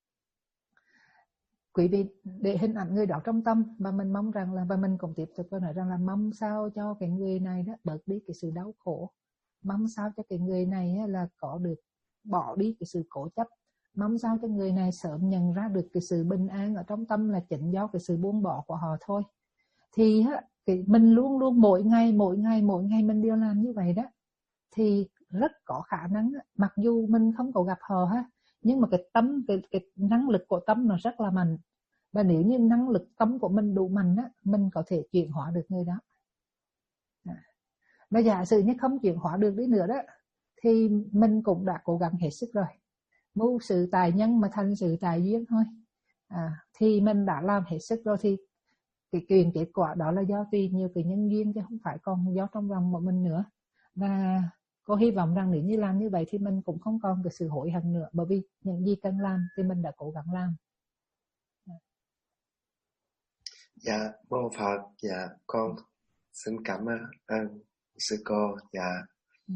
Quý vị để hình ảnh người đó trong tâm, và mình mong rằng là, và mình cũng tiếp tục nói rằng là mong sao cho cái người này đó bớt đi cái sự đau khổ, mong sao cho cái người này là có được bỏ đi cái sự cố chấp, mong sao cho người này sớm nhận ra được cái sự bình an ở trong tâm là chính do cái sự buông bỏ của họ thôi. Thì cái mình luôn luôn mỗi ngày mỗi ngày mỗi ngày mình đều làm như vậy đó, thì rất có khả năng, mặc dù mình không có gặp họ ha, nhưng mà cái tâm, cái, cái năng lực của tâm nó rất là mạnh. Và nếu như năng lực tâm của mình đủ mạnh á, mình có thể chuyển hóa được người đó. Và giả sử như không chuyển hóa được đi nữa đó, thì mình cũng đã cố gắng hết sức rồi. Mưu sự tài nhân mà thành sự tài duyên thôi. À, thì mình đã làm hết sức rồi, thì cái chuyện kết quả đó là do tùy nhiều cái nhân duyên, chứ không phải còn do trong lòng của mình nữa. Và cô hy vọng rằng nếu như làm như vậy thì mình cũng không còn cái sự hối hận nữa, bởi vì những gì cần làm thì mình đã cố gắng làm. Dạ, mô Phật. Dạ, con xin cảm ơn sư cô. Dạ. Ừ.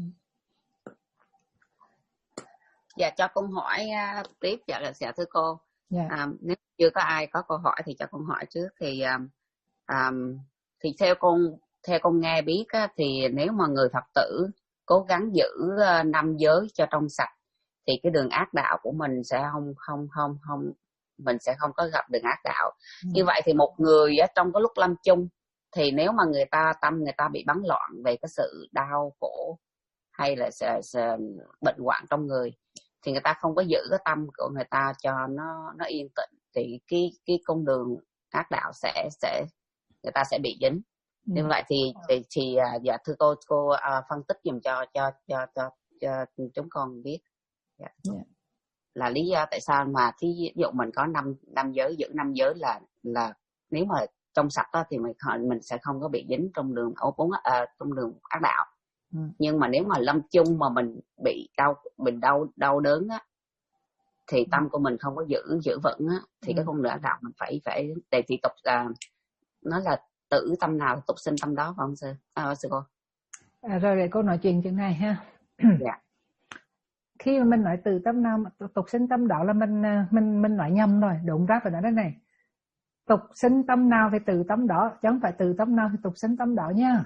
Dạ, cho con hỏi uh, tiếp. Dạ, dạ thưa cô. Dạ. À, nếu chưa có ai có câu hỏi thì cho con hỏi trước. Thì um, um, thì theo con theo con nghe biết á, thì nếu mà người Phật tử cố gắng giữ uh, năm giới cho trong sạch, thì cái đường ác đạo của mình sẽ không không không không mình sẽ không có gặp đường ác đạo. Ừ. Như vậy thì một người á, trong cái lúc lâm chung, thì nếu mà người ta tâm người ta bị bấn loạn về cái sự đau khổ hay là sẽ, sẽ bệnh hoạn trong người, thì người ta không có giữ cái tâm của người ta cho nó nó yên tĩnh, thì cái cái con đường ác đạo sẽ sẽ người ta sẽ bị dính. Ừ. Như vậy thì thì, thì dạ thưa cô cô uh, phân tích dùm cho cho cho cho, cho chúng con biết. Dạ. Yeah. Là lý do tại sao mà thí dụ mình có năm năm giới, giữ năm giới là là nếu mà trong sạch đó, thì mình mình sẽ không có bị dính trong đường ô bốn à, trong đường ác đạo. Ừ. Nhưng mà nếu mà lâm chung mà mình bị đau mình đau đau đớn á, thì tâm của mình không có giữ giữ vững á, thì ừ. cái con đường ác đạo mình phải phải để thị tục là nó là tử tâm nào tục sinh tâm đó, phải không sư? À, sư cô. À, rồi để cô nói chuyện chuyện này ha. Dạ. Khi mà mình nói từ tâm nào tục sinh tâm đó là mình mình mình nói nhầm rồi, đụng ra phải nói thế này. Tục sinh tâm nào thì từ tâm đó, chứ không phải từ tâm nào thì tục sinh tâm đó nha.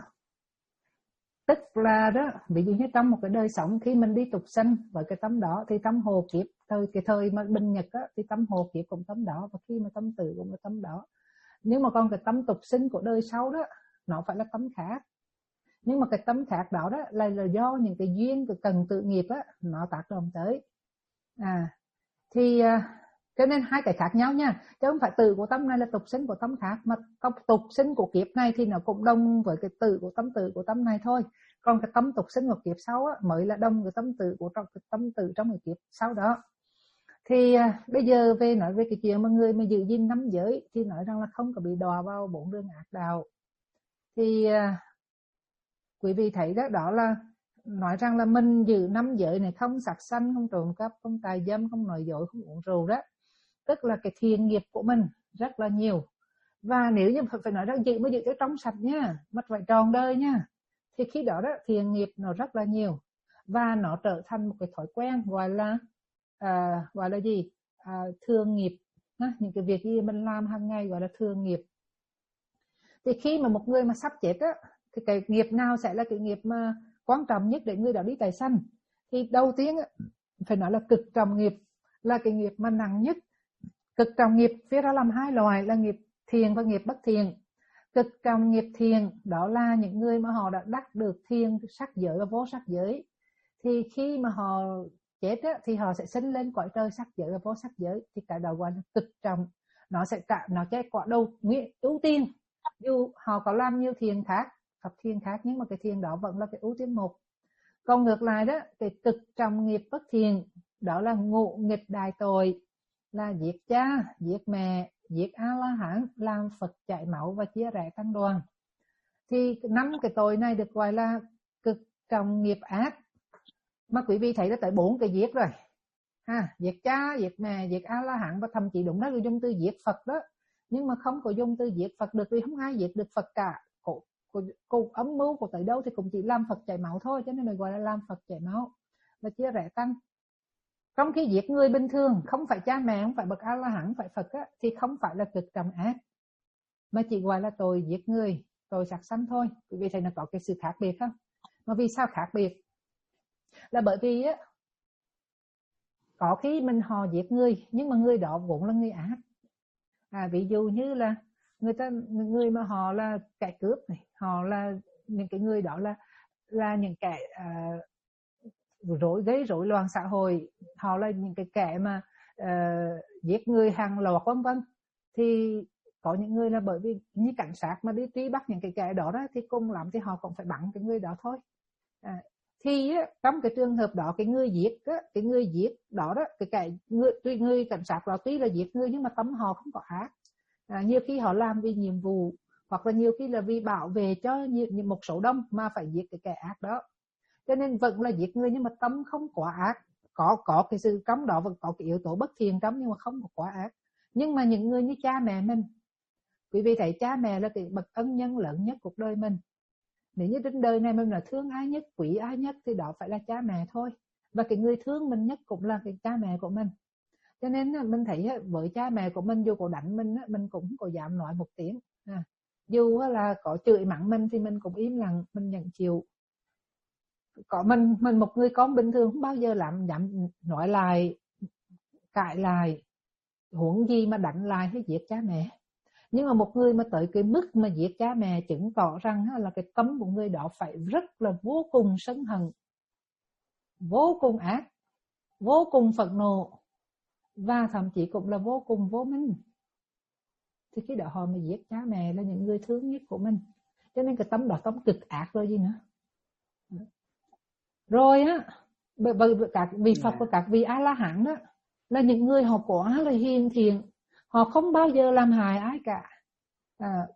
Tức là đó, ví dụ như trong một cái đời sống khi mình đi tục sinh với cái tâm đó thì tâm hồ kiếp, thời cái thời mà bình nhật á, thì tâm hồ kiếp cũng tâm đó, và khi mà tâm tử cũng là tâm đó. Nhưng mà còn cái tâm tục sinh của đời sau đó, nó phải là tâm khác. Nhưng mà cái tâm khác đó đó là, là do những cái duyên, cái cần tự nghiệp á, nó tác động tới. À, thì cho nên hai cái khác nhau nha, chứ không phải từ của tâm này là tục sinh của tâm khác, mà tục sinh của kiếp này thì nó cũng đồng với cái từ của tâm tử của tâm này thôi. Còn cái tâm tục sinh của kiếp sau á, mới là đồng với tâm tử của trong cái tâm tử trong cái kiếp sau đó. Thì à, bây giờ về nói về cái chuyện mà người mà giữ gìn năm giới thì nói rằng là không có bị đọa vào bốn đường ác đạo. Thì à, quý vị thấy đó, đó là nói rằng là mình giữ năm giới này, không sát sanh, không trộm cắp, không tà dâm, không nói dối, không uống rượu đó, tức là cái thiện nghiệp của mình rất là nhiều. Và nếu như phải nói rằng giữ mới giữ cho trong sạch nha, mất phải tròn đời nha, thì khi đó đó thiện nghiệp nó rất là nhiều, và nó trở thành một cái thói quen gọi là à, gọi là gì à, thường nghiệp. Những cái việc gì mình làm hàng ngày gọi là thường nghiệp. Thì khi mà một người mà sắp chết á, thì cái nghiệp nào sẽ là cái nghiệp mà quan trọng nhất để người đó đi tái sanh? Thì đầu tiên á, phải nói là cực trọng nghiệp là cái nghiệp mà nặng nhất. Cực trọng nghiệp phía ra làm hai loại là nghiệp thiền và nghiệp bất thiền. Cực trọng nghiệp thiền đó là những người mà họ đã đắc được thiền sắc giới và vô sắc giới. Thì khi mà họ chết á, thì họ sẽ sinh lên cõi trời sắc giới và vô sắc giới. Thì cái đó gọi là cực trọng. Nó sẽ trả, nó sẽ quả đầu nguyện ưu tiên. Dù họ có làm nhiều thiền khác, pháp thiền khác, nhưng mà cái thiền đó vẫn là cái ưu tiên một. Còn ngược lại đó, cái cực trọng nghiệp bất thiền đó là ngụ nghịch đại tội, là giết cha, giết mẹ, giết A-la-hán, làm Phật chảy máu và chia rẽ tăng đoàn. Thì năm cái tội này được gọi là cực trọng nghiệp ác. Mà quý vị thấy đã tới bốn cái giết rồi ha, giết cha, giết mẹ, giết A-la-hán, và thậm chí đúng đó là dùng từ giết Phật đó, nhưng mà không có dùng từ giết Phật được, vì không ai giết được Phật cả. Cùng âm mưu của tới đâu thì cũng chỉ làm Phật chảy máu thôi, cho nên mình gọi là làm Phật chảy máu và chia rẽ tăng. Trong khi giết người bình thường, không phải cha mẹ, không phải bậc A-la-hán, phải Phật á, thì không phải là cực trọng ác, mà chỉ gọi là tội giết người, tội sát sanh thôi. Quý vị thấy nó có cái sự khác biệt không? Mà vì sao khác biệt? Là bởi vì á, có khi mình họ giết người, nhưng mà người đó vốn là người ác. À, ví dụ như là người ta người mà họ là kẻ cướp này, họ là những cái người đó là là những kẻ uh, rối gây rối loạn xã hội, họ là những cái kẻ mà uh, giết người hàng loạt vân vân. Thì có những người là bởi vì như cảnh sát mà đi truy bắt những cái kẻ đó, đó thì cùng lắm thì họ cũng phải bắn cái người đó thôi. À, thì á, trong cái trường hợp đó, cái người giết á, cái người giết đó đó, cái kẻ người tuy người cảnh sát đó tuy là giết người nhưng mà tâm họ không có ác. À, nhiều khi họ làm vì nhiệm vụ, hoặc là nhiều khi là vì bảo vệ cho nhiều, một số đông mà phải giết cái kẻ ác đó. Cho nên vẫn là giết người nhưng mà tâm không quá ác. Có có cái sự trong đó vẫn có cái yếu tố bất thiện trong, nhưng mà không có quá ác. Nhưng mà những người như cha mẹ mình, quý vị thấy cha mẹ là cái bậc ân nhân lớn nhất cuộc đời mình. Nếu như trên đời này mình là thương ai nhất, quý ai nhất thì đó phải là cha mẹ thôi. Và cái người thương mình nhất cũng là cái cha mẹ của mình. Cho nên mình thấy với cha mẹ của mình, dù có đánh mình, mình cũng không có dám nói một tiếng. À, dù là có chửi mắng mình thì mình cũng im lặng, mình nhận chịu. Có mình mình một người con bình thường không bao giờ làm dám nói lại, cãi lại, huống gì mà đánh lại hay giết cha mẹ. Nhưng mà một người mà tới cái mức mà giết cha mẹ, chứng tỏ rằng là cái tâm của người đó phải rất là vô cùng sân hận. vô cùng ác, vô cùng phẫn nộ, và thậm chí cũng là vô cùng vô minh, thì khi đó họ mới giết cha mẹ là những người thương nhất của mình. Cho nên cái tâm đó tâm cực ác rồi gì nữa. Rồi á, các vị Phật và các vị A La Hán đó là những người họ quá là hiền thiện, họ không bao giờ làm hại ai cả. À,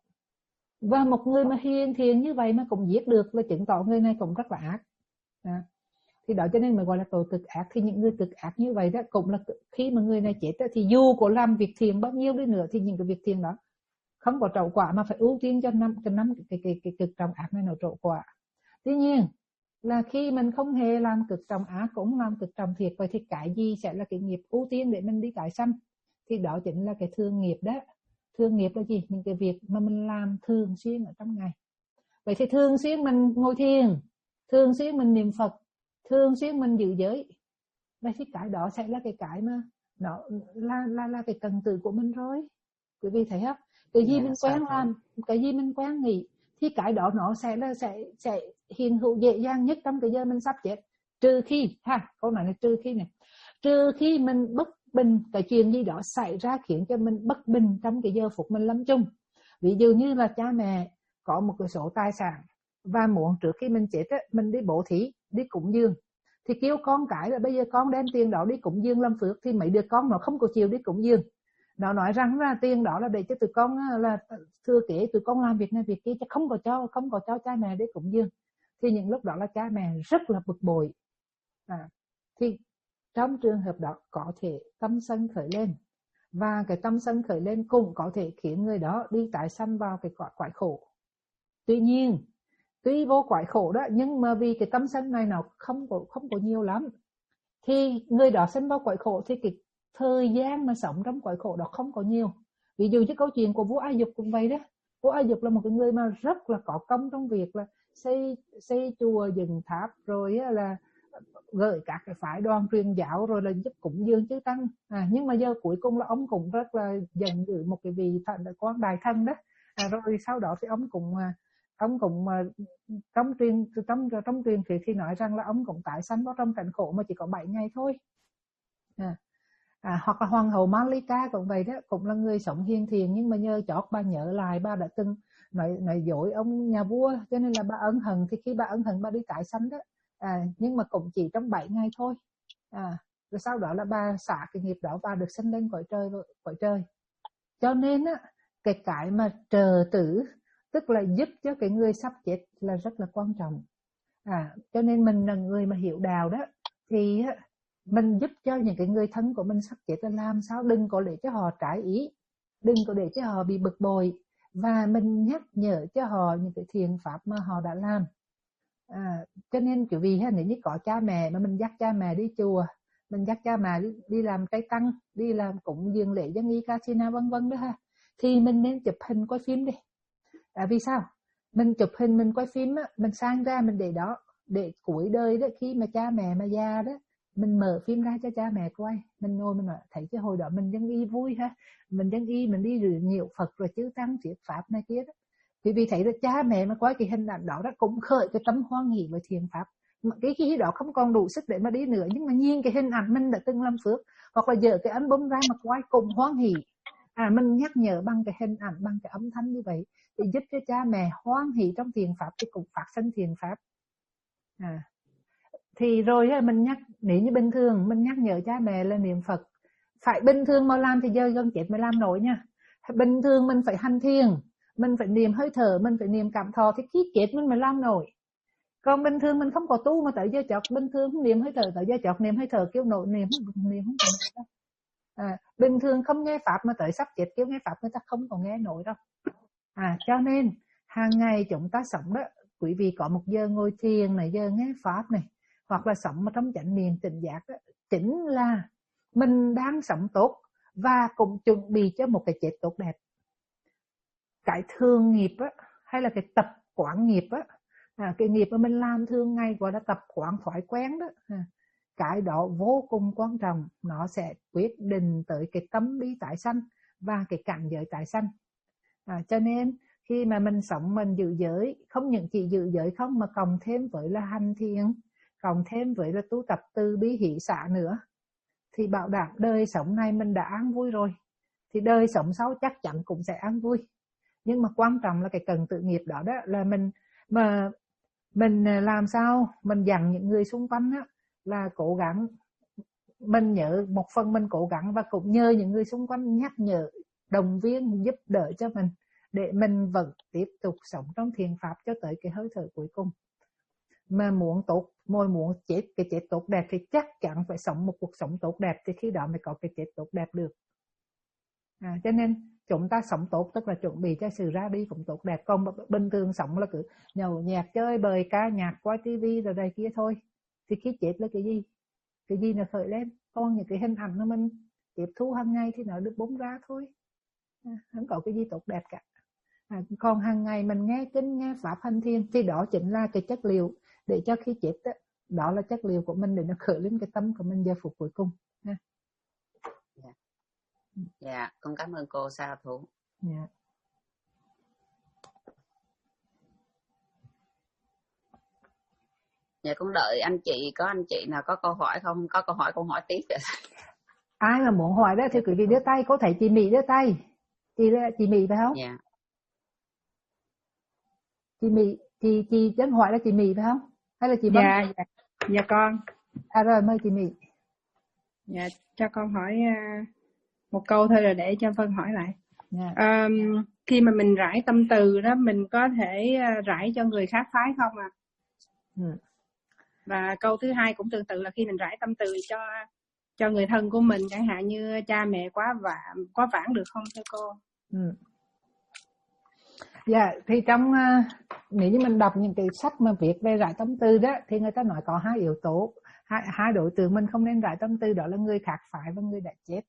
và một người mà hiền thiện như vậy mà cũng giết được là chứng tỏ người này cũng rất là ác. À, thì đó cho nên mình gọi là tội cực ác. Thì những người cực ác như vậy đó cũng là khi mà người này chết đó, thì dù có làm việc thiện bao nhiêu đi nữa thì những cái việc thiện đó không có trổ quả, mà phải ưu tiên cho năm cái năm cái cái, cái, cái cực trọng ác này nó trổ quả. Tuy nhiên là khi mình không hề làm cực trọng ác cũng làm cực trọng thiệt, vậy thì cái gì sẽ là cái nghiệp ưu tiên để mình đi tái sanh? Thì đó chính là cái thương nghiệp đó. Thương nghiệp là gì? Những cái việc mà mình làm thường xuyên ở trong ngày. Vậy thì thường xuyên mình ngồi thiền, thường xuyên mình niệm Phật, thường xuyên mình giữ giới, vậy thì cái đó sẽ là cái cái mà nó là là là cái cần từ của mình rồi. Quý vị thấy không? Cái gì yeah, mình quen làm, cái gì mình quen nghĩ, thì cái đó nó sẽ là sẽ sẽ hiện hữu dễ dàng nhất trong cái giờ mình sắp chết. Trừ khi ha, câu nói là trừ khi này, trừ khi mình bất bình, cái chuyện gì đó xảy ra khiến cho mình bất bình trong cái giờ phút mình lâm chung. Ví dụ như là cha mẹ có một cái số tài sản và muốn trước khi mình chết á, mình đi bố thí, đi cúng dường, thì kêu con cái là bây giờ con đem tiền đó đi cúng dường làm phước, thì mấy đứa con nó không có chịu đi cúng dường. Nó nói rằng là tiền đó là để cho tụi con là thừa kế, tụi con làm việc này việc kia, chứ không có cho không có cho cha mẹ đi cúng dường. Thì những lúc đó là cha mẹ rất là bực bội. À, thì trong trường hợp đó có thể tâm sân khởi lên, và cái tâm sân khởi lên cũng có thể khiến người đó đi tái sanh vào cái quả quái khổ. Tuy nhiên tuy vô quái khổ đó, nhưng mà vì cái tâm sân này nó không có không có nhiều lắm, thì người đó sinh vào quái khổ thì cái thời gian mà sống trong quái khổ đó không có nhiều. Ví dụ như câu chuyện của vua Ai Cập cũng vậy đó. Vua Ai Cập là một cái người mà rất là có công trong việc là xây xây chùa, dựng tháp, rồi là gửi các cái phái đoàn truyền giáo, rồi là giúp cúng dường chư tăng. À, nhưng mà giờ cuối cùng là ông cũng rất là giận dữ một cái vị thần quan đại thân đó. À, rồi sau đó thì ông cũng ông cũng trong truyền trong trong truyền thuyết thì nói rằng là ông cũng tái sanh vào trong cảnh khổ mà chỉ có bảy ngày thôi. À, à, hoặc là hoàng hậu Malika cũng vậy đó, cũng là người sống hiền thiện, nhưng mà nhờ chót bà nhớ lại bà đã từng nói nói dối ông nhà vua, cho nên là bà ân hận. Thì khi bà ân hận bà đi tái sanh đó, à, nhưng mà cũng chỉ trong bảy ngày thôi. À, rồi sau đó là bà xả cái nghiệp đó, bà được sinh lên cõi trời cõi trời. Cho nên á, cái cái mà trợ tử, tức là giúp cho cái người sắp chết là rất là quan trọng. À, cho nên mình là người mà hiểu đạo đó, thì mình giúp cho những cái người thân của mình sắp chết là làm sao đừng có để cho họ trái ý, đừng có để cho họ bị bực bội, và mình nhắc nhở cho họ những cái thiện pháp mà họ đã làm. À, cho nên kiểu vì nếu như có cha mẹ mà mình dắt cha mẹ đi chùa, mình dắt cha mẹ đi, đi làm trai tăng, đi làm cúng dường lễ dân y Kasina vân vân đó ha, thì mình nên chụp hình quay phim đi. À, vì sao? Mình chụp hình mình quay phim á, mình sang ra mình để đó, để cuối đời đó, khi mà cha mẹ mà già đó, mình mở phim ra cho cha mẹ quay, mình ngồi mình nói thấy cái hồi đó mình dân y vui ha, mình dân y mình đi rửa nhiều Phật rồi chư tăng thuyết pháp này kia đó. Thì vì thấy là cha mẹ mà quay cái hình ảnh đó đó cũng khởi cái tâm hoan hỷ với thiện pháp. Cái khi đó không còn đủ sức để mà đi nữa, nhưng mà nhìn cái hình ảnh mình đã từng làm phước, hoặc là dở cái album ra mà quay cùng hoan hỷ. À, mình nhắc nhở bằng cái hình ảnh, bằng cái âm thanh như vậy, để giúp cho cha mẹ hoan hỷ trong thiện pháp thì cũng phát sinh thiện pháp. À, thì rồi mình nhắc, nếu như bình thường mình nhắc nhở cha mẹ là niệm Phật, phải bình thường mà làm thì giờ gần chết mới làm nổi nha. Bình thường mình phải hành thiền, mình phải niệm hơi thở, mình phải niệm cảm thọ, thì khi chết mình mới làm nổi. Còn bình thường mình không có tu mà tới giờ chọt, bình thường niệm hơi thở tới giờ chọt niệm hơi thở kêu nổi niệm niệm không có. À, bình thường không nghe pháp mà tới sắp chết kêu nghe pháp người ta không còn nghe nổi đâu. À, cho nên hàng ngày chúng ta sống đó, quý vị có một giờ ngồi thiền này, giờ nghe pháp này, hoặc là sống mà trong chánh niệm tỉnh giác đó, chính là mình đang sống tốt và cũng chuẩn bị cho một cái chết tốt đẹp. Cái thường nghiệp á, hay là cái tập quán nghiệp á, à, cái nghiệp mà mình làm thường ngày gọi là tập quán thói quen đó, à, cái đó vô cùng quan trọng, nó sẽ quyết định tới cái tâm đi tái sanh và cái cảnh giới tái sanh. À, cho nên khi mà mình sống mình giữ giới, không những chỉ giữ giới không mà cộng thêm với là hành thiền, cộng thêm với là tu tập từ bi hỷ xả nữa, thì bảo đảm đời sống này mình đã an vui rồi, thì đời sống sau chắc chắn cũng sẽ an vui. Nhưng mà quan trọng là cái cần tự nghiệp đó đó là mình mà mình làm sao mình dặn những người xung quanh á, là cố gắng, mình nhớ một phần mình cố gắng và cũng nhờ những người xung quanh nhắc nhở, động viên, giúp đỡ cho mình để mình vẫn tiếp tục sống trong thiền pháp cho tới cái hơi thở cuối cùng. Mà muốn tốt, môi muốn chết cái chết tốt đẹp thì chắc chắn phải sống một cuộc sống tốt đẹp, thì khi đó mới có cái chết tốt đẹp được. À, cho nên chúng ta sống tốt tức là chuẩn bị cho sự ra đi cũng tốt đẹp. Còn bình thường sống là cứ nhậu nhẹt chơi bời ca nhạc qua tivi rồi đây kia thôi, thì khi chết là cái gì, cái gì nó khởi lên. Còn những cái hình ảnh mà mình tiếp thu hàng ngày thì nó được bung ra thôi, à, không có cái gì tốt đẹp cả. À, còn hàng ngày mình nghe kinh nghe pháp hành thiền thì đó chính là cái chất liệu để cho khi chết đó, đó là chất liệu của mình để nó khởi lên cái tâm của mình giờ phút cuối cùng. Ha. Dạ, dạ, con cảm ơn cô Sa Thủ. Dạ. Dạ, con đợi anh chị, có anh chị nào có câu hỏi không? Có câu hỏi con hỏi tiếp vậy. Ai mà muốn hỏi đó thì quý vị đưa tay. Có thể chị Mỹ đưa tay. Chị chị Mỹ phải không? Dạ. Chị Mỹ, chị chị đến hỏi là chị Mỹ phải không? Hay là chị Vân? Dạ, dạ, dạ con. À rồi, mời chị Mỹ. Dạ, cho con hỏi uh, một câu thôi rồi để cho Vân hỏi lại. Yeah. Um, khi mà mình rải tâm từ đó, mình có thể uh, rải cho người khác phái không ạ? À? Ừ. Và câu thứ hai cũng tương tự là khi mình rải tâm từ cho cho người thân của mình, chẳng hạn như cha mẹ quá vãn quá vãn được không thưa cô? Ừ. Dạ, thì trong uh, nếu như mình đọc những cái sách mà viết về rải tâm từ đó thì người ta nói có hai yếu tố, hai, hai đối tượng mình không nên rải tâm từ, đó là người khác phái và người đã chết.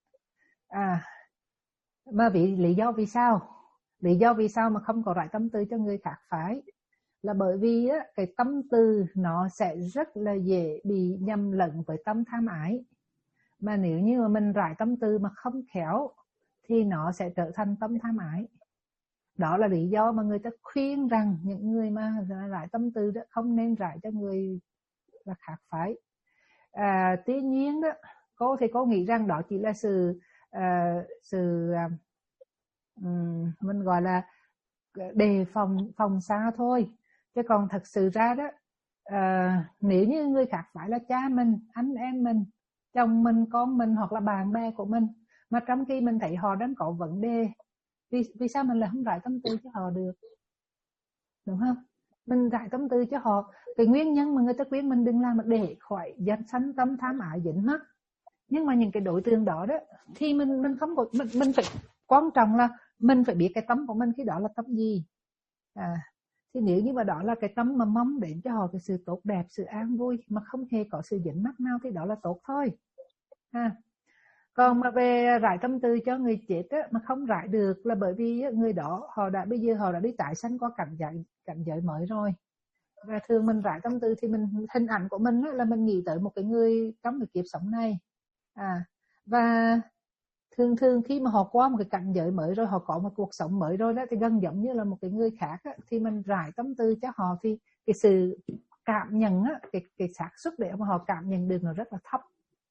À, mà vì lý do vì sao? Lý do vì sao mà không có rải tâm từ cho người khác phái là bởi vì á, cái tâm từ nó sẽ rất là dễ bị nhầm lẫn với tâm tham ái. Mà nếu như mà mình rải tâm từ mà không khéo thì nó sẽ trở thành tâm tham ái. Đó là lý do mà người ta khuyên rằng những người mà rải tâm từ đó không nên rải cho người là khác phái. À, tuy nhiên đó, cô thì cô nghĩ rằng đó chỉ là sự uh, sự um, mình gọi là đề phòng phòng xa thôi. Chứ còn thật sự ra đó, uh, nếu như người khác phái là cha mình, anh em mình, chồng mình, con mình hoặc là bạn bè của mình, mà trong khi mình thấy họ đang có vấn đề, vì, vì sao mình lại không rải tâm tư cho họ được, đúng không? Mình rải tâm tư cho họ, cái nguyên nhân mà người ta khuyên mình đừng làm để khỏi dần sanh tâm tham ái dính mắc. Nhưng mà những cái đối tượng đó đó thì mình mình không có, mình, mình phải quan trọng là mình phải biết cái tâm của mình khi đó là tâm gì. À, thì nếu như mà đó là cái tâm mà mong đến cho họ cái sự tốt đẹp, sự an vui mà không hề có sự dính mắc nào thì đó là tốt thôi. À, còn mà về rải tâm từ cho người chết á, mà không rải được là bởi vì á, người đó họ đã bây giờ họ đã đi tái sanh qua cảnh giới cảnh giới mới rồi. Và thường mình rải tâm từ thì mình hình ảnh của mình á, là mình nghĩ tới một cái người trong cái kiếp sống này. À, và thường thường khi mà họ qua một cái cảnh giới mới rồi, họ có một cuộc sống mới rồi đó, thì gần giống như là một cái người khác á, thì mình rải tâm tư cho họ thì cái sự cảm nhận á, cái cái xác suất để mà họ cảm nhận được nó rất là thấp.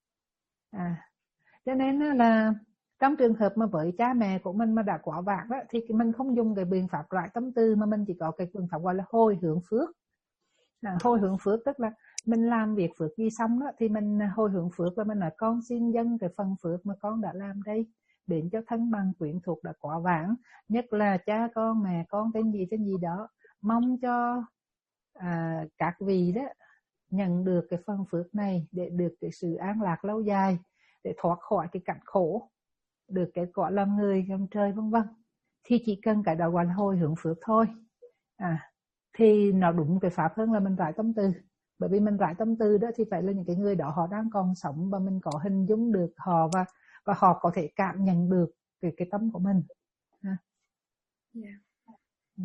À, cho nên là trong trường hợp mà với cha mẹ của mình mà đã quá vãng đó, thì mình không dùng cái biện pháp rải tâm tư, mà mình chỉ có cái biện pháp gọi là hồi hướng phước. À, hồi hướng phước tức là mình làm việc phước gì xong đó thì mình hồi hướng phước, và mình nói con xin dâng cái phần phước mà con đã làm đây đến cho thân bằng quyến thuộc đã quá vãng, nhất là cha con mẹ con tên gì tên gì đó, mong cho à, các vị đó nhận được cái phần phước này để được cái sự an lạc lâu dài, để thoát khỏi cái cảnh khổ, được cái gọi là người gầm trời vân vân. Thì chỉ cần cái đó gọi là hồi hướng phước thôi. À, thì nó đúng cái pháp hơn là mình rải tâm từ. Bởi vì mình rải tâm từ đó thì phải là những cái người đó họ đang còn sống và mình có hình dung được họ, và và họ có thể cảm nhận được cái cái tâm của mình. Ha. Yeah. Ừ.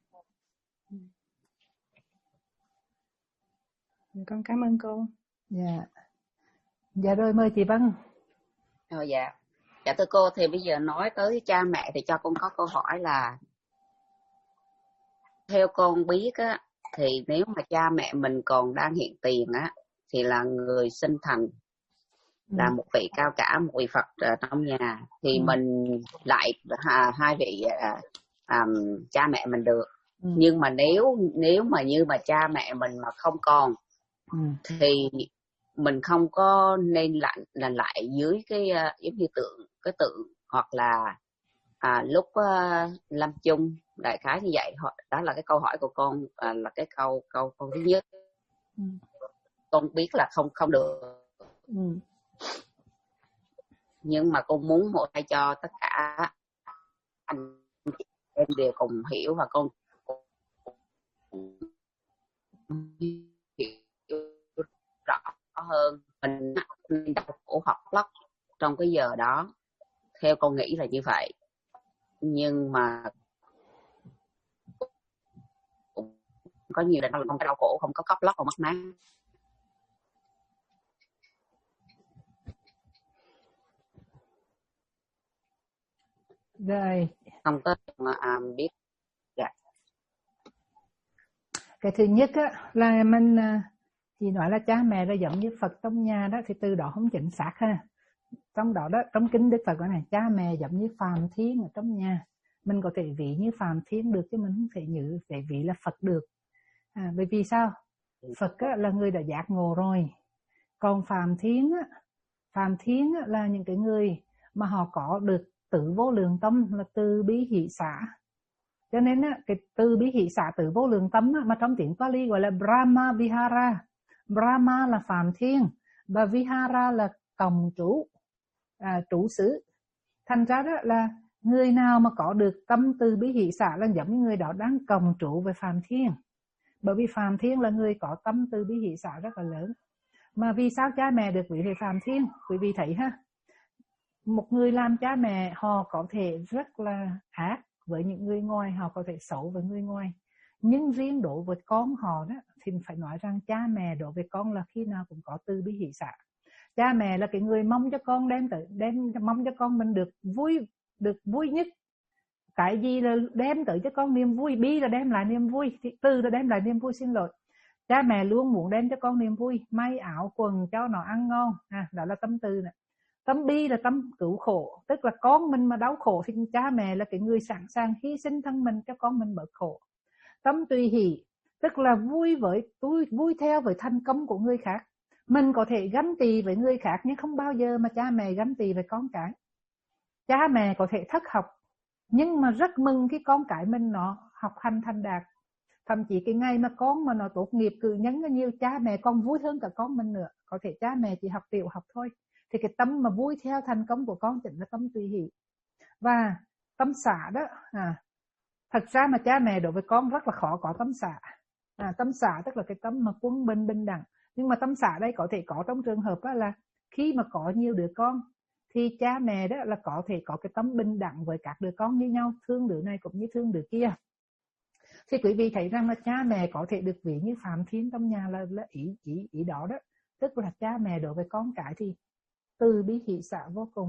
Con cảm ơn cô. Dạ. Dạ rồi, mời chị Vân. Ờ, dạ. Dạ thưa cô, thì bây giờ nói tới cha mẹ thì cho con có câu hỏi là theo con biết á, thì nếu mà cha mẹ mình còn đang hiện tiền á thì là người sinh thành, ừ. là một vị cao cả, một vị Phật trong nhà, thì ừ. mình lại à, hai vị à, à, cha mẹ mình được. ừ. Nhưng mà nếu nếu mà như mà cha mẹ mình mà không còn, ừ. thì mình không có nên lại là lại dưới cái uh, giống như tượng cái tượng hoặc là à, lúc uh, lâm chung, đại khái như vậy. Đó là cái câu hỏi của con, à, là cái câu câu câu thứ nhất. ừ. Con biết là không không được, ừ. nhưng mà con muốn một tay cho tất cả anh em đều cùng hiểu, và con hiểu rõ hơn mình đau khổ hoặc lóc trong cái giờ đó. Theo con nghĩ là như vậy, nhưng mà có nhiều lần không có đau khổ, không có khóc lóc, không mất mát. Rồi không có à, biết. Dạ. Cái thứ nhất á, là mình chỉ nói là cha mẹ là giống như Phật trong nhà đó, thì từ đó không chính xác ha. Trong đó đó, trong kinh Đức Phật nói này, cha mẹ giống như phàm thiên ở trong nhà. Mình có thể ví như phàm thiên được, chứ mình không thể như thể ví là Phật được. À, bởi vì sao? Phật á, là người đã giác ngộ rồi. Còn phàm thiên á, phàm thiên á, là những cái người mà họ có được tự vô lượng tâm, là từ bi hỷ xả. Cho nên á, cái từ bi hỷ xả tự vô lượng tâm á, mà trong tiếng Pali gọi là Brahma Vihara. Brahma là phàm thiên và Vihara là cộng trú, à, trú xứ. Thành ra đó là người nào mà có được tâm từ bi hỷ xả là giống như người đó đang cộng trú với phàm thiên. Bởi vì phàm thiên là người có tâm từ bi hỷ xả rất là lớn. Mà vì sao cha mẹ được vị về phàm thiên? Quý vị thấy ha, một người làm cha mẹ họ có thể rất là ác với những người ngoài, họ có thể xấu với người ngoài. Nhưng riêng đối với con họ đó, thì phải nói rằng cha mẹ đối với con là khi nào cũng có từ bi hỷ xả. Cha mẹ là cái người mong cho con đem tới, đem mong cho con mình được vui, được vui nhất. Cái gì là đem tới cho con niềm vui, bi là đem lại niềm vui, từ là đem lại niềm vui, xin lỗi. Cha mẹ luôn muốn đem cho con niềm vui, may áo quần cho nó ăn ngon, à, đó là tâm từ này. Tâm bi là tâm cứu khổ, tức là con mình mà đau khổ thì cha mẹ là cái người sẵn sàng hy sinh thân mình cho con mình bớt khổ. Tâm tùy hỷ, tức là vui với vui, vui theo với thành công của người khác. Mình có thể ganh tị với người khác, nhưng không bao giờ mà cha mẹ ganh tị với con cái. Cha mẹ có thể thất học, nhưng mà rất mừng khi con cái mình nó học hành thành đạt. Thậm chí cái ngày mà con mà nó tốt nghiệp cử nhân nhiều, cha mẹ còn vui hơn cả con mình nữa. Có thể cha mẹ chỉ học tiểu học thôi, thì cái tâm mà vui theo thành công của con chính là tâm tùy hỷ. Và tâm xả đó, à, thật ra mà cha mẹ đối với con rất là khó có tâm xả. À, tâm xả tức là cái tâm mà quân bình bình đẳng. Nhưng mà tâm xả đây có thể có trong trường hợp đó là khi mà có nhiều đứa con, thì cha mẹ đó là có thể có cái tâm bình đẳng với các đứa con như nhau, thương đứa này cũng như thương đứa kia. Thì quý vị thấy rằng là cha mẹ có thể được ví như phàm thiên trong nhà là, là ý, ý, ý đó đó. Tức là cha mẹ đối với con cái thì từ bi hỷ xả vô cùng.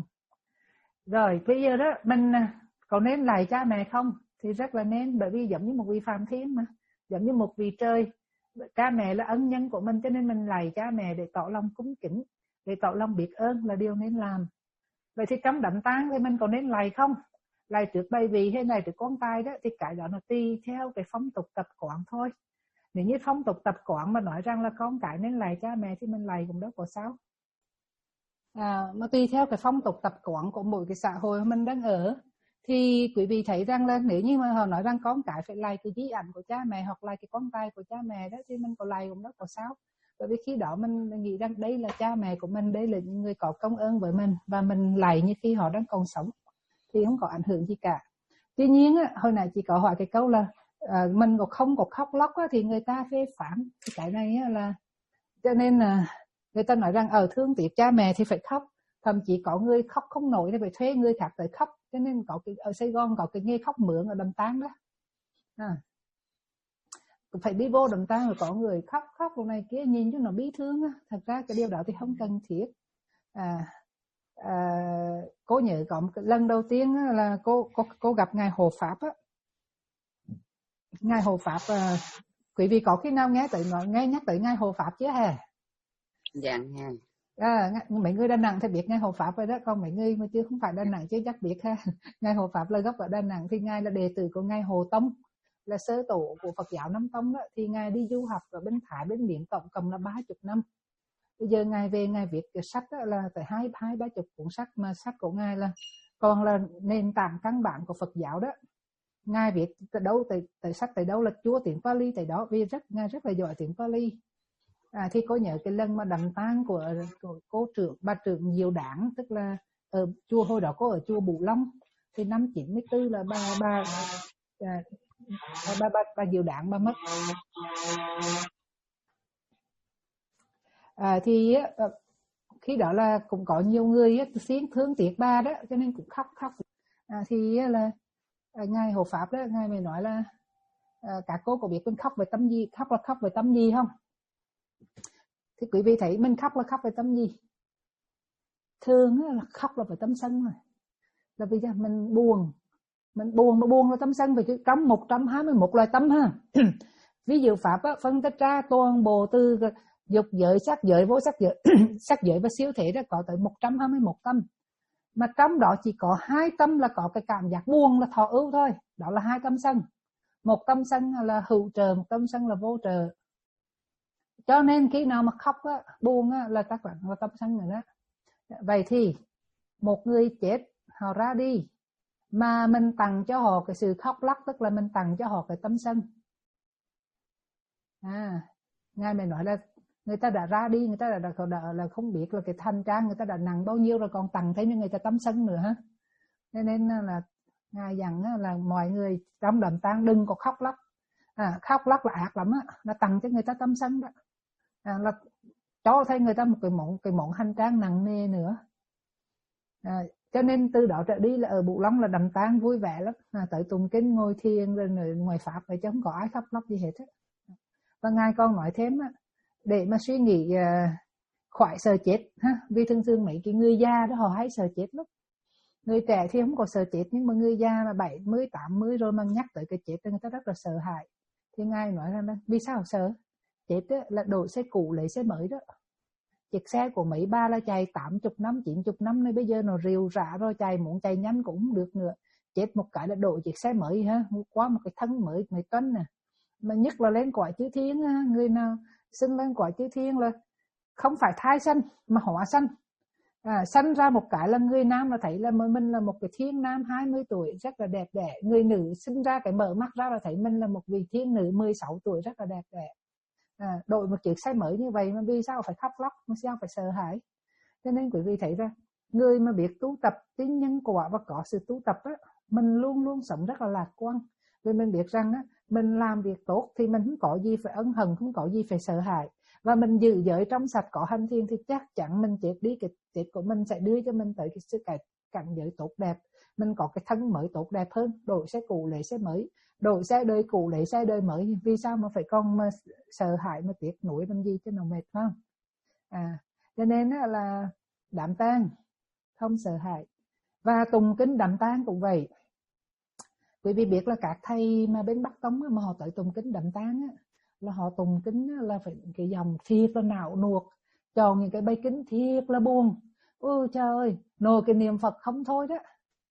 Rồi bây giờ đó mình có nên lạy cha mẹ không? Thì rất là nên, bởi vì giống như một vị phàm thiên mà, giống như một vị trời. Cha mẹ là ân nhân của mình, cho nên mình lạy cha mẹ để tỏ lòng cúng kính, để tỏ lòng biết ơn là điều nên làm. Vậy thì trong đảnh tang thì mình có nên lạy không? Lạy trước baby vì hay lạy trước con trai đó, thì cái đó nó tùy theo cái phong tục tập quán thôi. Nếu như phong tục tập quán mà nói rằng là con cái nên lạy cha mẹ thì mình lạy cũng đâu có sao. À, mà tùy theo cái phong tục tập quán của mỗi cái xã hội mà mình đang ở, thì quý vị thấy rằng là nếu như mà họ nói rằng con cái phải lạy cái di ảnh của cha mẹ hoặc là cái con trai của cha mẹ đó, thì mình có lạy cũng đâu có sao. Bởi vì khi đó mình nghĩ rằng đây là cha mẹ của mình, đây là những người có công ơn với mình, và mình lạy như khi họ đang còn sống thì không có ảnh hưởng gì cả. Tuy nhiên hồi nãy chị có hỏi cái câu là à, mình có không có khóc lóc á, thì người ta phê phán cái này là, cho nên là người ta nói rằng ở thương tiếc cha mẹ thì phải khóc. Thậm chí có người khóc không nổi thì phải thuê người khác tới khóc. Cho nên có cái, ở Sài Gòn có cái nghề khóc mượn ở đám tang đó, à, phải đi vô đám tang rồi có người khóc khóc lúc này kia nhìn cho nó bi thương á. Thật ra cái điều đó thì không cần thiết. À, à, cô nhớ có một lần đầu tiên là cô cô cô gặp ngài Hộ Pháp á. Ngài Hộ Pháp à, quý vị có khi nào nghe tới nói nghe nhắc tới Ngài Hộ Pháp chưa hả? Dạ nghe. À, mấy người Đà Nẵng thì biết Ngài Hộ Pháp rồi đó, còn mấy người mà chưa không phải Đà Nẵng chưa chắc biết ha. Ngài Hộ Pháp là gốc ở Đà Nẵng, thì Ngài là đệ tử của Ngài Hồ Tông, là sơ tổ của Phật giáo Nam Tông đó. Thì Ngài đi du học ở bên Thái, bên Miến tổng cộng là ba mươi năm. Bây giờ Ngài về Ngài viết cái sách đó là tới hai hai ba chục cuốn sách, mà sách của Ngài là còn là nền tảng căn bản của Phật giáo đó. Ngài viết từ đâu tới, tới sách tới đâu là chúa tiếng Pali tới đó, vì rất Ngài rất là giỏi tiếng Pali. À, thì có nhớ cái lần mà đầm tang của, của cô trưởng bà trưởng Diệu Đảng, tức là ở chùa, hồi đó cô ở chùa Bửu Long, thì năm chín mươi tư là bà bà bà bà, bà, bà, bà Diệu Đảng bà mất. À, thì khi đó là cũng có nhiều người xiên thương tiếc bà đó, cho nên cũng khóc khóc. À, thì là Ngài Hộ Pháp đó, Ngài mới nói là à, các cô có biết mình khóc về tâm gì, khóc là khóc về tâm gì không? Thì quý vị thấy mình khóc là khóc về tâm gì? Thường là khóc là về tâm sân rồi. Là vì mình buồn, mình buồn mà buồn là tâm sân, vì trong một trăm hai mươi mốt loài tâm ha. Ví dụ Pháp á, phân tích ra toàn bộ từ dục giới, sắc giới, vô sắc giới, sắc giới và siêu thể đó có tới một trăm hai mươi mốt tâm. Mà trong đó chỉ có hai tâm là có cái cảm giác buồn là thọ ưu thôi. Đó là hai tâm sân. Một tâm sân là hữu trợ, một tâm sân là vô trợ. Cho nên khi nào mà khóc á, buồn á, là các bạn là tâm sân rồi đó. Vậy thì một người chết, họ ra đi, mà mình tặng cho họ cái sự khóc lóc, tức là mình tặng cho họ cái tâm sân. À, Ngài mới nói là người ta đã ra đi, người ta đã, đã, đã là không biết là cái thanh trang người ta đã nặng bao nhiêu rồi, còn tặng thêm cho người ta tâm sân nữa ha. Nên là Ngài dặn là mọi người trong đám tang đừng có khóc lóc. À, khóc lóc là ác lắm á, là tặng cho người ta tâm sân đó. À, là cho thấy người ta một cái món cái món hành trang nặng nề nữa. À, cho nên từ đó trở đi là ở Bửu Long là đám tang vui vẻ lắm. À, tới tụng kinh ngồi thiền rồi ngoài pháp vậy chứ không có ai khóc lóc gì hết á. Và Ngài còn nói thêm á, để mà suy nghĩ uh, khỏi sợ chết ha, vì thường thường mấy cái người già đó họ hay sợ chết lắm. Người trẻ thì không có sợ chết, nhưng mà người già mà bảy mươi, tám mươi rồi mà nhắc tới cái chết thì người ta rất là sợ hãi. Thì Ngài nói rằng là vì sao sợ? Chết á, là đổi xe cũ lấy xe mới đó. Chiếc xe của mấy ba là chạy tám mươi năm, chín mươi năm này, bây giờ nó rìu rã rồi, chạy muốn chạy nhanh cũng không được nữa. Chết một cái là đổi chiếc xe mới ha, qua một cái thân mới mấy tuần nè. Mà nhất là lên cõi chư thiên, người nào sinh lên cõi chư thiên là không phải thai sanh mà hóa sanh. À, sanh ra một cái là người nam là thấy là mình là một cái thiên nam hai mươi tuổi rất là đẹp đẽ. Người nữ sinh ra cái mở mắt ra là thấy mình là một vị thiên nữ mười sáu tuổi rất là đẹp đẽ. À, đổi một chiếc xe mới như vậy mà vì sao phải khóc lóc, vì sao phải sợ hãi? Cho nên quý vị thấy ra, người mà biết tu tập tín nhân quả và có sự tu tập á, mình luôn luôn sống rất là lạc quan. Vì mình biết rằng á, mình làm việc tốt thì mình không có gì phải ân hận, không có gì phải sợ hãi. Và mình giữ giới trong sạch có hành thiền thì chắc chắn mình chết đi, cái chết của mình sẽ đưa cho mình tới cái sự cảnh giới tốt đẹp. Mình có cái thân mới tốt đẹp hơn, đổi xe cũ lấy xe mới, đổi xe đời cũ lấy xe đời mới. Vì sao mà phải còn mà sợ hãi mà tiếc nuối làm gì cho nó mệt phải không? À, cho nên là đám tang không sợ hãi. Và tụng kinh đám tang cũng vậy. Quý vị biết là các thầy mà bên Bắc Tông mà họ tới tụng kinh đám tang á, là họ tụng kinh là phải cái dòng thiệt là não nuột, chọn những cái bài kinh thiệt là buồn. Ôi trời ơi, nồi cái niệm Phật không thôi đó,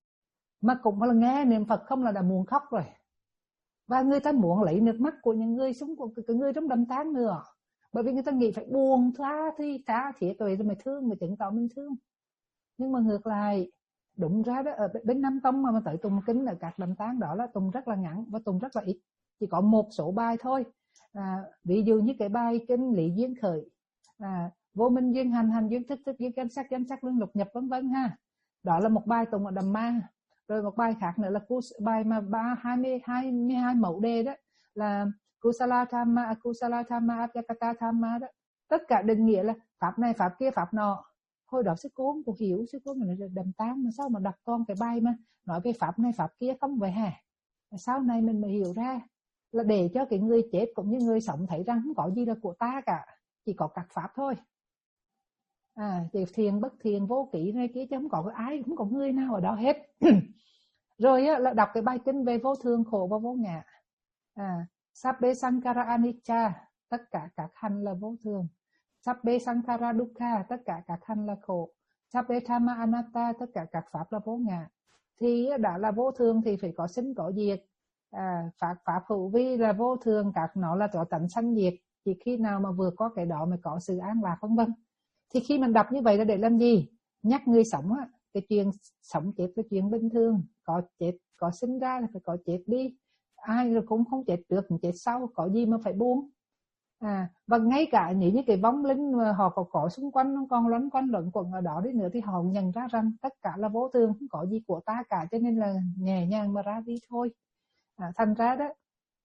mà cũng là nghe niệm Phật không là đã muốn khóc rồi. Và người ta muốn lấy nước mắt của những người sống của cái người trong đám tang nữa, bởi vì người ta nghĩ phải buồn tha thì tha thiệt rồi mới thương, mới chứng tỏ mình thương. Nhưng mà ngược lại, đúng ra đó ở bên Nam Tông mà, mà tới tụng kinh ở các đám tang đó là tụng rất là ngắn và tụng rất là ít, chỉ có một số bài thôi. À, ví dụ như cái bài kinh Lý Duyên Khởi, à, vô minh duyên hành, hành duyên thức, thức duyên danh sắc, danh sắc lương lục nhập vân vân ha. Đó là một bài tụng ở Đàm Ma. Rồi một bài khác nữa là bài mà ba hai mươi hai mẫu đề đó là Kusala Thamma, Akusala Thamma, Avyakata Thamma đó. Tất cả định nghĩa là pháp này, pháp kia, pháp nọ. Hồi đó sư cô không có hiểu, sư cô mình là đầm tang mà sao mà đọc con cái bài mà nói về pháp này, pháp kia không vậy hả? Sau này mình mới hiểu ra là để cho cái người chết cũng như người sống thấy rằng không có gì là của ta cả, chỉ có các pháp thôi. À, thì thiền bất thiền vô kỷ này kia chứ không có ai, không có người nào ở đó hết. Rồi á, là đọc cái bài kinh về vô thường khổ và vô ngã. À, Sabbe Sankara Anicca, tất cả các hành là vô thường. Sabbe Sankara Dukkha, tất cả các hành là khổ. Sabbe Dhamma Anatta, tất cả các pháp là vô ngã. Thì đã là vô thường thì phải có sinh có diệt. À, pháp pháp hữu vi là vô thường, các nó là có tánh sanh diệt. Chỉ khi nào mà vừa có cái đó mới có sự an lạc, vân vân. Thì khi mình đọc như vậy là để làm gì? Nhắc người sống á, cái chuyện sống chết là chuyện bình thường, có chết, có sinh ra là phải có chết đi. Ai rồi cũng không chết trước, cũng chết sau, có gì mà phải buông. À, và ngay cả những cái vong linh mà họ có, có xung quanh, nó còn loanh quanh luẩn quẩn ở đó đi nữa thì họ nhận ra rằng tất cả là vô thường, không có gì của ta cả, cho nên là nhẹ nhàng mà ra đi thôi. À, thành ra đó,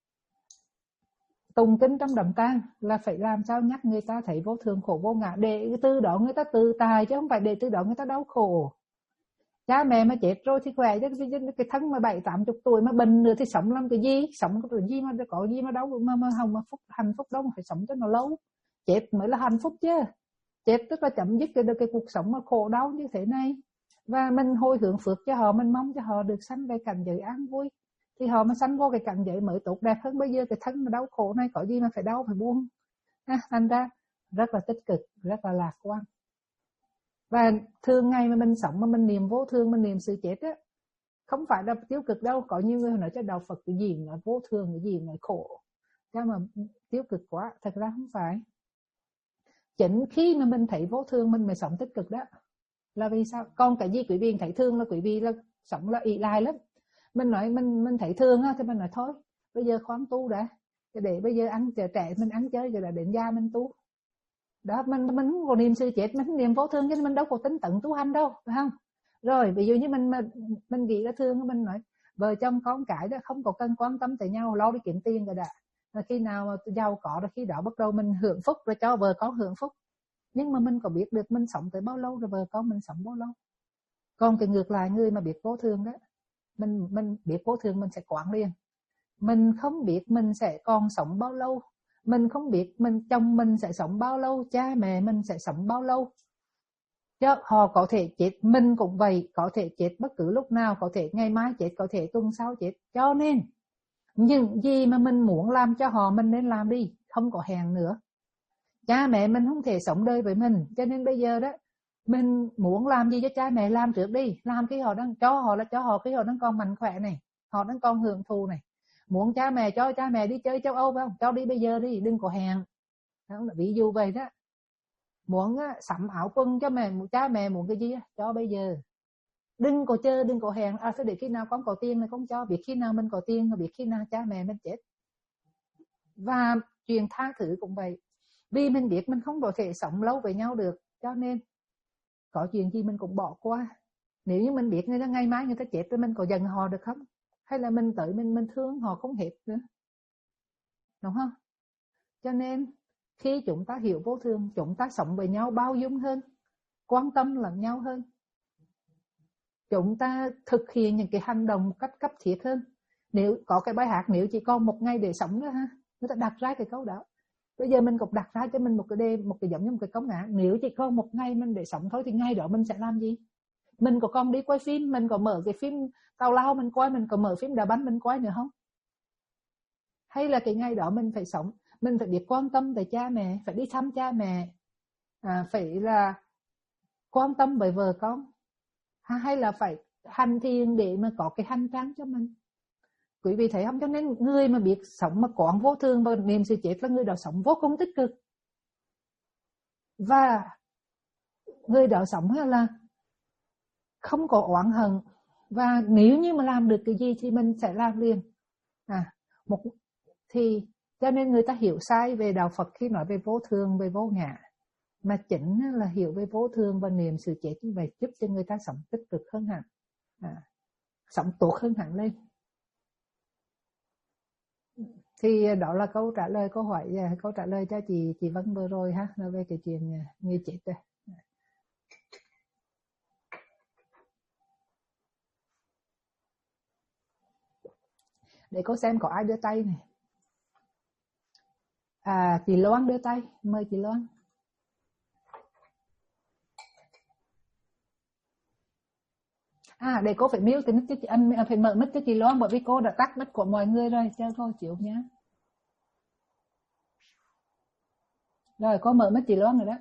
tụng kinh trong đầm tang là phải làm sao nhắc người ta thấy vô thường khổ vô ngã, để từ đó người ta tự tài, chứ không phải để từ đó người ta đau khổ. Cha mẹ mà chết rồi thì khỏe, chứ cái thân mà bảy tám chục tuổi mà bệnh nữa thì sống làm cái gì? Sống cái gì mà có gì mà đâu mà mà hồng mà phúc hạnh phúc đâu, mà phải sống cho nó lâu. Chết mới là hạnh phúc chứ. Chết tức là chấm dứt cái được cái cuộc sống mà khổ đau như thế này. Và mình hồi hướng phước cho họ, mình mong cho họ được sanh về cảnh giới an vui. Thì họ mà sanh vô cái cảnh giới mới tốt đẹp hơn bây giờ. Cái thân mà đau khổ này có gì mà phải đau phải buông. À, thành ra rất là tích cực, rất là lạc quan. Và thường ngày mà mình sống mà mình niệm vô thường, mình niệm sự chết á, không phải là tiêu cực đâu. Có nhiều người nói cho đạo Phật cái gì nói vô thường, cái gì nói khổ, cho mà tiêu cực quá. Thật ra không phải. Chính khi mà mình thấy vô thường mình mới sống tích cực đó. Là vì sao? Còn cái gì quý vị thấy thương là quý vị là sống là ỷ lại lắm. Mình nói mình mình thấy thương á thì mình nói thôi, bây giờ khoan tu đã, để bây giờ ăn trẻ trẻ mình ăn chơi rồi là đến già mình tu. Đó, mình mình không có niệm sự chết, mình niệm vô thường, chứ mình đâu có tính tận tu hành đâu, phải không? Rồi ví dụ như mình mình, mình nghĩ là thương, mình nói vợ chồng con cái đó không có cần quan tâm tới nhau, lo đi kiếm tiền rồi đã. Rồi khi nào mà giàu có rồi khi đó bắt đầu mình hưởng phúc rồi cho vợ con hưởng phúc. Nhưng mà mình có biết được mình sống tới bao lâu rồi vợ con mình sống bao lâu? Còn cái ngược lại, người mà biết vô thường đó, mình mình biết vô thường mình sẽ quản liền. Mình không biết mình sẽ còn sống bao lâu, mình không biết mình chồng mình sẽ sống bao lâu, cha mẹ mình sẽ sống bao lâu. Chứ họ có thể chết, mình cũng vậy, có thể chết bất cứ lúc nào, có thể ngày mai chết, có thể tuần sau chết. Cho nên những gì mà mình muốn làm cho họ mình nên làm đi, không có hẹn nữa. Cha mẹ mình không thể sống đời với mình, cho nên bây giờ đó mình muốn làm gì cho cha mẹ làm trước đi, làm khi họ đang cho họ là cho họ khi họ đang còn mạnh khỏe này, họ đang còn hưởng thụ này. Muốn cha mẹ cho cha mẹ đi chơi châu Âu phải không? Cho đi bây giờ đi, đừng có hẹn. Đó là ví dụ vậy đó. Muốn sắm áo quần cho mẹ, cha mẹ muốn cái gì cho bây giờ. Đừng có chơi, đừng có hẹn. À, để khi nào con có tiền này con cho, biết khi nào mình có tiền, biết khi nào cha mẹ mình chết. Và chuyện tha thứ cũng vậy. Vì mình biết mình không có thể sống lâu với nhau được, cho nên có chuyện gì mình cũng bỏ qua. Nếu như mình biết người ta ngày mai người ta chết rồi, mình có giận họ được không? Hay là mình tới mình mình thương họ không hết nữa, đúng không? Cho nên khi chúng ta hiểu vô thường, chúng ta sống với nhau bao dung hơn, quan tâm lẫn nhau hơn. Chúng ta thực hiện những cái hành động một cách cấp thiết hơn. Nếu có cái bài hát nếu chỉ còn một ngày để sống nữa ha, người ta đặt ra cái câu đó. Bây giờ mình cũng đặt ra cho mình một cái đề, một cái giống như một cái câu ngã. Nếu chỉ còn một ngày mình để sống thôi thì ngày đó mình sẽ làm gì? Mình có còn đi quay phim, mình có mở cái phim tào lao mình coi, mình có mở phim đá banh mình coi nữa không? Hay là cái ngày đó mình phải sống, mình phải biết quan tâm tới cha mẹ, phải đi thăm cha mẹ, à, phải là quan tâm với vợ con, hay là phải hành thiền để mà có cái hành trang cho mình. Quý vị thấy không? Cho nên người mà biết sống mà quán vô thường và niệm sự chết là người đó sống vô cùng tích cực. Và người đó sống là không có oán hận. Và nếu như mà làm được cái gì thì mình sẽ làm liền. À, một thì cho nên người ta hiểu sai về đạo Phật khi nói về vô thường, về vô ngã. Mà chính là hiểu về vô thường và niệm sự chết như vậy, giúp cho người ta sống tích cực hơn hẳn, à, sống tốt hơn hẳn lên. Thì đó là câu trả lời câu hỏi, câu trả lời cho chị chị Vân vừa rồi ha, là về cái chuyện người chết đây. Để cô xem có ai đưa tay này. À, chị Loan đưa tay, mời chị Loan. À, để cô phải mute cái mic cho chị, anh phải mở mic cho chị Loan, bởi vì cô đã tắt mic của mọi người rồi, cho cô chịu nhé. Rồi con mở mắt chị Loan rồi đó.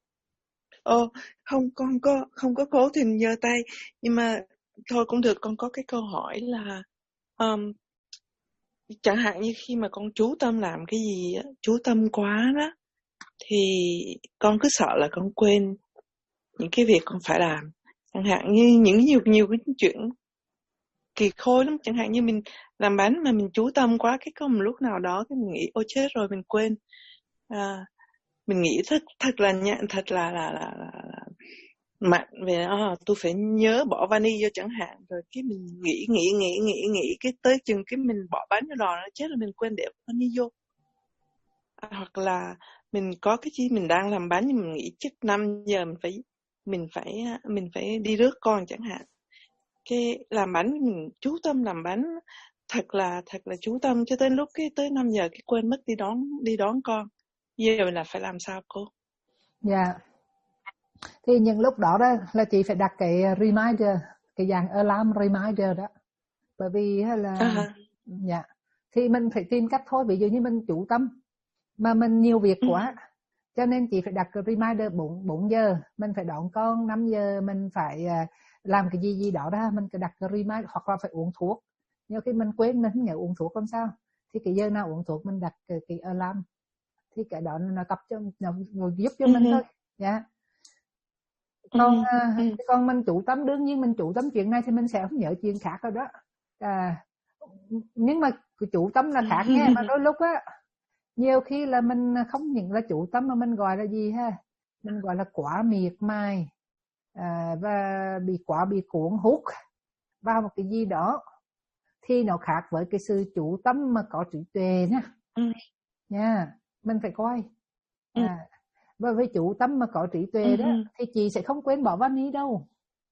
Ồ, không, con không có, không có cố tình giơ tay. Nhưng mà thôi cũng được, con có cái câu hỏi là um, chẳng hạn như khi mà con chú tâm làm cái gì á, chú tâm quá đó, thì con cứ sợ là con quên những cái việc con phải làm. Chẳng hạn như những nhiều nhiều cái chuyện kỳ khôi lắm, chẳng hạn như mình làm bánh mà mình chú tâm quá, cái có một lúc nào đó cái mình nghĩ ôi chết rồi, mình quên. À, mình nghĩ thật thật là nhẹ, thật là là là, là, là mạnh về à, tôi phải nhớ bỏ vani vô chẳng hạn, rồi cái mình nghĩ nghĩ nghĩ nghĩ nghĩ cái tới chừng cái mình bỏ bánh vô đòn nó chết rồi mình quên để vani vô. À, hoặc là mình có cái chi mình đang làm bánh nhưng mình nghĩ chắc năm giờ mình phải mình phải mình phải đi rước con chẳng hạn, cái làm bánh mình chú tâm làm bánh thật là thật là chú tâm cho tới lúc cái tới năm giờ cái quên mất đi đón đi đón con. Giờ là phải làm sao cô? Dạ. Thì những lúc đó đó là chị phải đặt cái reminder, cái dạng alarm reminder đó. Bởi vì là À. dạ, thì mình phải tìm cách thôi. Ví dụ như mình chủ tâm mà mình nhiều việc quá, ừ. cho nên chị phải đặt cái reminder bốn giờ mình phải đón con, năm giờ mình phải làm cái gì gì đó ra, mình cứ đặt cái reminder. Hoặc là phải uống thuốc, nhiều khi mình quên mình không nhớ uống thuốc làm sao, thì cái giờ nào uống thuốc mình đặt cái, cái alarm, thì cái đó nó tập cho nó giúp cho mình thôi. Dạ. Còn ừ. còn mình chủ tâm, đương nhiên mình chủ tâm chuyện này thì mình sẽ không nhớ chuyện khác rồi đó. À, nhưng mà chủ tâm là khác nghe. Mà đôi lúc á, nhiều khi là mình không những là chủ tâm mà mình gọi là gì ha, mình gọi là quá miệt mài, à, và bị quá bị cuốn hút vào một cái gì đó, thì nó khác với cái sự chủ tâm mà có trí tuệ nha. Ừ. Nha, mình phải coi. À, và với chủ tâm mà có trí tuệ uh-huh. đó thì chị sẽ không quên bỏ vani đâu.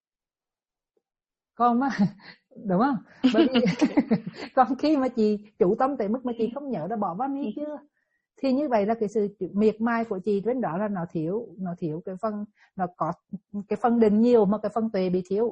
Còn mà đúng không? Bởi vì còn khi mà chị chủ tâm tới mức mà chị không nhớ đã bỏ vani chưa, thì như vậy là cái sự miệt mài của chị bên đó là nó thiếu, nó thiếu cái phần, nó có cái phần định nhiều mà cái phần tuệ bị thiếu,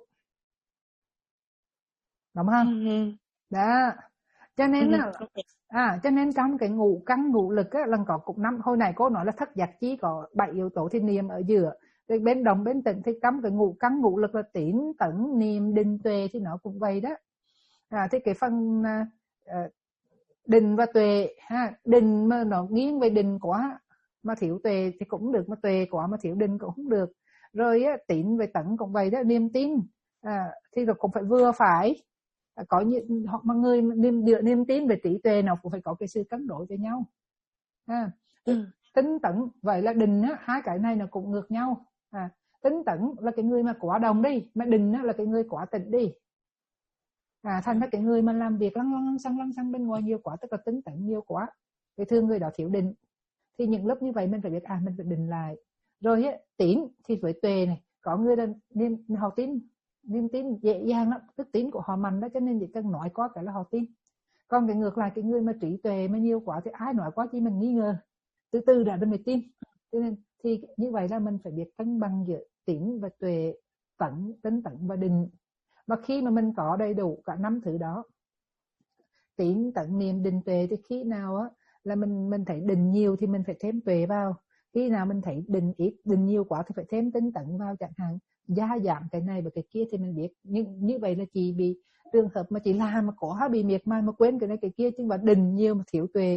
đúng không? Uh-huh. Đó. Cho nên là à, cho nên trong cái ngũ căn ngũ lực á, là có cục năm. Hồi này cô nói là thất giác chi có bảy yếu tố thì niệm ở giữa. Thì bên đồng bên tịnh thì trong cái ngũ căn ngũ lực là tín tấn niệm định tuệ thì nó cũng vậy đó. À, thì cái phần uh, định và tuệ ha, định mà nó nghiêng về định quá mà thiếu tuệ thì cũng được, mà tuệ quá mà thiếu định cũng không được. Rồi á, tín về tấn cũng vậy đó, niềm tin à, thì nó cũng phải vừa phải. Có những mọi người niềm dựa niềm tin về trí tuệ nó cũng phải có cái sự cân đối với nhau. À, ừ. Tính tấn vậy là định á, hai cái này nó cũng ngược nhau. À, tính tấn là cái người mà quá đồng đi, mà định á, là cái người quá tịnh đi. À, thành ra cái người mà làm việc lăng lăng xăng lăng xăng bên ngoài nhiều quá, tức là tính tấn nhiều quá, thì thường người đó thiếu định. Thì những lúc như vậy mình phải biết à mình phải định lại. Rồi á, tín thì với tuệ này, có người là niềm họ tin, niềm tin dễ dàng lắm, tức tín của họ mạnh đó, cho nên chỉ cần nói quá cái là họ tin. Còn cái ngược lại, cái người mà trí tuệ mà nhiều quá thì ai nói quá chỉ mình nghi ngờ, từ từ đã mới tin. Cho nên thì như vậy là mình phải biết cân bằng giữa tín và tuệ, tấn, tính tấn và định. Và khi mà mình có đầy đủ cả năm thứ đó, tín tấn niệm định tuệ, thì khi nào á là mình mình thấy định nhiều thì mình phải thêm tuệ vào, khi nào mình thấy định ít, định nhiều quá thì phải thêm tính tấn vào chẳng hạn, gia giảm cái này và cái kia thì mình biết. Nhưng như vậy là chị bị trường hợp mà chị làm mà có bị miệt mài mà quên cái này cái kia, chứ mà định nhiều mà thiếu tuệ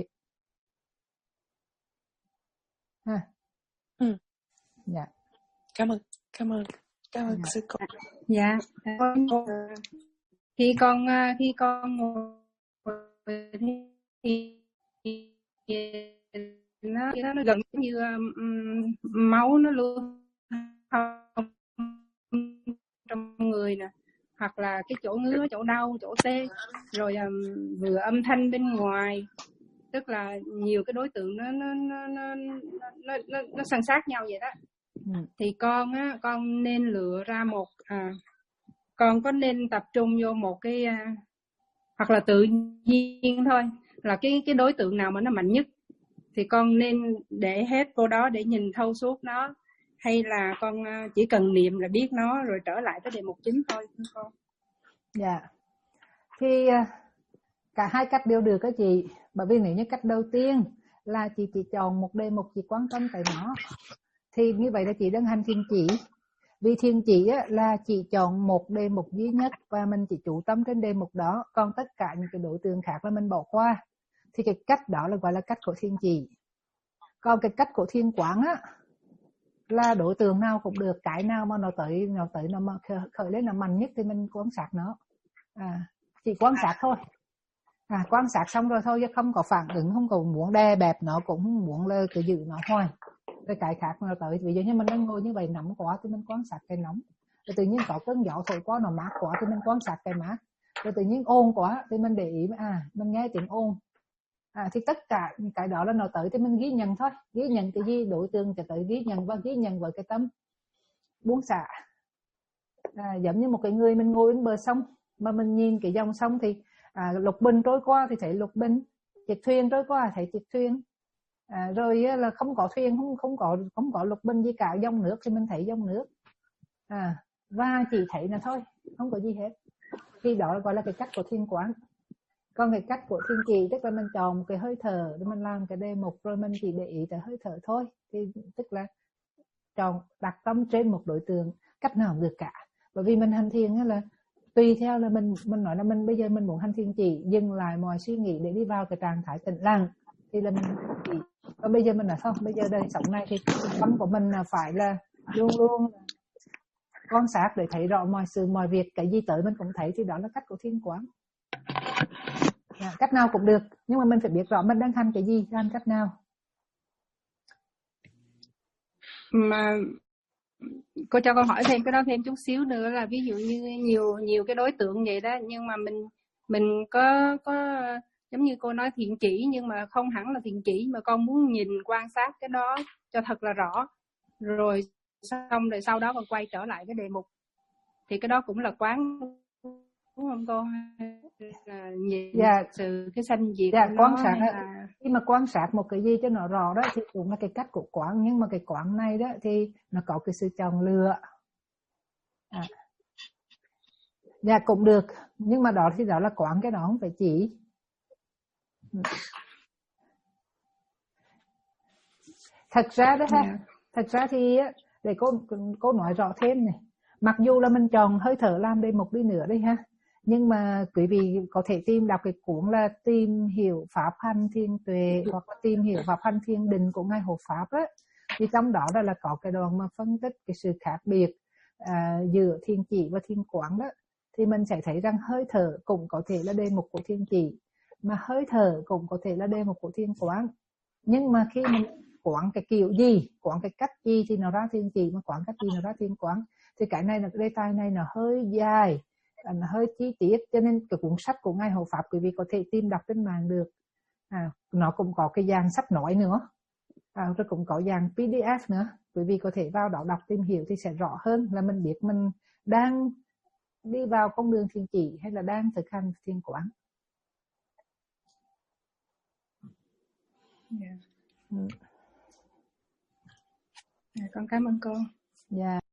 ha. Ừ. Dạ. Cảm ơn, cảm ơn, cảm ơn dạ. sư cô. Dạ. Khi con khi con thì nó nó gần như um, máu nó luôn trong người nè, hoặc là cái chỗ ngứa, chỗ đau, chỗ tê, rồi um, vừa âm thanh bên ngoài, tức là nhiều cái đối tượng nó nó nó nó nó nó, nó san sát nhau vậy đó. Ừ. Thì con á, con nên lựa ra một à, con có nên tập trung vô một cái à, hoặc là tự nhiên thôi, là cái cái đối tượng nào mà nó mạnh nhất thì con nên để hết vô đó để nhìn thâu suốt nó, hay là con chỉ cần niệm là biết nó rồi trở lại cái đề mục chính thôi con? Dạ. Thì cả hai cách đều được các chị. Bởi vì nếu như cách đầu tiên là chị chỉ chọn một đề mục, chị quan tâm tới nó, thì như vậy là chị đang hành thiền chỉ. Vì thiền chỉ á, là chị chọn một đề mục duy nhất và mình chỉ chú tâm trên đề mục đó, còn tất cả những cái đối tượng khác là mình bỏ qua. Thì cái cách đó là gọi là cách của thiền chỉ. Còn cái cách của thiền quán á, là đối tượng nào cũng được, cái nào mà nó tới nó tới nó mà khởi lên nó mạnh nhất thì mình quan sát nó. À, chỉ quan sát thôi. À, quan sát xong rồi thôi, chứ không có phản ứng, không có muốn đè bẹp nó, cũng không muốn là cứ giữ nó hoài. Rồi cái khác nó tới, ví dụ như mình đang ngồi như vậy nóng quá thì mình quan sát cái nóng. Rồi tự nhiên có cơn gió thổi qua nó mát quá thì mình quan sát cái mát. Rồi tự nhiên ồn quá thì mình để ý, à mình nghe tiếng ồn. À, thì tất cả cái đó là nó tới thì mình ghi nhận thôi, ghi nhận cái gì đối tượng cho tới ghi nhận, và ghi nhận với cái tâm buông xả. À, giống như một cái người mình ngồi bên bờ sông mà mình nhìn cái dòng sông thì à, lục bình trôi qua thì thấy lục bình, chiếc thuyền trôi qua thấy chiếc thuyền, à, rồi là không có thuyền, không không có không có lục bình gì cả, dòng nước thì mình thấy dòng nước, à, và chỉ thấy là thôi, không có gì hết. Thì đó gọi là cái cách của thiền quán. Còn cái cách của thiền chỉ tức là mình chọn một cái hơi thở để mình làm cái đề mục, rồi mình chỉ để ý tới hơi thở thôi, thì tức là chọn đặt tâm trên một đối tượng, cách nào cũng được cả. Bởi vì mình hành thiền là tùy theo là mình mình nói là mình bây giờ mình muốn hành thiền chỉ, dừng lại mọi suy nghĩ để đi vào cái trạng thái tĩnh lặng thì là mình chỉ. Còn bây giờ mình là không, bây giờ đời sống này thì tâm của mình là phải là luôn luôn quan sát để thấy rõ mọi sự mọi việc, cái gì tới mình cũng thấy, thì đó là cách của thiền quán. À, cách nào cũng được, nhưng mà mình phải biết rõ mình đang hành cái gì, hành cách nào. Mà cô cho câu hỏi thêm cái đó thêm chút xíu nữa, là ví dụ như nhiều nhiều cái đối tượng vậy đó, nhưng mà mình mình có có giống như cô nói thiện chỉ, nhưng mà không hẳn là thiện chỉ, mà con muốn nhìn quan sát cái đó cho thật là rõ, rồi xong rồi sau đó còn quay trở lại cái đề mục, thì cái đó cũng là quán, đúng không cô? Là nhìn Dạ, sự cái sanh diệt dạ, của quan nó, sát hay đó, là khi mà quan sát một cái gì cho nó rõ đó thì cũng là cái cách của quán, nhưng mà cái quán này đó thì nó có cái sự chọn lựa. À, dạ cũng được, nhưng mà đó thì đó là quán, cái đó không phải chỉ. Thật ra đó ha, yeah. thật ra thì để cô cô nói rõ thêm này, mặc dù là mình chọn hơi thở làm đề mục đi nữa đi ha, nhưng mà quý vị có thể tìm đọc cái cuốn là Tìm hiểu pháp hành thiền tuệ, hoặc là Tìm hiểu pháp hành thiền định của ngài Hộ Pháp á, thì trong đó là, là có cái đoạn mà phân tích cái sự khác biệt à, giữa thiền chỉ và thiền quán đó, thì mình sẽ thấy rằng hơi thở cũng có thể là đề mục của thiền chỉ, mà hơi thở cũng có thể là đề mục của thiền quán. Nhưng mà khi mình quán cái kiểu gì, quán cái cách gì thì nó ra thiền chỉ, mà quán cách gì nó ra thiền quán. Thì cái này là cái đề tài này nó hơi dài, nó hơi chi tiết, cho nên cái cuốn sách của ngài Hộ Pháp quý vị có thể tìm đọc trên mạng được. À, nó cũng có cái dạng sách nói nữa, à, rồi cũng có dạng pê đê ép nữa, quý vị có thể vào đó đọc tìm hiểu thì sẽ rõ hơn, là mình biết mình đang đi vào con đường thiền chỉ hay là đang thực hành thiền quán. Yeah. Ừ. Con cảm ơn cô. Dạ. Yeah.